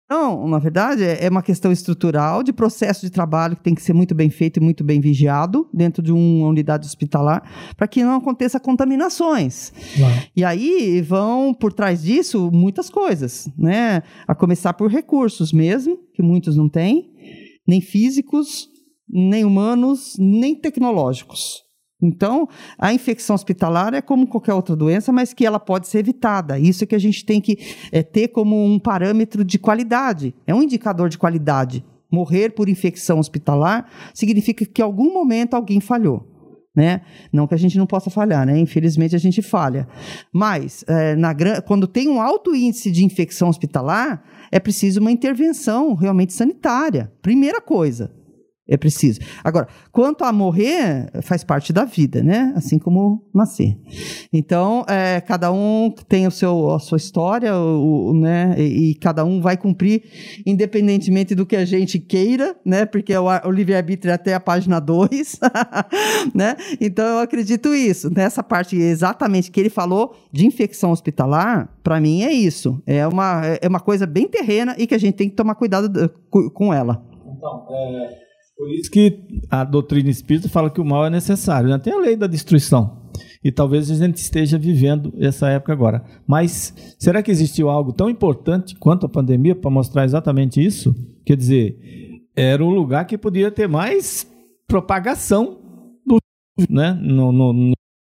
Não, na verdade, é uma questão estrutural de processo de trabalho que tem que ser muito bem feito e muito bem vigiado dentro de uma unidade hospitalar para que não aconteça contaminações. Claro. E aí vão, por trás disso, muitas coisas, né? A começar por recursos mesmo, que muitos não têm, nem físicos, nem humanos, nem tecnológicos. Então, a infecção hospitalar é como qualquer outra doença, mas que ela pode ser evitada. Isso é que a gente tem que ter como um parâmetro de qualidade. É um indicador de qualidade. Morrer por infecção hospitalar significa que em algum momento alguém falhou. Né? Não que a gente não possa falhar, né? Infelizmente a gente falha. Mas, quando tem um alto índice de infecção hospitalar, é preciso uma intervenção realmente sanitária. Primeira coisa. É preciso. Agora, quanto a morrer, faz parte da vida, né? Assim como nascer. Então, cada um tem a sua história, né? E cada um vai cumprir, independentemente do que a gente queira, né? Porque o livre-arbítrio é até a página 2, né? Então, eu acredito isso. Nessa parte exatamente que ele falou de infecção hospitalar, para mim é isso. É uma coisa bem terrena e que a gente tem que tomar cuidado com ela. Então, por isso que a doutrina espírita fala que o mal é necessário, né? Tem a lei da destruição. E talvez a gente esteja vivendo essa época agora. Mas será que existiu algo tão importante quanto a pandemia para mostrar exatamente isso? Quer dizer, era um lugar que podia ter mais propagação do, né? no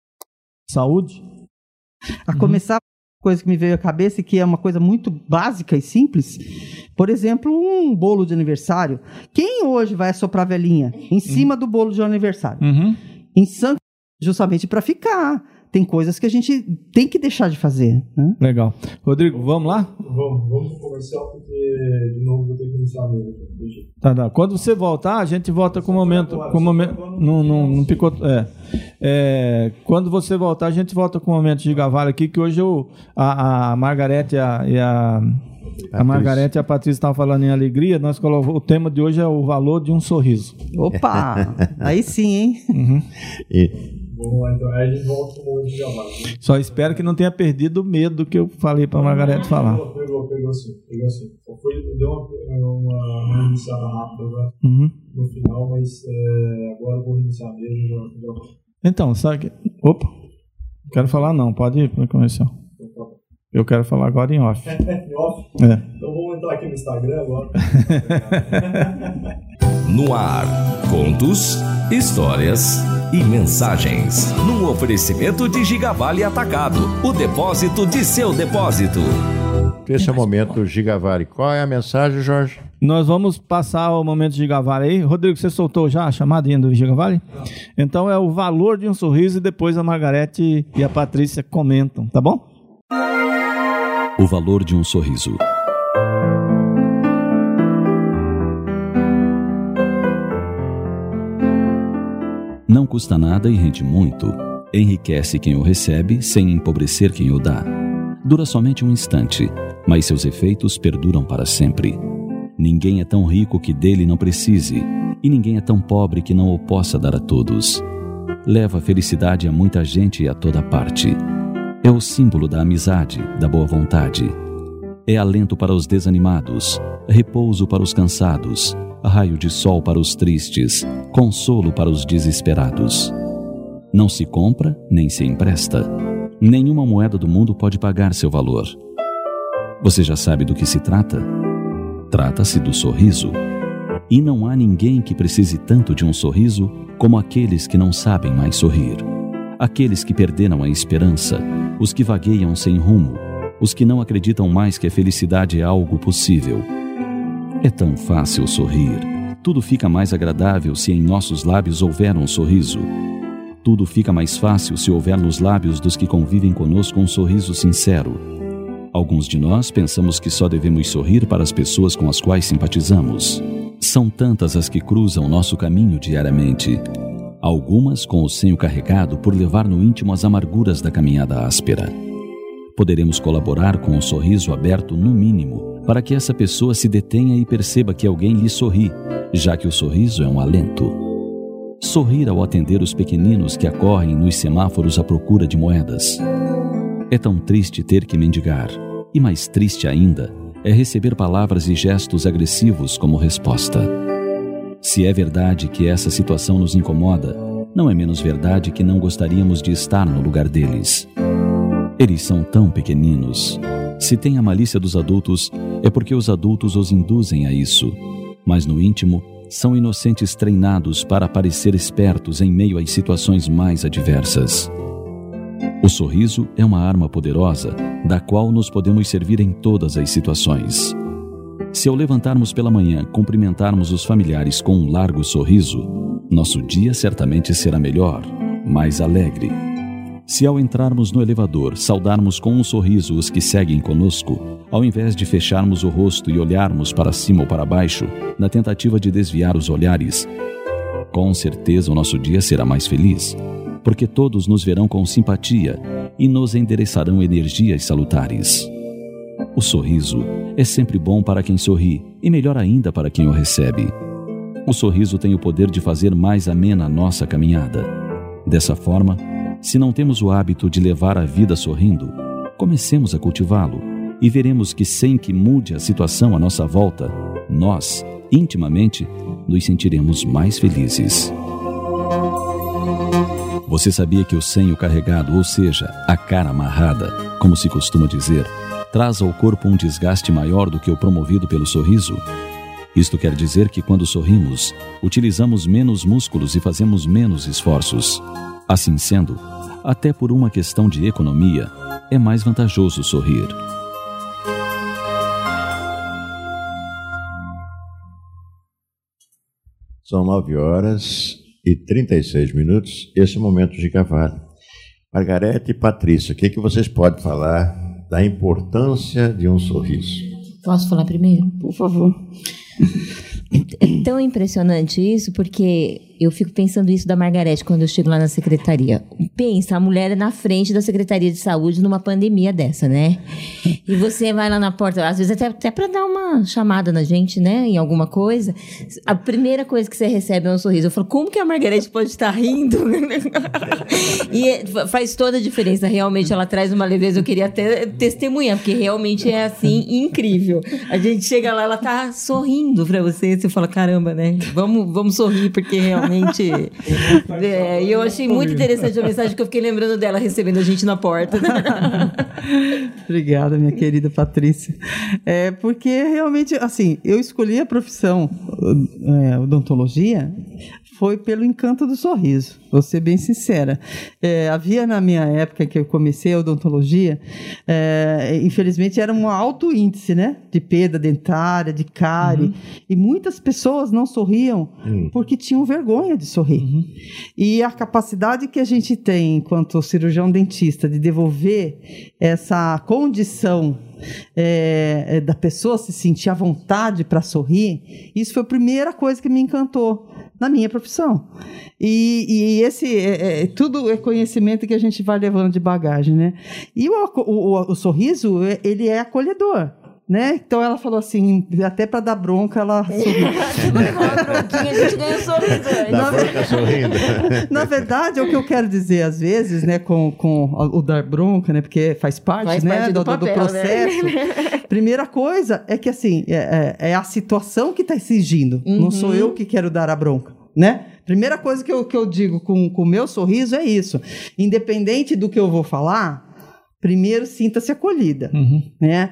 saúde. A começar, coisa que me veio à cabeça e que é uma coisa muito básica e simples. Por exemplo, um bolo de aniversário. Quem hoje vai assoprar velhinha em cima do bolo de aniversário? Em Santo, justamente para ficar. Tem coisas que a gente tem que deixar de fazer. Né? Legal. Rodrigo, vamos lá? Vamos pro comercial, porque de novo vou ter que iniciar mesmo. Tá. Quando você voltar, a gente volta com o momento. Não picou. Quando você voltar, a gente volta com o momento de Gigavalli aqui, que hoje a Margarete a Margarete e a Patrícia estavam falando em alegria. O tema de hoje é o valor de um sorriso. Opa! Aí sim, hein? Vamos lá, então. Aí a gente volta com o momento de Gigavalli. Só espero que não tenha perdido o medo que eu falei para a Margarete falar. Pegou sim. Deu uma iniciada rápida no final, mas agora eu vou iniciar mesmo. Então, sabe que... Opa! Não quero falar não, pode ir para o comercial. Eu quero falar agora em off. Em off? Então vamos entrar aqui no Instagram agora. No ar, contos, histórias e mensagens. Num oferecimento de Gigavalli Atacado, o depósito de seu depósito. Esse é o momento Gigavalli. Qual é a mensagem, Jorge? Nós vamos passar o momento de Gigavalli aí. Rodrigo, você soltou já a chamadinha do Gigavalli? Então é o valor de um sorriso e depois a Margarete e a Patrícia comentam, tá bom? O valor de um sorriso. Não custa nada e rende muito. Enriquece quem o recebe sem empobrecer quem o dá. Dura somente um instante, mas seus efeitos perduram para sempre. Ninguém é tão rico que dele não precise, e ninguém é tão pobre que não o possa dar a todos. Leva felicidade a muita gente e a toda parte. É o símbolo da amizade, da boa vontade. É alento para os desanimados, repouso para os cansados, raio de sol para os tristes, consolo para os desesperados. Não se compra, nem se empresta. Nenhuma moeda do mundo pode pagar seu valor. Você já sabe do que se trata? Trata-se do sorriso. E não há ninguém que precise tanto de um sorriso como aqueles que não sabem mais sorrir. Aqueles que perderam a esperança, os que vagueiam sem rumo, os que não acreditam mais que a felicidade é algo possível. É tão fácil sorrir. Tudo fica mais agradável se em nossos lábios houver um sorriso. Tudo fica mais fácil se houver nos lábios dos que convivem conosco um sorriso sincero. Alguns de nós pensamos que só devemos sorrir para as pessoas com as quais simpatizamos. São tantas as que cruzam nosso caminho diariamente. Algumas com o senho carregado por levar no íntimo as amarguras da caminhada áspera. Poderemos colaborar com um sorriso aberto no mínimo, para que essa pessoa se detenha e perceba que alguém lhe sorri, já que o sorriso é um alento. Sorrir ao atender os pequeninos que acorrem nos semáforos à procura de moedas. É tão triste ter que mendigar, e mais triste ainda é receber palavras e gestos agressivos como resposta. Se é verdade que essa situação nos incomoda, não é menos verdade que não gostaríamos de estar no lugar deles. Eles são tão pequeninos. Se tem a malícia dos adultos, é porque os adultos os induzem a isso. Mas no íntimo, são inocentes treinados para parecer espertos em meio às situações mais adversas. O sorriso é uma arma poderosa, da qual nos podemos servir em todas as situações. Se ao levantarmos pela manhã cumprimentarmos os familiares com um largo sorriso, nosso dia certamente será melhor, mais alegre. Se ao entrarmos no elevador saudarmos com um sorriso os que seguem conosco, ao invés de fecharmos o rosto e olharmos para cima ou para baixo, na tentativa de desviar os olhares, com certeza o nosso dia será mais feliz, porque todos nos verão com simpatia e nos endereçarão energias salutares. O sorriso é sempre bom para quem sorri e melhor ainda para quem o recebe. O sorriso tem o poder de fazer mais amena a nossa caminhada. Dessa forma, se não temos o hábito de levar a vida sorrindo, comecemos a cultivá-lo e veremos que sem que mude a situação à nossa volta, nós, intimamente, nos sentiremos mais felizes. Você sabia que o senho carregado, ou seja, a cara amarrada, como se costuma dizer, traz ao corpo um desgaste maior do que o promovido pelo sorriso? Isto quer dizer que quando sorrimos, utilizamos menos músculos e fazemos menos esforços. Assim sendo, até por uma questão de economia, é mais vantajoso sorrir. São 9h36. Esse é o momento de cavalo. Margarete e Patrícia, o que vocês podem falar da importância de um sorriso? Posso falar primeiro? Por favor. É tão impressionante isso, porque eu fico pensando isso da Margarete quando eu chego lá na secretaria. Pensa, a mulher é na frente da Secretaria de Saúde numa pandemia dessa, né? E você vai lá na porta, às vezes até para dar uma chamada na gente, né? Em alguma coisa. A primeira coisa que você recebe é um sorriso. Eu falo, como que a Margarete pode estar rindo? E faz toda a diferença. Realmente, ela traz uma leveza. Eu queria até testemunhar, porque realmente é assim, incrível. A gente chega lá, ela tá sorrindo para você. Você fala, caramba, né? Vamos sorrir, porque realmente... E eu achei muito interessante a mensagem que eu fiquei lembrando dela recebendo a gente na porta. Obrigada, minha querida Patrícia. Porque realmente, assim, eu escolhi a profissão odontologia foi pelo encanto do sorriso, vou ser bem sincera. Havia na minha época que eu comecei a odontologia, infelizmente era um alto índice, né, de perda dentária, de cárie, e muitas pessoas não sorriam porque tinham vergonha de sorrir. E a capacidade que a gente tem, enquanto cirurgião dentista, de devolver essa condição da pessoa se sentir à vontade para sorrir, isso foi a primeira coisa que me encantou na minha profissão. E esse tudo é conhecimento que a gente vai levando de bagagem, né? E o sorriso, ele é acolhedor, né? Então ela falou assim, até para dar bronca, ela sorriu. A gente ganha um sorriso. Dá bronca sorrindo. Na verdade, é o que eu quero dizer, às vezes, né, com o dar bronca, né, porque faz parte, né, do processo. Né? Primeira coisa é que, assim, é a situação que está exigindo. Não sou eu que quero dar a bronca, né? Primeira coisa que eu digo com o meu sorriso é isso. Independente do que eu vou falar, primeiro sinta-se acolhida, né?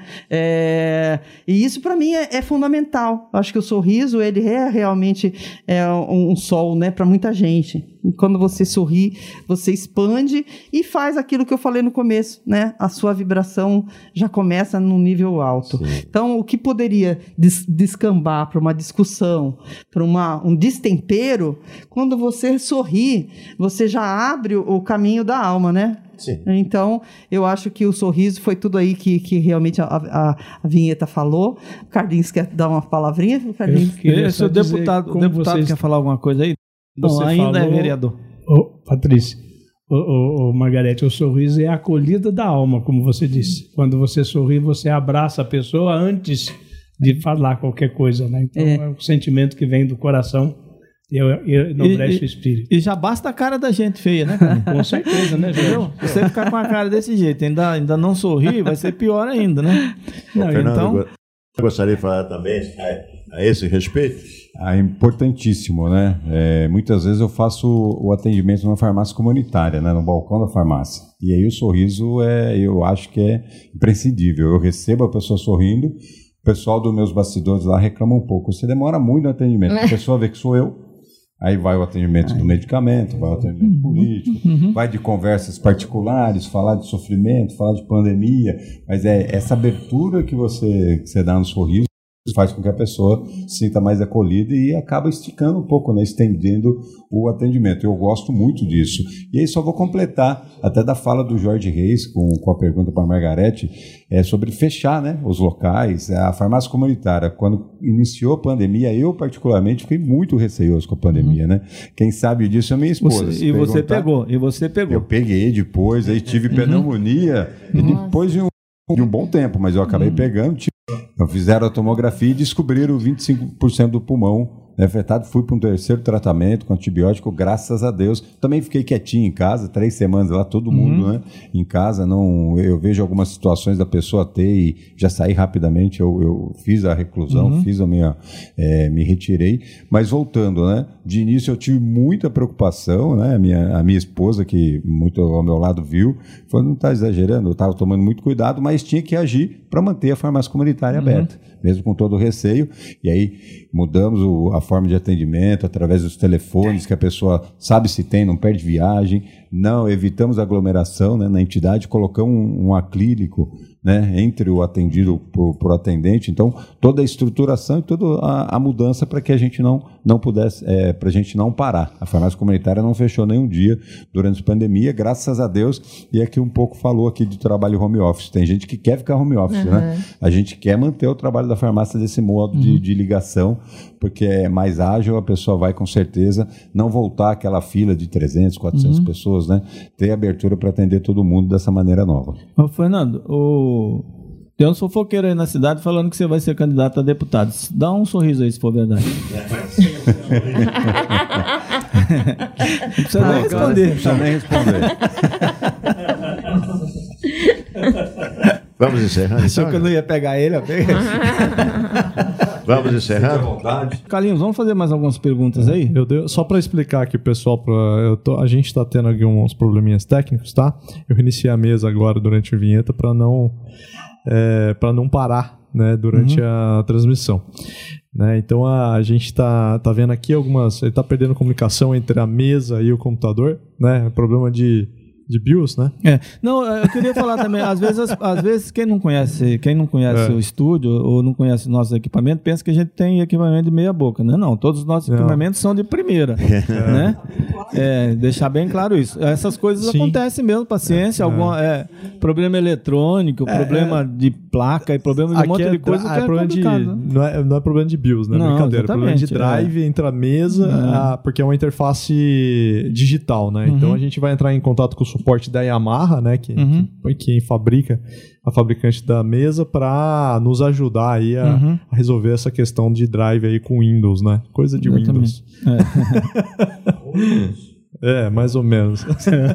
E isso para mim é fundamental. Acho que o sorriso, ele é realmente um sol, né, para muita gente. E quando você sorri, você expande e faz aquilo que eu falei no começo, né? A sua vibração já começa num nível alto. Sim. Então, o que poderia descambar para uma discussão, para um destempero, quando você sorri, você já abre o caminho da alma, né? Sim. Então, eu acho que o sorriso foi tudo aí que realmente a vinheta falou. O Carlinhos quer dar uma palavrinha? Esse deputado quer falar alguma coisa aí? Você ainda falou, é vereador. Patrícia, Margarete, o sorriso é a acolhida da alma, como você disse. Quando você sorri, você abraça a pessoa antes de falar qualquer coisa, né? Então, é um sentimento que vem do coração e enobrece o espírito. E já basta a cara da gente feia, né, cara? Com certeza, né, Jorge? Você ficar com a cara desse jeito, ainda não sorrir, vai ser pior ainda, né? Não, Fernando, então... Eu gostaria de falar também a esse respeito? É importantíssimo, né? Muitas vezes eu faço o atendimento numa farmácia comunitária, né? No balcão da farmácia. E aí o sorriso, eu acho que é imprescindível. Eu recebo a pessoa sorrindo, o pessoal dos meus bastidores lá reclama um pouco. Você demora muito no atendimento. A pessoa vê que sou eu, aí vai o atendimento do medicamento, vai o atendimento político, vai de conversas particulares, falar de sofrimento, falar de pandemia. Mas essa abertura que você dá no sorriso faz com que a pessoa se sinta mais acolhida e acaba esticando um pouco, né, estendendo o atendimento. Eu gosto muito disso. E aí só vou completar, até da fala do Jorge Reis, com a pergunta para a Margarete, sobre fechar, né, os locais. A farmácia comunitária, quando iniciou a pandemia, eu particularmente fiquei muito receoso com a pandemia, né? Quem sabe disso é minha esposa. Você pegou. Eu peguei depois, aí tive pneumonia, e depois de um bom tempo, mas eu acabei pegando. Então, fizeram a tomografia e descobriram 25% do pulmão afetado. Fui para um terceiro tratamento com antibiótico, graças a Deus. Também fiquei quietinho em casa, 3 semanas lá, todo mundo, né, em casa. Não, eu vejo algumas situações da pessoa ter e já saí rapidamente. Eu fiz a reclusão, fiz me retirei. Mas voltando, né, de início eu tive muita preocupação, né, a minha esposa, que muito ao meu lado viu, falou, não está exagerando, eu estava tomando muito cuidado, mas tinha que agir para manter a farmácia comunitária aberta, mesmo com todo o receio. E aí mudamos a forma de atendimento através dos telefones, que a pessoa sabe se tem, não perde viagem. Não, evitamos aglomeração, né, na entidade, colocamos um acrílico, né, entre o atendido por atendente. Então, toda a estruturação e toda a mudança para que a gente não pudesse, para a gente não parar. A farmácia comunitária não fechou nenhum dia durante a pandemia, graças a Deus. E aqui um pouco falou aqui de trabalho home office. Tem gente que quer ficar home office, né? A gente quer manter o trabalho da farmácia desse modo de ligação, porque é mais ágil, a pessoa vai com certeza não voltar àquela fila de 300, 400 pessoas, né? Ter abertura para atender todo mundo dessa maneira nova. Ô, Fernando, tem uns fofoqueiros aí na cidade falando que você vai ser candidato a deputado. Dá um sorriso aí, se for verdade. Não precisa nem responder. Não precisa nem responder. Vamos encerrando. Achou que eu não ia pegar ele? Vamos encerrar? Carlinhos, vamos fazer mais algumas perguntas aí? Só para explicar aqui, pessoal, a gente está tendo aqui uns probleminhas técnicos, tá? Eu reiniciei a mesa agora durante a vinheta para não parar, né, durante a transmissão. Né? Então a gente está vendo aqui ele está perdendo comunicação entre a mesa e o computador, né? Problema de BIOS, né? Não, eu queria falar também, às vezes quem não conhece o estúdio ou não conhece o nosso equipamento, pensa que a gente tem equipamento de meia boca, né? Não, todos os nossos equipamentos são de primeira, né? Deixar bem claro isso. Essas coisas acontecem mesmo, paciência, problema eletrônico, problema de placa e problema de um monte de coisa que é complicado. Não é problema de BIOS, né? Não, brincadeira. É problema de drive entre a mesa, porque é uma interface digital, né? Então a gente vai entrar em contato com o suporte da Yamaha, né, quem fabrica, a fabricante da mesa, para nos ajudar aí a resolver essa questão de drive aí com Windows, né? Coisa de Windows. Mais ou menos.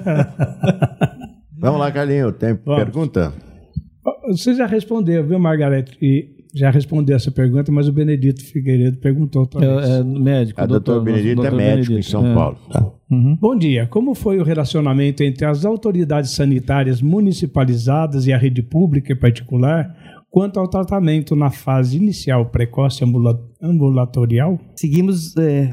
Vamos lá, Carlinhos, tem pergunta? Você já respondeu, viu, Margarete? Já respondeu essa pergunta, mas o Benedito Figueiredo perguntou outra vez. Médico. O doutor Benedito é médico em São Paulo. Tá? Bom dia. Como foi o relacionamento entre as autoridades sanitárias municipalizadas e a rede pública em particular quanto ao tratamento na fase inicial, precoce ambulatorial? Seguimos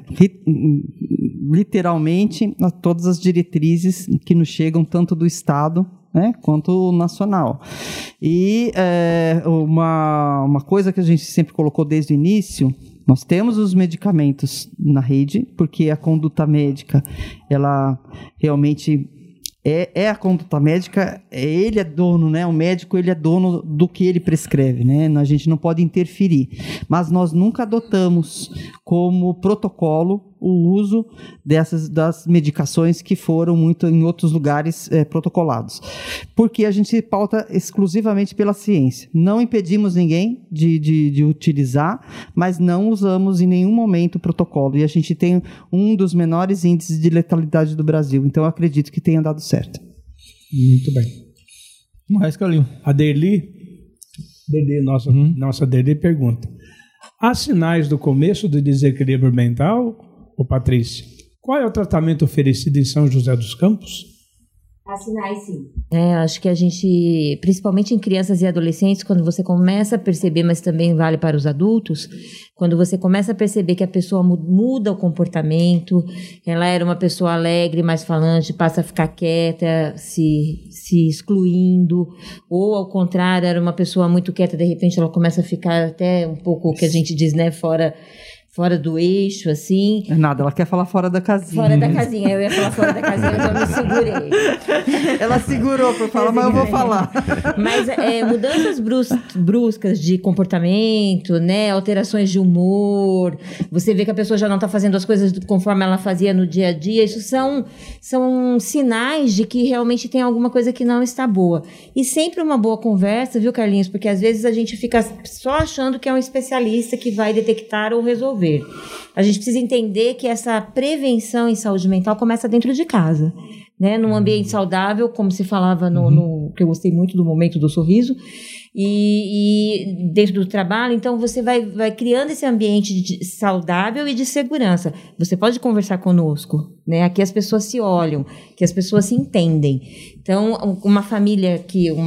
literalmente a todas as diretrizes que nos chegam tanto do Estado, né, quanto nacional. E uma coisa que a gente sempre colocou desde o início, nós temos os medicamentos na rede, porque a conduta médica, ela realmente a conduta médica, ele é dono, né? O médico, ele é dono do que ele prescreve, né? A gente não pode interferir. Mas nós nunca adotamos como protocolo o uso das medicações que foram muito em outros lugares protocolados. Porque a gente se pauta exclusivamente pela ciência. Não impedimos ninguém de utilizar, mas não usamos em nenhum momento o protocolo. E a gente tem um dos menores índices de letalidade do Brasil. Então, eu acredito que tenha dado certo. Muito bem. Mais, Carlinhos. A Derli? Dede, nossa Dede pergunta: há sinais do começo do desequilíbrio mental, ô Patrícia? Qual é o tratamento oferecido em São José dos Campos? Há sinais, sim. Acho que a gente, principalmente em crianças e adolescentes, quando você começa a perceber, mas também vale para os adultos, quando você começa a perceber que a pessoa muda o comportamento, ela era uma pessoa alegre, mais falante, passa a ficar quieta, se excluindo, ou ao contrário, era uma pessoa muito quieta, de repente ela começa a ficar até um pouco, o que a gente diz, né, fora do eixo, assim. Nada, ela quer falar fora da casinha. Fora da casinha, eu ia falar fora da casinha, mas eu me segurei. Ela segurou para falar, mas eu vou falar. Mas mudanças bruscas de comportamento, né? Alterações de humor, você vê que a pessoa já não está fazendo as coisas conforme ela fazia no dia a dia, isso são sinais de que realmente tem alguma coisa que não está boa. E sempre uma boa conversa, viu, Carlinhos? Porque às vezes a gente fica só achando que é um especialista que vai detectar ou resolver. A gente precisa entender que essa prevenção em saúde mental começa dentro de casa, né? Num ambiente saudável, como se falava que eu gostei muito do momento do sorriso, e dentro do trabalho. Então você vai criando esse ambiente saudável e de segurança. Você pode conversar conosco, né? Aqui as pessoas se olham, que as pessoas se entendem. Então, uma família,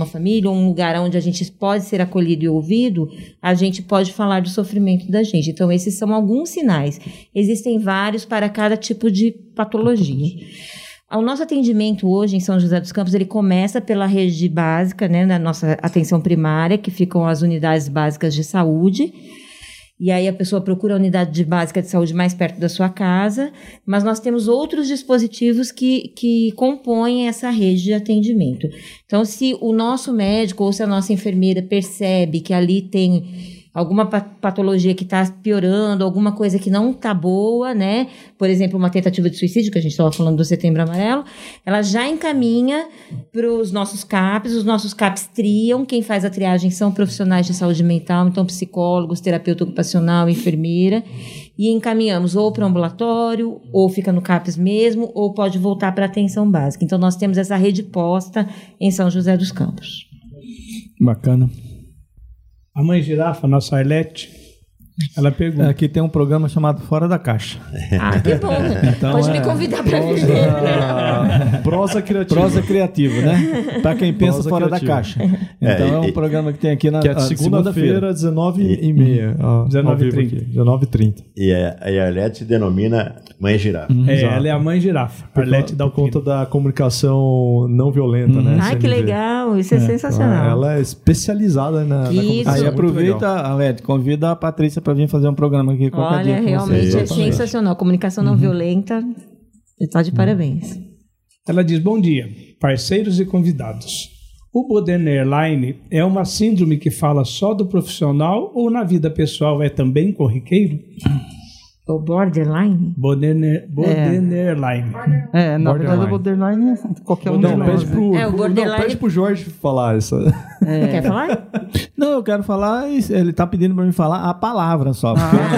um lugar onde a gente pode ser acolhido e ouvido, a gente pode falar do sofrimento da gente. Então, esses são alguns sinais. Existem vários para cada tipo de patologia. O nosso atendimento hoje em São José dos Campos, ele começa pela rede básica, né, na nossa atenção primária, que ficam as unidades básicas de saúde. E aí a pessoa procura a unidade básica de saúde mais perto da sua casa, mas nós temos outros dispositivos que compõem essa rede de atendimento. Então, se o nosso médico ou se a nossa enfermeira percebe que ali tem alguma patologia que está piorando, alguma coisa que não está boa, né? Por exemplo, uma tentativa de suicídio, que a gente estava falando do Setembro Amarelo, ela já encaminha para os nossos CAPs, os nossos CAPs triam, quem faz a triagem são profissionais de saúde mental, então psicólogos, terapeuta ocupacional, enfermeira, e encaminhamos ou para o ambulatório, ou fica no CAPs mesmo, ou pode voltar para a atenção básica. Então, nós temos essa rede posta em São José dos Campos. Bacana. A mãe girafa, nossa Arlete, ela pergunta. Aqui tem um programa chamado Fora da Caixa. Ah, que bom. Então, pode me convidar para vir. Prosa criativa. Prosa criativa, né? Para quem pensa prosa fora criativa. Da caixa. Então é um programa que tem aqui na que é segunda-feira, 19h30. 19h30. E a Arlete se denomina Mãe Girafa. Ela é a Mãe Girafa. A Arlete dá conta da comunicação não violenta, né? Ai, que legal. Isso é sensacional. Ela é especializada na comunicação. Aí aproveita, Arlete, convida a Patrícia para vir fazer um programa aqui qualquer dia. Olha, realmente é sensacional. Comunicação não violenta está de parabéns. Ela diz: bom dia, parceiros e convidados. O Borderline é uma síndrome que fala só do profissional ou na vida pessoal é também corriqueiro? O borderline? Borderline. Na verdade o borderline é qualquer um de nós. Pede pro Jorge falar essa. Quer falar? Não, eu quero falar, ele tá pedindo pra mim falar a palavra só.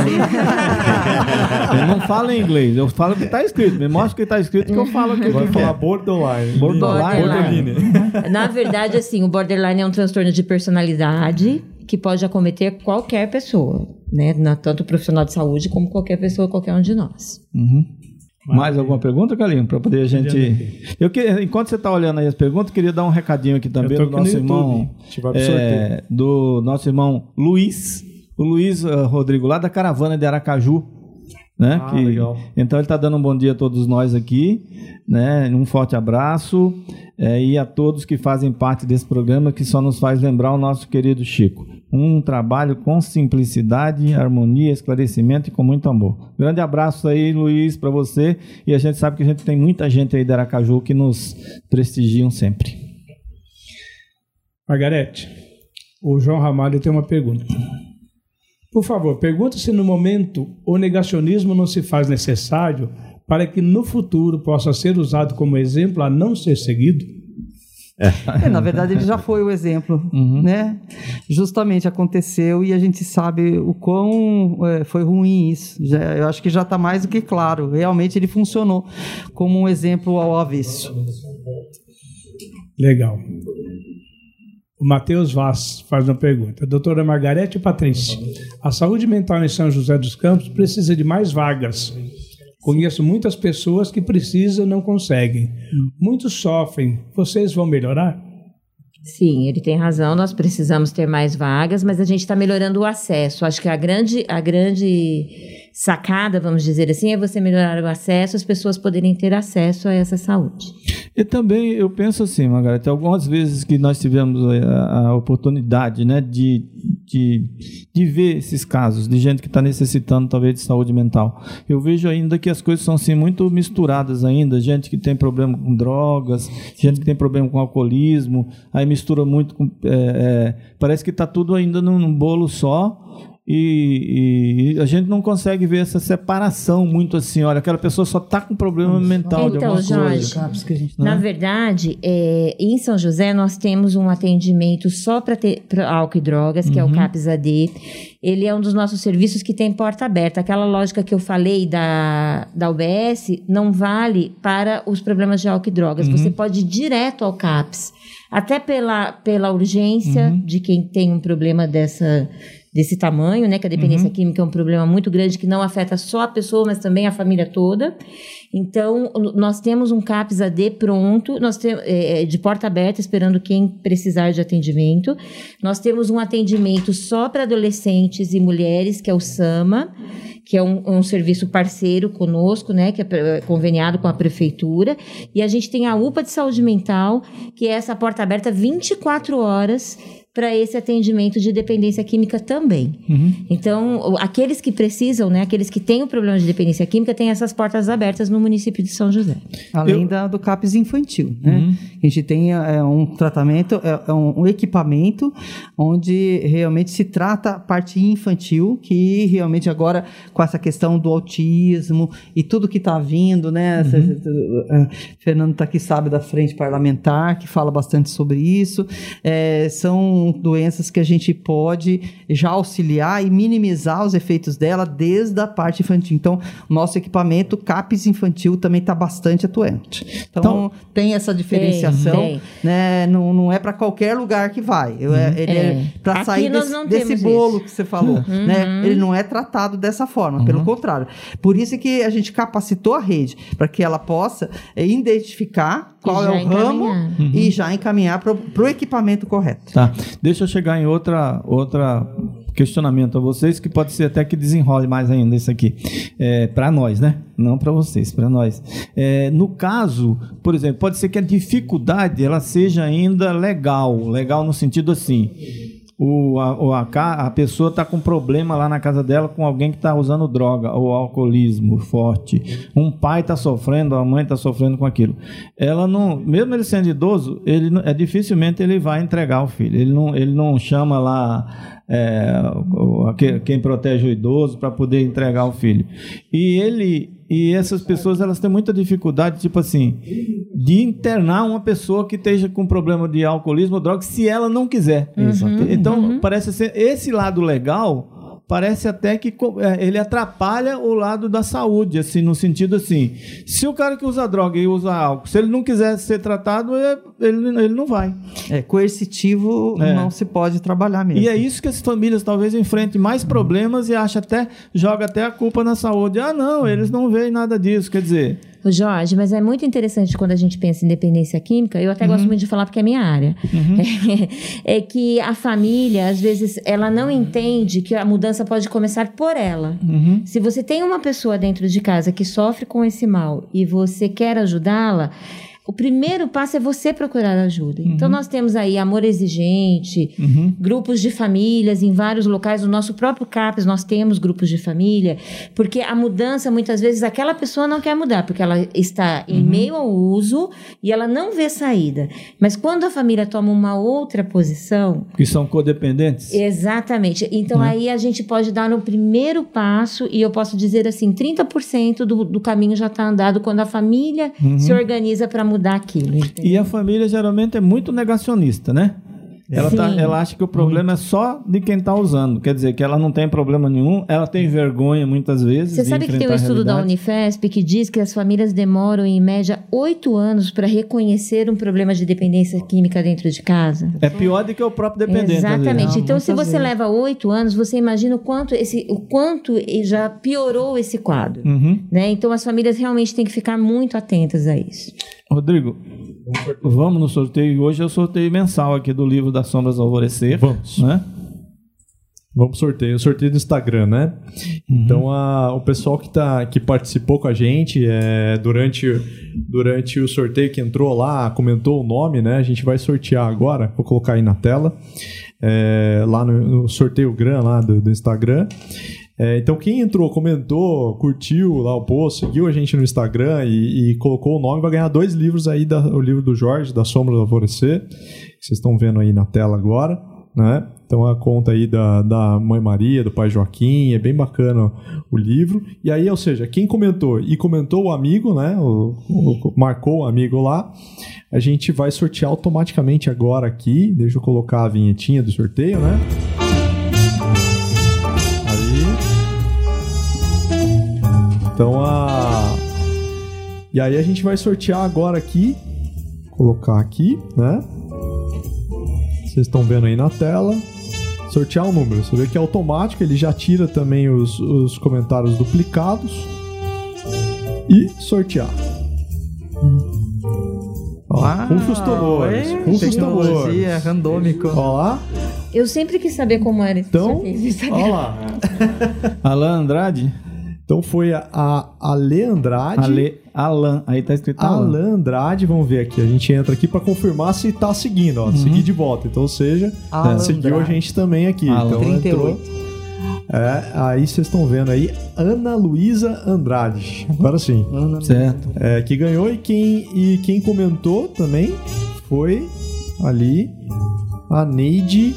Eu não falo em inglês, eu falo o que tá escrito. Me mostra o que tá escrito que eu falo aqui. Vai falar borderline. Borderline. Na verdade, assim, o borderline é um transtorno de personalidade que pode acometer qualquer pessoa, né? Tanto profissional de saúde como qualquer pessoa, qualquer um de nós. Mais alguma pergunta, Carlinhos? Para poder a gente... Enquanto você está olhando aí as perguntas, eu queria dar um recadinho aqui também do nosso irmão, do nosso irmão Luiz, o Luiz Rodrigo, lá da Caravana de Aracaju, né? Legal. Então ele está dando um bom dia a todos nós aqui, né? Um forte abraço e a todos que fazem parte desse programa, que só nos faz lembrar o nosso querido Chico. Um trabalho com simplicidade, harmonia, esclarecimento e com muito amor. Grande abraço aí, Luiz, para você. E a gente sabe que a gente tem muita gente aí de Aracaju que nos prestigiam sempre. Margarete, o João Ramalho tem uma pergunta. Por favor, pergunta se no momento o negacionismo não se faz necessário para que no futuro possa ser usado como exemplo a não ser seguido? Na verdade, ele já foi o exemplo, né? Justamente aconteceu e a gente sabe o quão foi ruim isso. Eu acho que já está mais do que claro. Realmente ele funcionou como um exemplo ao avesso. Legal. O Matheus Vaz faz uma pergunta. Doutora Margarete e Patrícia, a saúde mental em São José dos Campos precisa de mais vagas. Conheço muitas pessoas que precisam e não conseguem. Muitos sofrem. Vocês vão melhorar? Sim, ele tem razão, nós precisamos ter mais vagas, mas a gente está melhorando o acesso. Acho que a grande sacada, vamos dizer assim, é você melhorar o acesso, as pessoas poderem ter acesso a essa saúde. E também eu penso assim, Margarete, algumas vezes que nós tivemos a oportunidade, né, de ver esses casos de gente que está necessitando talvez de saúde mental. Eu vejo ainda que as coisas são assim, muito misturadas ainda, gente que tem problema com drogas, gente que tem problema com alcoolismo, aí mistura muito com... parece que está tudo ainda num bolo só. E a gente não consegue ver essa separação muito assim, olha, aquela pessoa só está com problema mental de alguma Jorge, coisa. Na verdade, em São José nós temos um atendimento só para álcool e drogas, que é o CAPS-AD. Ele é um dos nossos serviços que tem porta aberta. Aquela lógica que eu falei da UBS não vale para os problemas de álcool e drogas. Você pode ir direto ao CAPS, até pela urgência de quem tem um problema desse tamanho, né? Que a dependência química é um problema muito grande que não afeta só a pessoa, mas também a família toda. Então, nós temos um CAPS-AD pronto, nós temos de porta aberta, esperando quem precisar de atendimento. Nós temos um atendimento só para adolescentes e mulheres, que é o SAMA, que é um serviço parceiro conosco, né, que é conveniado com a prefeitura. E a gente tem a UPA de saúde mental, que é essa porta aberta 24 horas para esse atendimento de dependência química também. Então, aqueles que precisam, né, aqueles que têm o problema de dependência química, têm essas portas abertas no município de São José. Além do CAPS infantil, né? A gente tem um tratamento, um equipamento onde realmente se trata a parte infantil, que realmente agora, com essa questão do autismo e tudo que está vindo, né? Fernando está aqui, sabe, da frente parlamentar, que fala bastante sobre isso. São doenças que a gente pode já auxiliar e minimizar os efeitos dela desde a parte infantil. Então, nosso equipamento CAPS infantil também está bastante atuante. Então, tem essa diferenciação, né? Não é para qualquer lugar que vai. Ele é para sair desse bolo isso que você falou. Né? Ele não é tratado dessa forma, pelo contrário. Por isso que a gente capacitou a rede, para que ela possa identificar qual é o ramo e já encaminhar para o equipamento correto. Tá. Deixa eu chegar em outra questionamento a vocês, que pode ser até que desenrole mais ainda isso aqui. Para nós, né? Não para vocês, para nós. No caso, por exemplo, pode ser que a dificuldade ela seja ainda legal no sentido assim... A pessoa está com problema lá na casa dela com alguém que está usando droga ou alcoolismo forte. Um pai está sofrendo, a mãe está sofrendo com aquilo. Ela não, mesmo ele sendo idoso, dificilmente ele vai entregar o filho. Ele não chama lá quem protege o idoso para poder entregar o filho. E essas pessoas, elas têm muita dificuldade, tipo assim, de internar uma pessoa que esteja com problema de alcoolismo ou droga, se ela não quiser. Então, parece ser esse lado legal, parece até que ele atrapalha o lado da saúde, assim, no sentido assim, se o cara que usa droga e usa álcool, se ele não quiser ser tratado, ele não vai. Coercitivo não se pode trabalhar mesmo. E é isso que as famílias talvez enfrentem mais problemas e joga até a culpa na saúde. Não, eles não veem nada disso, quer dizer... Jorge, mas é muito interessante quando a gente pensa em dependência química, eu até gosto muito de falar porque é minha área, é que a família, às vezes, ela não entende que a mudança pode começar por ela. Se você tem uma pessoa dentro de casa que sofre com esse mal e você quer ajudá-la, o primeiro passo é você procurar ajuda. Então, nós temos aí Amor Exigente, grupos de famílias em vários locais. No nosso próprio CAPS, nós temos grupos de família, porque a mudança, muitas vezes, aquela pessoa não quer mudar, porque ela está em meio ao uso e ela não vê saída. Mas quando a família toma uma outra posição... Que são codependentes? Exatamente. Então, aí a gente pode dar no primeiro passo, e eu posso dizer assim, 30% do caminho já está andado quando a família se organiza para mudar aquilo. Entendeu? E a família geralmente é muito negacionista, né? Ela acha que o problema é só de quem está usando. Quer dizer, que ela não tem problema nenhum, ela tem vergonha muitas vezes. Você sabe que tem um estudo da Unifesp que diz que as famílias demoram, em média, 8 anos para reconhecer um problema de dependência química dentro de casa. É pior do que o próprio dependente. Exatamente. Então, se você leva 8 anos, você imagina o quanto já piorou esse quadro. Né? Então, as famílias realmente têm que ficar muito atentas a isso. Rodrigo, vamos no sorteio. Hoje é o sorteio mensal aqui do livro Das Sombras ao Alvorecer. Vamos. Né? Vamos sorteio. O sorteio do Instagram, né? Então, o pessoal que participou com a gente durante o sorteio, que entrou lá, comentou o nome, né? A gente vai sortear agora. Vou colocar aí na tela. Lá no sorteio GRAM lá do Instagram. Então, quem entrou, comentou, curtiu lá o post, seguiu a gente no Instagram e colocou o nome, vai ganhar 2 livros aí, o livro do Jorge, Das Sombras ao Alvorecer, que vocês estão vendo aí na tela agora, né? Então, a conta aí da Mãe Maria, do Pai Joaquim, é bem bacana o livro. E aí, ou seja, quem comentou e comentou o amigo, né? Marcou o amigo lá, a gente vai sortear automaticamente agora aqui. Deixa eu colocar a vinhetinha do sorteio, né? Então, E aí a gente vai sortear agora aqui. Colocar aqui, né? Vocês estão vendo aí na tela. Sortear um número. Você vê que é automático. Ele já tira também os comentários duplicados. E sortear. Rufus tambores. Tecnologia, randômico. Olha lá. Eu sempre quis saber como era esse sorteio. Olha lá. Alan Andrade. Então foi a Ale Andrade. Alan, aí tá escrito Alan Andrade, vamos ver aqui. A gente entra aqui para confirmar se tá seguindo, ó. Seguir de volta. Então, ou seja, seguiu a gente também aqui. Alan, então 38. Entrou. Aí vocês estão vendo aí Ana Luísa Andrade. Agora sim. Certo. Que ganhou e quem comentou também foi ali a Neide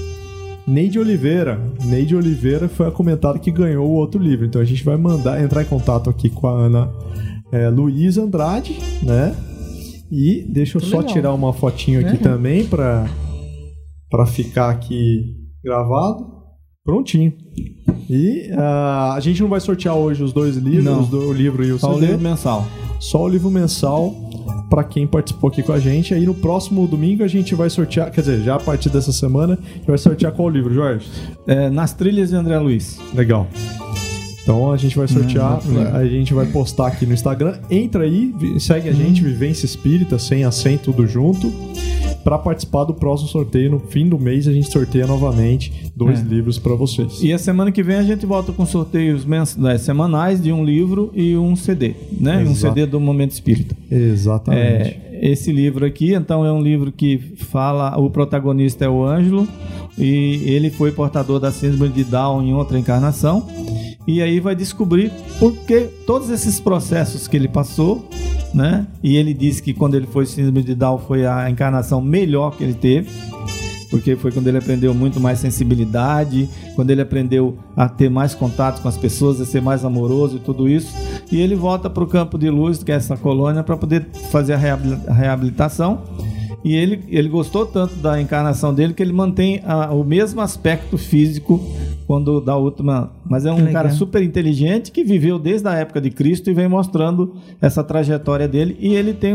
Oliveira. Neide Oliveira foi a comentada que ganhou o outro livro. Então a gente vai entrar em contato aqui com a Ana Luísa Andrade, né? E deixa eu só tirar uma fotinho aqui também para ficar aqui gravado. Prontinho. E a gente não vai sortear hoje os 2 livros, o livro e o CD. Só o livro mensal. Só o livro mensal para quem participou aqui com a gente. Aí no próximo domingo a gente vai sortear, quer dizer, já a partir dessa semana, a gente vai sortear qual livro, Jorge? Nas Trilhas de André Luiz. Legal. Então a gente vai sortear, a gente vai postar aqui no Instagram. Entra aí, segue a gente, Vivência Espírita, sem acento, tudo junto. Para participar do próximo sorteio, no fim do mês a gente sorteia novamente 2 livros para vocês. E a semana que vem a gente volta com sorteios semanais de um livro e um CD, né? Um CD do Momento Espírita. Exatamente. Esse livro aqui, então, é um livro que fala, o protagonista é o Ângelo e ele foi portador da síndrome de Down em outra encarnação. E aí vai descobrir porque todos esses processos que ele passou, né? E ele disse que quando ele foi síndrome de Down foi a encarnação melhor que ele teve, porque foi quando ele aprendeu muito mais sensibilidade, quando ele aprendeu a ter mais contato com as pessoas, a ser mais amoroso e tudo isso. E ele volta para o campo de luz, que é essa colônia, para poder fazer a reabilitação. E ele gostou tanto da encarnação dele que ele mantém o mesmo aspecto físico quando da última... Mas é um cara super inteligente que viveu desde a época de Cristo e vem mostrando essa trajetória dele. E ele tem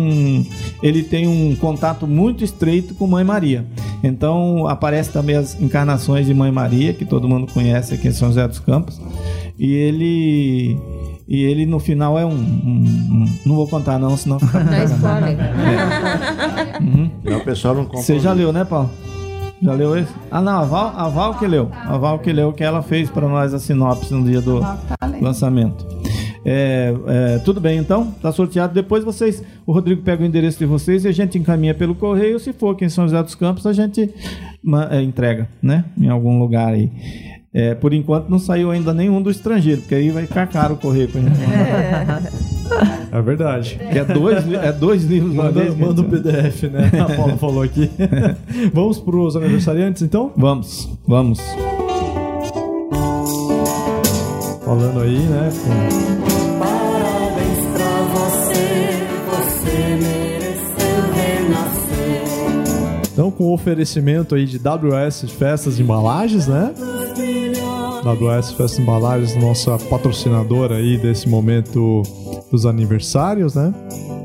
um contato muito estreito com Mãe Maria. Então aparece também as encarnações de Mãe Maria, que todo mundo conhece aqui em São José dos Campos. E ele no final é não vou contar não, senão fica... Dá spoiler. Não, o pessoal não compra. Você já leu, né, Paulo? Já leu esse? Não, a Val que leu. A Val que leu, que ela fez para nós a sinopse no dia do lançamento. Tudo bem, então, tá sorteado. Depois o Rodrigo pega o endereço de vocês e a gente encaminha pelo correio. Se for aqui em São José dos Campos, a gente entrega, né? Em algum lugar aí. Por enquanto não saiu ainda nenhum do estrangeiro, porque aí vai ficar caro o correio pra gente. É verdade. É dois livros uma vez. Manda o PDF, né? A Paula falou aqui. Vamos pros aniversariantes, então? Vamos. Falando aí, né? Parabéns pra você, você mereceu renascer. Então, com o oferecimento aí de WS Festas e Embalagens, né? WS Festas e Embalagens, nossa patrocinadora aí desse momento dos aniversários, né?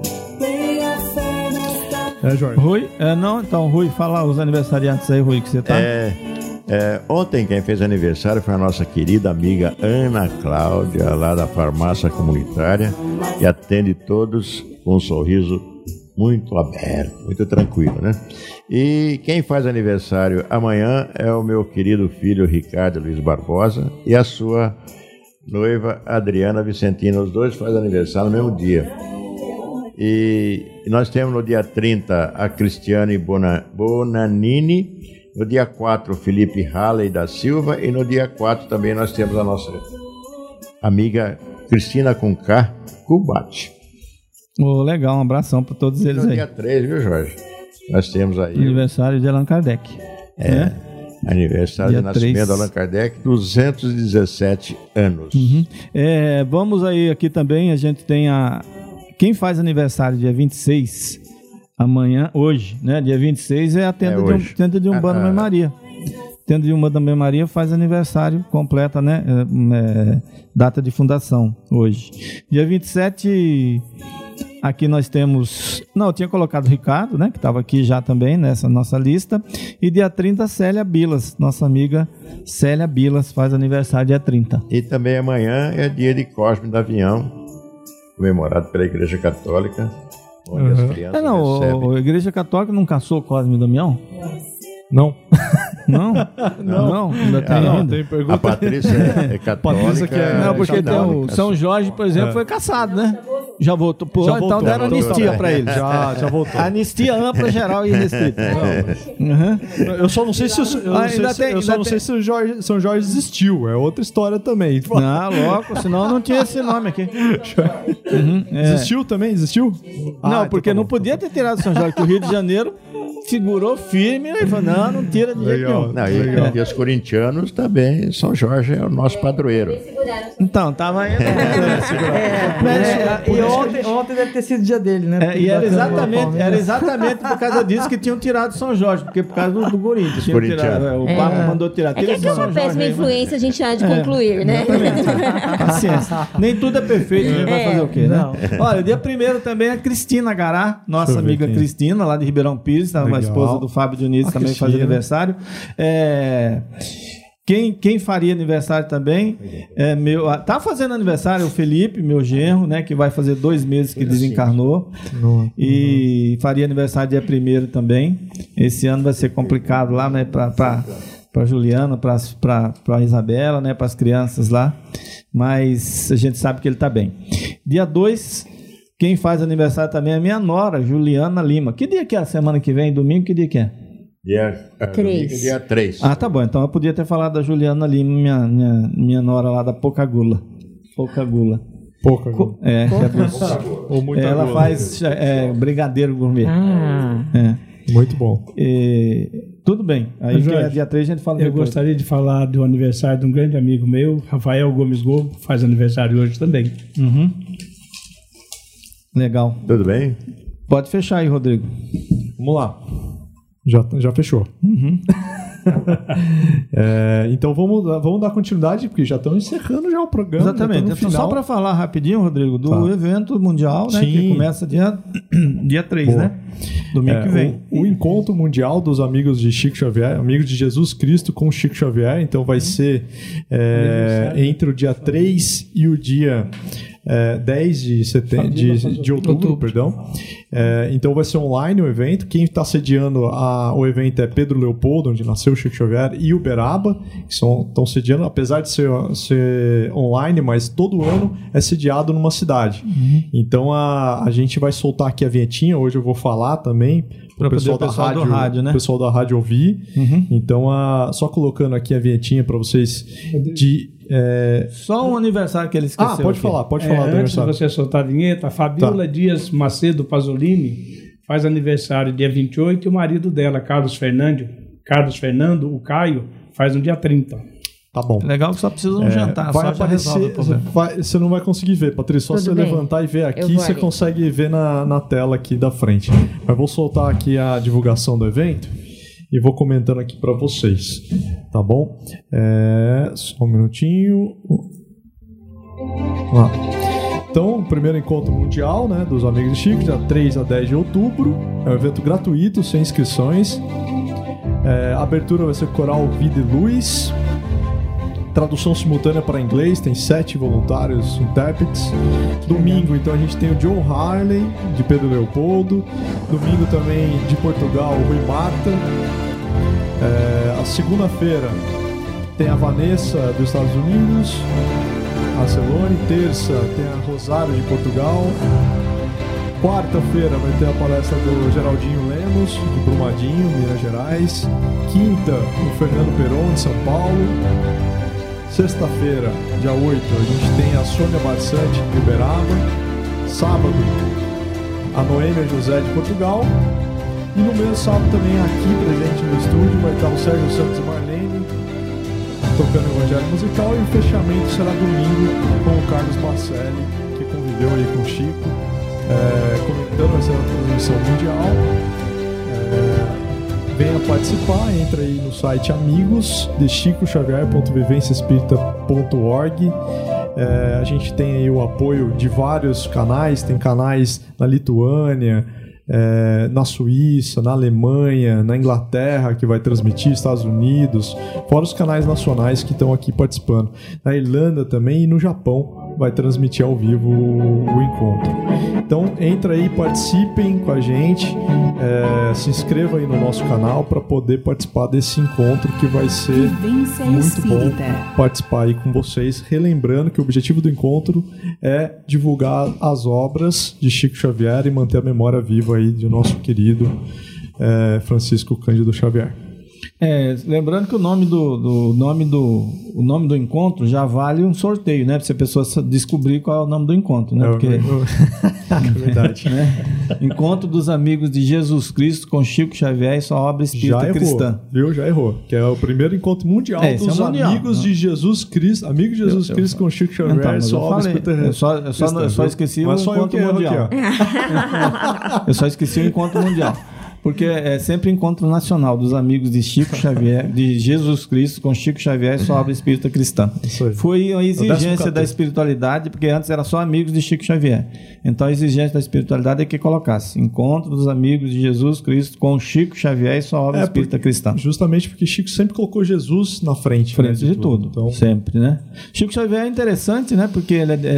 Jorge? Rui? Então, Rui, fala os aniversariantes aí, Rui, que você tá. Ontem quem fez aniversário foi a nossa querida amiga Ana Cláudia, lá da farmácia comunitária, que atende todos com um sorriso muito aberto, muito tranquilo, né? E quem faz aniversário amanhã é o meu querido filho Ricardo Luiz Barbosa e a sua noiva Adriana Vicentina. Os dois fazem aniversário no mesmo dia. E nós temos no dia 30 a Cristiane Bonanini, no dia 4 o Felipe Halley da Silva e no dia 4 também nós temos a nossa amiga Cristina com K Cubati. Legal, um abração para todos eles no aí. Dia 3, viu, Jorge? Nós temos aí aniversário de Allan Kardec. Aniversário dia de nascimento 3. de Allan Kardec, 217 anos. Vamos aí, aqui também a gente tem quem faz aniversário dia 26, amanhã, hoje, né? Dia 26 é a tenda de Umbanda Mãe Maria. Tenda de Umbanda Mãe Maria faz aniversário, completa, né? Data de fundação, hoje. Dia 27, aqui nós temos... Não, eu tinha colocado o Ricardo, né? Que estava aqui já também nessa nossa lista. E dia 30, Célia Bilas, nossa amiga Célia Bilas faz aniversário dia 30. E também amanhã é dia de Cosme e Damião, comemorado pela Igreja Católica, onde as crianças recebem... A Igreja Católica não caçou Cosme e Damião? Não. Não? Ainda tem ainda. Tem pergunta. A Patrícia é católica. Patrícia que é Não, porque tem católica. o São Jorge, por exemplo, foi caçado, né? Já voltou. Já voltou, então deram anistia para ele. Já voltou. Anistia ampla, geral e restrita. Eu só não sei se o São Jorge existiu. É outra história também. Louco, senão não tinha esse nome aqui. Existiu também? Existiu? Não, porque não podia ter tirado São Jorge, que o Rio de Janeiro segurou firme e falou, não tira de jeito nenhum. Não, e os corintianos também, São Jorge é o nosso padroeiro. Então, tava aí. E ontem deve ter sido o dia dele, né? E era exatamente por causa disso que tinham tirado São Jorge, porque por causa do Corinthians. Corintiano. O Papa mandou tirar. É que é uma péssima influência, a gente há de concluir, né? Paciência. Nem tudo é perfeito, a gente vai fazer o quê, né? Olha, dia 1º também é Cristina Gará, nossa amiga Cristina, lá de Ribeirão Pires, a esposa do Fábio Dionísio, também faz aniversário. Quem faria aniversário também tá fazendo aniversário o Felipe, meu genro, né, que vai fazer 2 meses que desencarnou. E faria aniversário dia 1º também. Esse ano vai ser complicado lá, né, para Juliana, para Isabela, né, para as crianças lá, mas a gente sabe que ele está bem. Dia 2, quem faz aniversário também é minha nora, Juliana Lima. Que dia que é a semana que vem? Domingo, que dia que é? Dia 3. Tá bom. Então eu podia ter falado da Juliana Lima, minha nora lá da Pouca Gula. Pouca Gula. Ou muita ela gula. Faz brigadeiro gourmet. Muito bom. Tudo bem. Aí Jorge, dia 3 a gente fala. Eu gostaria de falar do aniversário de um grande amigo meu, Rafael Gomes Gogo, faz aniversário hoje também. Legal. Tudo bem? Pode fechar aí, Rodrigo. Vamos lá. Já fechou. Então vamos dar continuidade, porque já estamos encerrando já o programa. Exatamente. Então, só para falar rapidinho, Rodrigo, do evento mundial, né, que começa dia 3, Boa. né? Domingo que vem. O encontro mundial dos amigos de Chico Xavier, amigos de Jesus Cristo com Chico Xavier. Então vai ser entre o dia 3 e o dia 10 de outubro, perdão. Então vai ser online o evento. Quem está sediando o evento é Pedro Leopoldo, onde nasceu o Chico Xavier, e Uberaba, que estão sediando, apesar de ser online, mas todo ano é sediado numa cidade. Então a gente vai soltar aqui a vinhetinha. Hoje eu vou falar também para o pessoal da rádio, né? O pessoal da rádio ouvir. Então só colocando aqui a vinhetinha para vocês só um aniversário que ele esqueceu. Pode falar antes de você soltar a vinheta, a Fabiola Dias Macedo Pasolini faz aniversário dia 28 e o marido dela, Carlos Fernando, o Caio, faz no dia 30. Tá bom. Legal que só precisa um jantar. Vai só aparecer, você não vai conseguir ver, Patrícia. Só você levantar e ver aqui, você consegue ver na tela aqui da frente. Mas vou soltar aqui a divulgação do evento e vou comentando aqui para vocês. Tá bom? Só um minutinho. Então, o primeiro encontro mundial, né, dos Amigos de Chico, dia 3 a 10 de outubro. É um evento gratuito, sem inscrições. A abertura vai ser Coral Vida e Luz. Tradução simultânea para inglês, tem 7 voluntários intérpretes. Domingo, então, a gente tem o John Harley, de Pedro Leopoldo. Domingo também, de Portugal, o Rui Marta. A segunda-feira tem a Vanessa, dos Estados Unidos. A Celone. Terça tem a Rosário, de Portugal. Quarta-feira vai ter a palestra do Geraldinho Lemos, de Brumadinho, Minas Gerais. Quinta, o Fernando Peron, de São Paulo. Sexta-feira, dia 8, a gente tem a Sônia Barçante, de Uberaba. Sábado, a Noêmia José, de Portugal. E no mesmo sábado também, aqui presente no estúdio, vai estar o Sérgio Santos e Marlene tocando Evangelho Musical. E o fechamento será domingo com o Carlos Marcelli, que conviveu aí com o Chico, comentando essa transmissão mundial. Venha participar, entra aí no site amigosdechicoxavier.vivenciaespírita.org. A gente tem aí o apoio de vários canais, tem canais na Lituânia, na Suíça, na Alemanha, na Inglaterra, que vai transmitir, Estados Unidos, fora os canais nacionais que estão aqui participando. Na Irlanda também e no Japão vai transmitir ao vivo o encontro. Então entra aí, participem com a gente, se inscreva aí no nosso canal para poder participar desse encontro, que vai ser muito bom participar aí com vocês. Relembrando que o objetivo do encontro é divulgar as obras de Chico Xavier e manter a memória viva aí de nosso querido Francisco Cândido Xavier. Lembrando que o nome do encontro já vale um sorteio, né? Para se a pessoa descobrir qual é o nome do encontro, né? Porque é verdade. Né? Encontro dos Amigos de Jesus Cristo com Chico Xavier e sua obra espírita cristã. Viu? Já errou. Que é o primeiro encontro mundial dos Amigos de Jesus Cristo. Amigos de Jesus Cristo com Chico Xavier e sua obra espírita cristã. Eu só esqueci o encontro mundial. Eu só esqueci o encontro mundial. Porque é sempre encontro nacional dos Amigos de Chico Xavier, de Jesus Cristo com Chico Xavier e sua obra espírita cristã. Foi a exigência da espiritualidade, porque antes era só Amigos de Chico Xavier. Então a exigência da espiritualidade é que colocasse Encontro dos Amigos de Jesus Cristo com Chico Xavier e sua obra espírita cristã. Justamente porque Chico sempre colocou Jesus na frente. Frente de tudo. Então... Sempre, né? Chico Xavier é interessante, né? Porque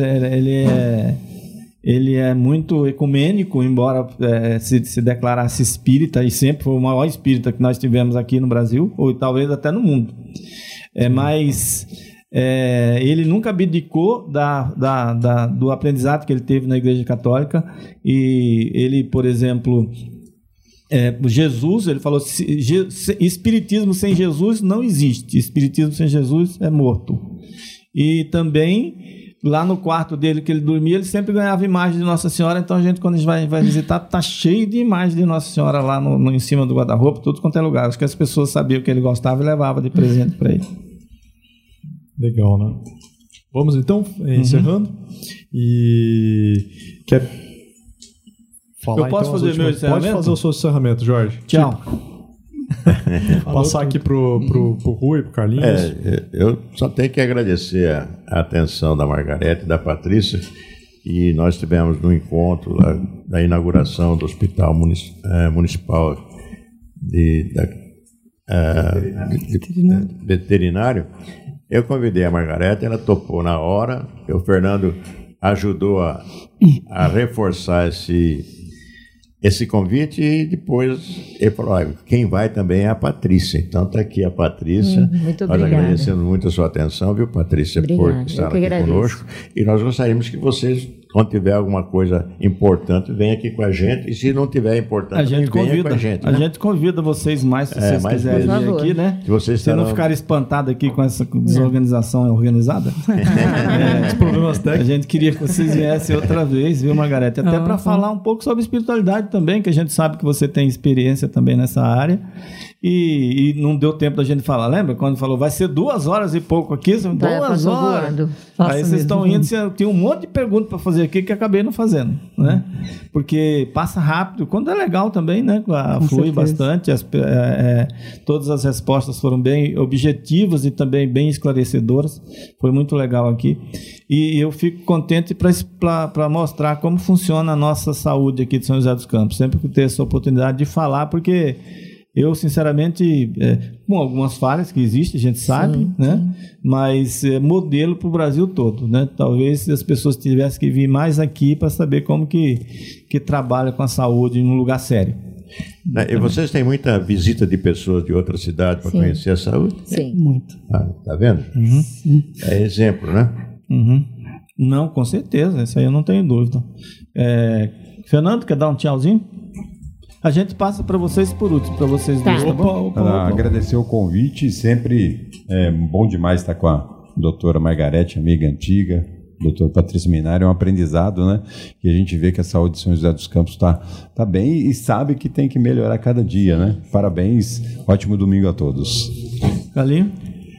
ele é muito ecumênico, embora se declarasse espírita, e sempre foi o maior espírita que nós tivemos aqui no Brasil, ou talvez até no mundo. Mas ele nunca abdicou do aprendizado que ele teve na Igreja Católica. E ele, por exemplo, Jesus, ele falou: espiritismo sem Jesus não existe, espiritismo sem Jesus é morto. E também... Lá no quarto dele, que ele dormia, ele sempre ganhava imagem de Nossa Senhora. Então a gente, quando a gente vai visitar, tá cheio de imagens de Nossa Senhora lá em cima do guarda-roupa, tudo quanto é lugar. Acho que as pessoas sabiam que ele gostava e levavam de presente para ele. Legal, né? Vamos então, encerrando. E quer falar? Eu posso fazer meu encerramento? Pode fazer o seu encerramento, Jorge. Tchau. Passar aqui pro Rui, pro Carlinhos. Eu só tenho que agradecer a atenção da Margarete e da Patrícia, e nós tivemos no encontro da inauguração do Hospital Municipal Veterinário. Eu convidei a Margarete, ela topou na hora. O Fernando ajudou a reforçar esse convite, e depois ele falou: quem vai também é a Patrícia. Então está aqui a Patrícia. Muito obrigada. Nós agradecemos muito a sua atenção, viu, Patrícia, por estar aqui conosco. E nós gostaríamos que vocês Quando tiver alguma coisa importante, vem aqui com a gente. E se não tiver importante, venha com a gente. A gente convida vocês mais, se vocês quiserem vir aqui, né? Se não ficarem espantados aqui com essa desorganização organizada. Os problemas técnicos. A gente queria que vocês viessem outra vez, viu, Margarete? Até para falar um pouco sobre espiritualidade também, que a gente sabe que você tem experiência também nessa área. E não deu tempo da gente falar. Lembra quando falou, vai ser 2 horas e pouco aqui? 2 horas. Aí vocês estão indo, tem um monte de perguntas para fazer aqui que acabei não fazendo, né? Porque passa rápido, quando é legal também, né? Flui bastante, todas as respostas foram bem objetivas e também bem esclarecedoras. Foi muito legal aqui. E eu fico contente para mostrar como funciona a nossa saúde aqui de São José dos Campos. Sempre que ter essa oportunidade de falar, porque eu, sinceramente, com algumas falhas que existem, a gente sabe, né? Mas é modelo para o Brasil todo, né? Talvez as pessoas tivessem que vir mais aqui para saber como que trabalha com a saúde em um lugar sério. E vocês têm muita visita de pessoas de outra cidade para conhecer a saúde? Sim. Muito. Tá vendo? É exemplo, né? Não, com certeza, isso aí eu não tenho dúvida. Fernando, quer dar um tchauzinho? A gente passa para vocês por último, para vocês dois, tá bom? Agradecer o convite, sempre é bom demais estar com a doutora Margarete, amiga antiga, doutora Patrícia Minari, é um aprendizado, né? E a gente vê que a saúde de São José dos Campos tá bem e sabe que tem que melhorar cada dia, né? Parabéns, ótimo domingo a todos. Galinho?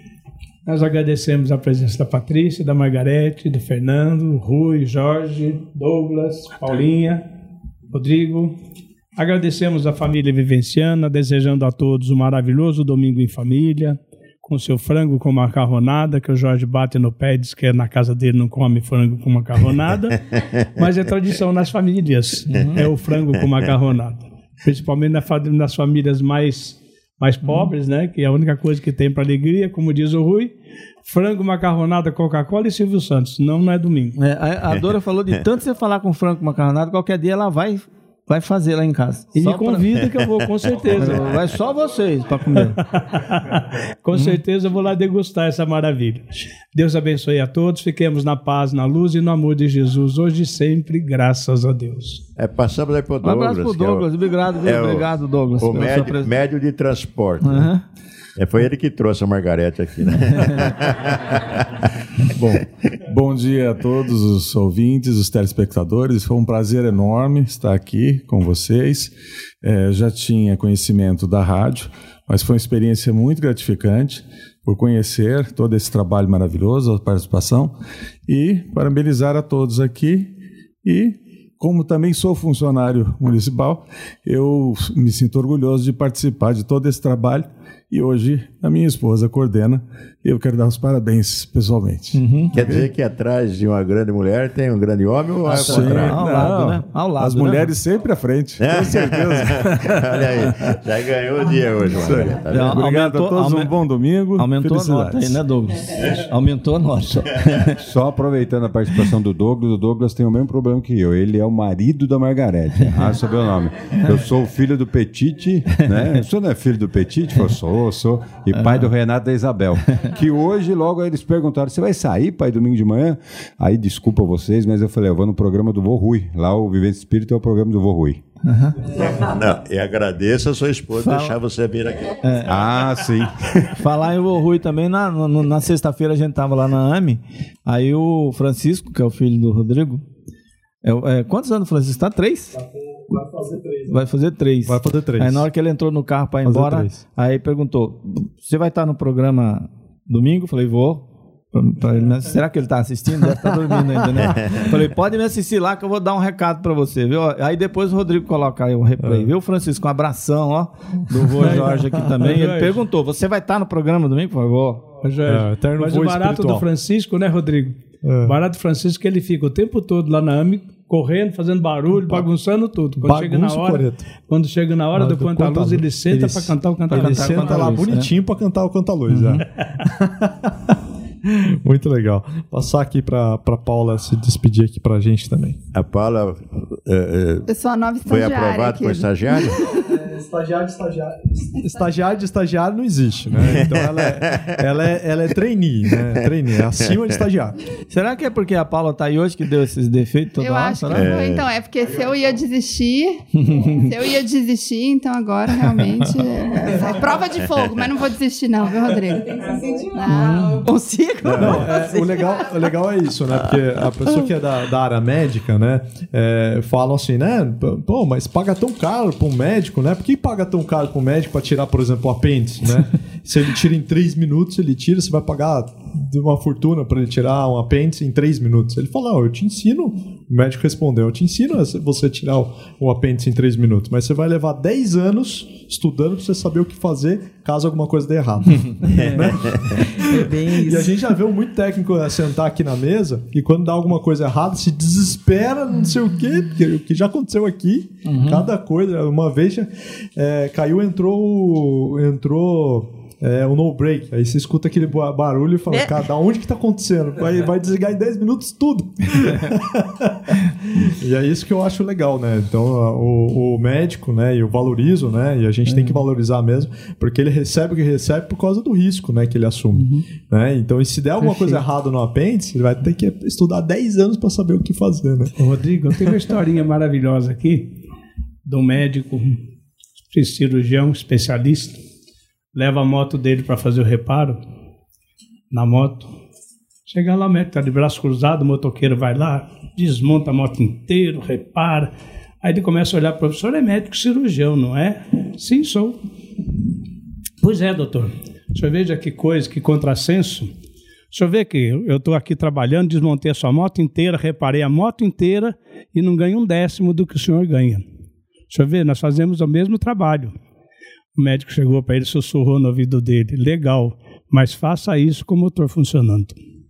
Nós agradecemos a presença da Patrícia, da Margarete, do Fernando, Rui, Jorge, Douglas, Paulinha, Rodrigo. Agradecemos a família vivenciana, desejando a todos um maravilhoso domingo em família, com seu frango com macarronada, que o Jorge bate no pé e diz que na casa dele não come frango com macarronada, mas é tradição nas famílias, é o frango com macarronada. Principalmente nas famílias mais pobres, né? Que é a única coisa que tem para alegria, como diz o Rui, frango, macarronada, Coca-Cola e Silvio Santos, não é domingo. A Dora falou de tanto você falar com frango com macarronada, qualquer dia ela vai fazer lá em casa. E me convida que eu vou, com certeza. Vai só vocês para comer. Com certeza eu vou lá degustar essa maravilha. Deus abençoe a todos. Fiquemos na paz, na luz e no amor de Jesus, hoje e sempre, graças a Deus. Passamos aí para o Douglas. Um abraço para o Douglas. Obrigado, Douglas. O médio de transporte. Né? Foi ele que trouxe a Margarete aqui, né? Bom dia a todos os ouvintes, os telespectadores. Foi um prazer enorme estar aqui com vocês. Já tinha conhecimento da rádio, mas foi uma experiência muito gratificante por conhecer todo esse trabalho maravilhoso, a participação, e parabenizar a todos aqui. E, como também sou funcionário municipal, eu me sinto orgulhoso de participar de todo esse trabalho. E hoje a minha esposa coordena e eu quero dar os parabéns pessoalmente. Quer dizer que atrás de uma grande mulher tem um grande homem ou ao contrário? Ao lado, né? Ao lado, as mulheres sempre à frente, com certeza. Olha aí, já ganhou o dia hoje. Tá obrigado a todos, um bom domingo. Aumentou a nota aí, né, Douglas? Aumentou a nota. Só aproveitando a participação do Douglas, o Douglas tem o mesmo problema que eu. Ele é o marido da Margarete. Sabe o nome. Eu sou o filho do Petite, né? O senhor não é filho do Petite? Eu sou. E pai do Renato e da Isabel. Que hoje, logo, eles perguntaram, você vai sair, pai, domingo de manhã? Aí, desculpa vocês, mas eu falei, eu vou no programa do Vô Rui. Lá, o Vivência Espírita é o programa do Vô Rui. Não, eu agradeço a sua esposa deixar você vir aqui. Sim. Falar em Vô Rui também, na sexta-feira a gente estava lá na AME, aí o Francisco, que é o filho do Rodrigo, quantos anos o Francisco está? 3? Vai fazer 3. Aí na hora que ele entrou no carro para ir embora, aí perguntou, você vai estar no programa domingo? Falei, vou. Será que ele está assistindo? Deve estar dormindo ainda, né? Falei, pode me assistir lá que eu vou dar um recado para você, viu? Aí depois o Rodrigo coloca aí o replay, viu, Francisco? Um abração, ó, do vô Jorge aqui também. Ele perguntou, você vai estar no programa domingo? Por favor. Mas o barato do Francisco, né, Rodrigo? O barato do Francisco é que ele fica o tempo todo lá na AME, correndo, fazendo barulho, bagunçando tudo. Quando chega na hora do Canta-Luz, ele senta para cantar o Canta-Luz. Ele senta lá bonitinho para cantar o Canta-Luz. Muito legal. Passar aqui para Paula se despedir aqui para a gente também. A Paula eu sou a nova foi estagiária. aprovada como estagiária? estagiário de estagiário não existe, né? Então ela é trainee, né? Trainee, é acima de estagiário. Será que é porque a Paula tá aí hoje que deu esses defeitos toda Eu hora? acho que foi. Então, é porque se eu ia desistir, então agora realmente é prova de fogo, mas não vou desistir não, viu, Rodrigo? Não consigo. O legal é isso, né? Porque a pessoa que é da área médica, né? Falam assim, né? Pô, mas paga tão caro para um médico, né? Por que paga tão caro para um médico para tirar, por exemplo, o apêndice, né? Se ele tira em 3 minutos, você vai pagar uma fortuna para ele tirar um apêndice em 3 minutos. Ele fala, eu te ensino, o médico respondeu, eu te ensino a você tirar o apêndice em 3 minutos, mas você vai levar 10 anos estudando para você saber o que fazer caso alguma coisa dê errado. Né? É bem isso. E a gente já viu muito técnico sentar aqui na mesa e quando dá alguma coisa errada, se desespera, não sei o quê, porque o que já aconteceu aqui, cada coisa, uma vez caiu, entrou o no break, aí você escuta aquele barulho e fala, cara, da onde que tá acontecendo? Vai desligar em 10 minutos tudo. E é isso que eu acho legal, né? Então o médico, né, eu valorizo, né, e a gente tem que valorizar mesmo, porque ele recebe o que recebe por causa do risco, né, que ele assume, né? Então, e se der alguma coisa errada no apêndice, ele vai ter que estudar 10 anos para saber o que fazer, né? Rodrigo, eu tenho uma historinha maravilhosa aqui de um médico, cirurgião, especialista, leva a moto dele para fazer o reparo na moto. Chega lá, o médico está de braço cruzado, o motoqueiro vai lá, desmonta a moto inteira, repara. Aí ele começa a olhar, professor, é médico cirurgião, não é? Sim, sou. Pois é, doutor. O senhor veja que coisa, que contrassenso. O senhor vê que eu estou aqui trabalhando, desmontei a sua moto inteira, reparei a moto inteira e não ganho 1/10 do que o senhor ganha. O senhor vê, nós fazemos o mesmo trabalho. O médico chegou para ele e sussurrou no ouvido dele, legal, mas faça isso com o motor funcionando.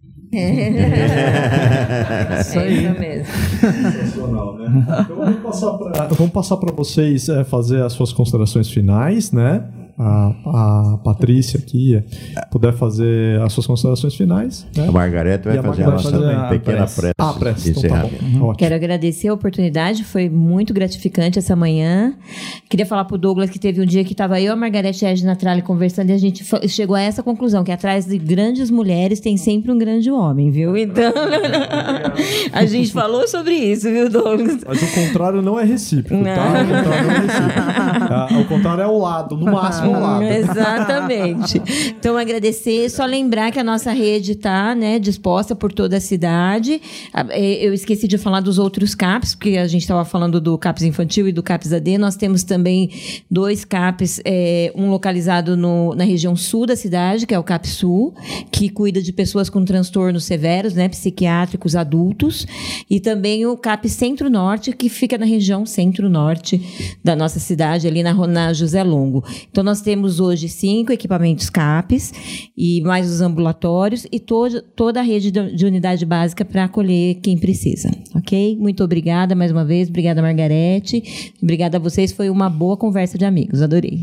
Isso aí mesmo. Sensacional, né? Então vamos passar para vocês fazer as suas considerações finais, né? A Patrícia aqui puder fazer as suas considerações finais, né? A Margarete vai fazer a nossa pequena prece. Então tá bom. Quero agradecer a oportunidade, foi muito gratificante essa manhã. Queria falar pro Douglas que teve um dia que estava eu e a Margarete e a Edna Tralli conversando e a gente chegou a essa conclusão, que atrás de grandes mulheres tem sempre um grande homem, viu? Então, a gente falou sobre isso, viu, Douglas? Mas o contrário não é recíproco, tá? O contrário não é recíproco. O contrário é o lado, no máximo ao lado. Exatamente. Então, agradecer, só lembrar que a nossa rede está, né, disposta por toda a cidade. Eu esqueci de falar dos outros CAPs, porque a gente estava falando do CAPs infantil e do CAPs AD. Nós temos também 2 CAPs, um localizado na região sul da cidade, que é o CAP Sul, que cuida de pessoas com transtornos severos, né, psiquiátricos adultos, e também o CAP Centro-Norte, que fica na região centro-norte da nossa cidade, ali na José Longo. Então, nós temos hoje 5 equipamentos CAPs, e mais os ambulatórios, e toda a rede de unidade básica para acolher quem precisa, ok? Muito obrigada mais uma vez, obrigada, Margarete, obrigada a vocês, foi uma boa conversa de amigos, adorei.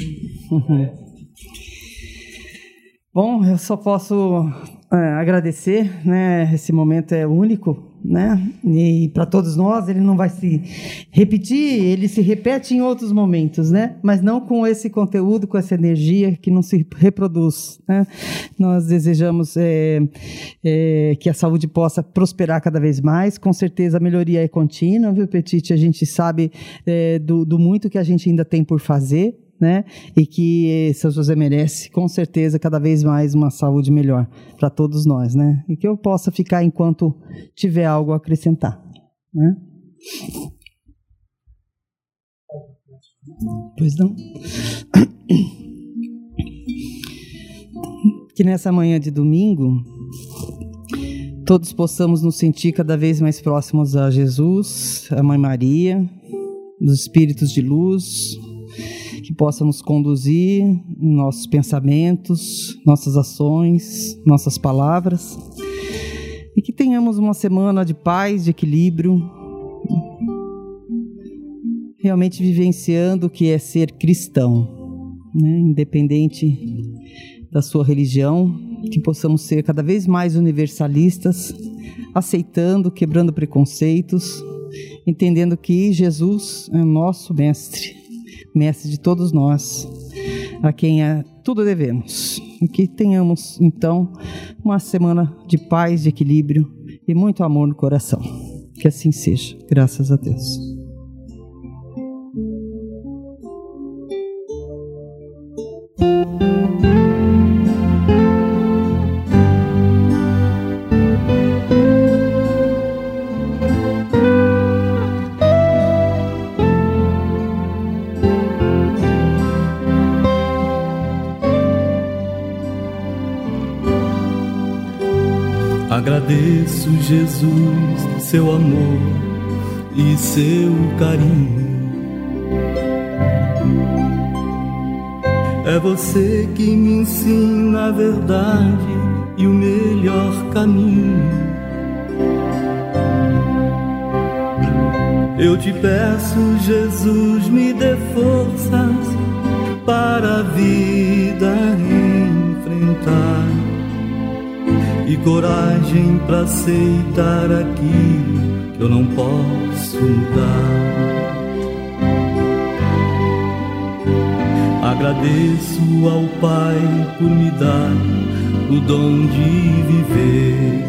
Bom, eu só posso agradecer, né? Esse momento é único, né? E para todos nós ele não vai se repetir, ele se repete em outros momentos, né? Mas não com esse conteúdo, com essa energia que não se reproduz, né? Nós desejamos que a saúde possa prosperar cada vez mais. Com certeza a melhoria é contínua, viu, Petite? A gente sabe do muito que a gente ainda tem por fazer, né? E que São José merece, com certeza, cada vez mais uma saúde melhor para todos nós, né? E que eu possa ficar enquanto tiver algo a acrescentar, né? Pois não? Que nessa manhã de domingo todos possamos nos sentir cada vez mais próximos a Jesus, a Mãe Maria, dos espíritos de luz, que possa nos conduzir em nossos pensamentos, nossas ações, nossas palavras, e que tenhamos uma semana de paz, de equilíbrio, realmente vivenciando o que é ser cristão, né? Independente da sua religião, que possamos ser cada vez mais universalistas, aceitando, quebrando preconceitos, entendendo que Jesus é nosso mestre mestre de todos nós, a quem tudo devemos. E que tenhamos, então, uma semana de paz, de equilíbrio e muito amor no coração. Que assim seja. Graças a Deus. Agradeço, Jesus, seu amor e seu carinho. É você que me ensina a verdade e o melhor caminho. Eu te peço, Jesus, me dê forças para a vida enfrentar e coragem para aceitar aquilo que eu não posso mudar. Agradeço ao Pai por me dar o dom de viver,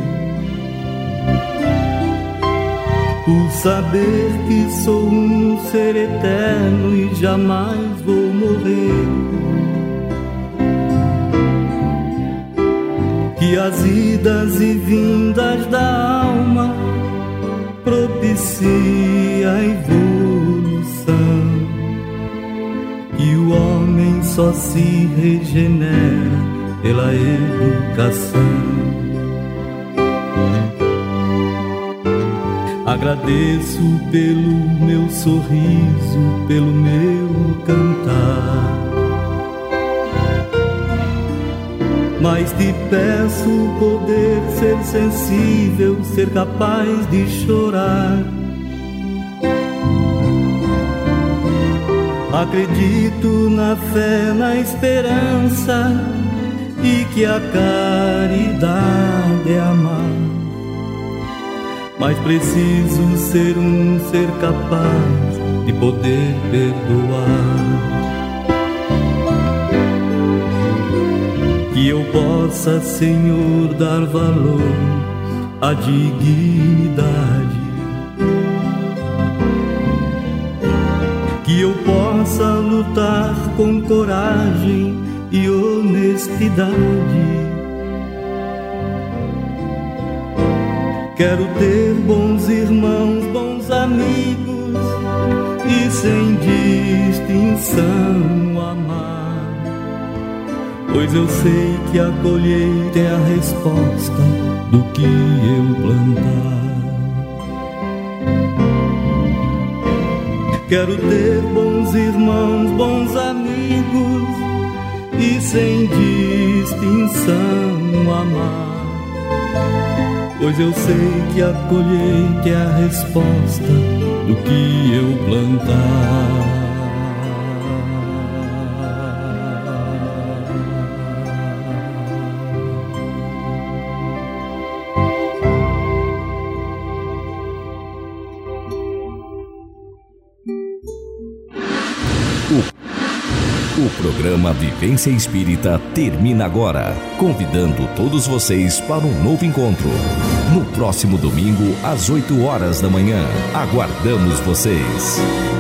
por saber que sou um ser eterno e jamais vou morrer. Que as idas e vindas da alma propicia a evolução, e o homem só se regenera pela educação. Agradeço pelo meu sorriso, pelo meu cantar, mas te peço poder ser sensível, ser capaz de chorar. Acredito na fé, na esperança e que a caridade é amar, mas preciso ser um ser capaz de poder perdoar. Que eu possa, Senhor, dar valor à dignidade, que eu possa lutar com coragem e honestidade. Quero ter bons irmãos, bons amigos e sem distinção amar, pois eu sei que a colheita é a resposta do que eu plantar. Quero ter bons irmãos, bons amigos e sem distinção amar, pois eu sei que a colheita é a resposta do que eu plantar. O programa Vivência Espírita termina agora, convidando todos vocês para um novo encontro. No próximo domingo, às 8 horas da manhã. Aguardamos vocês.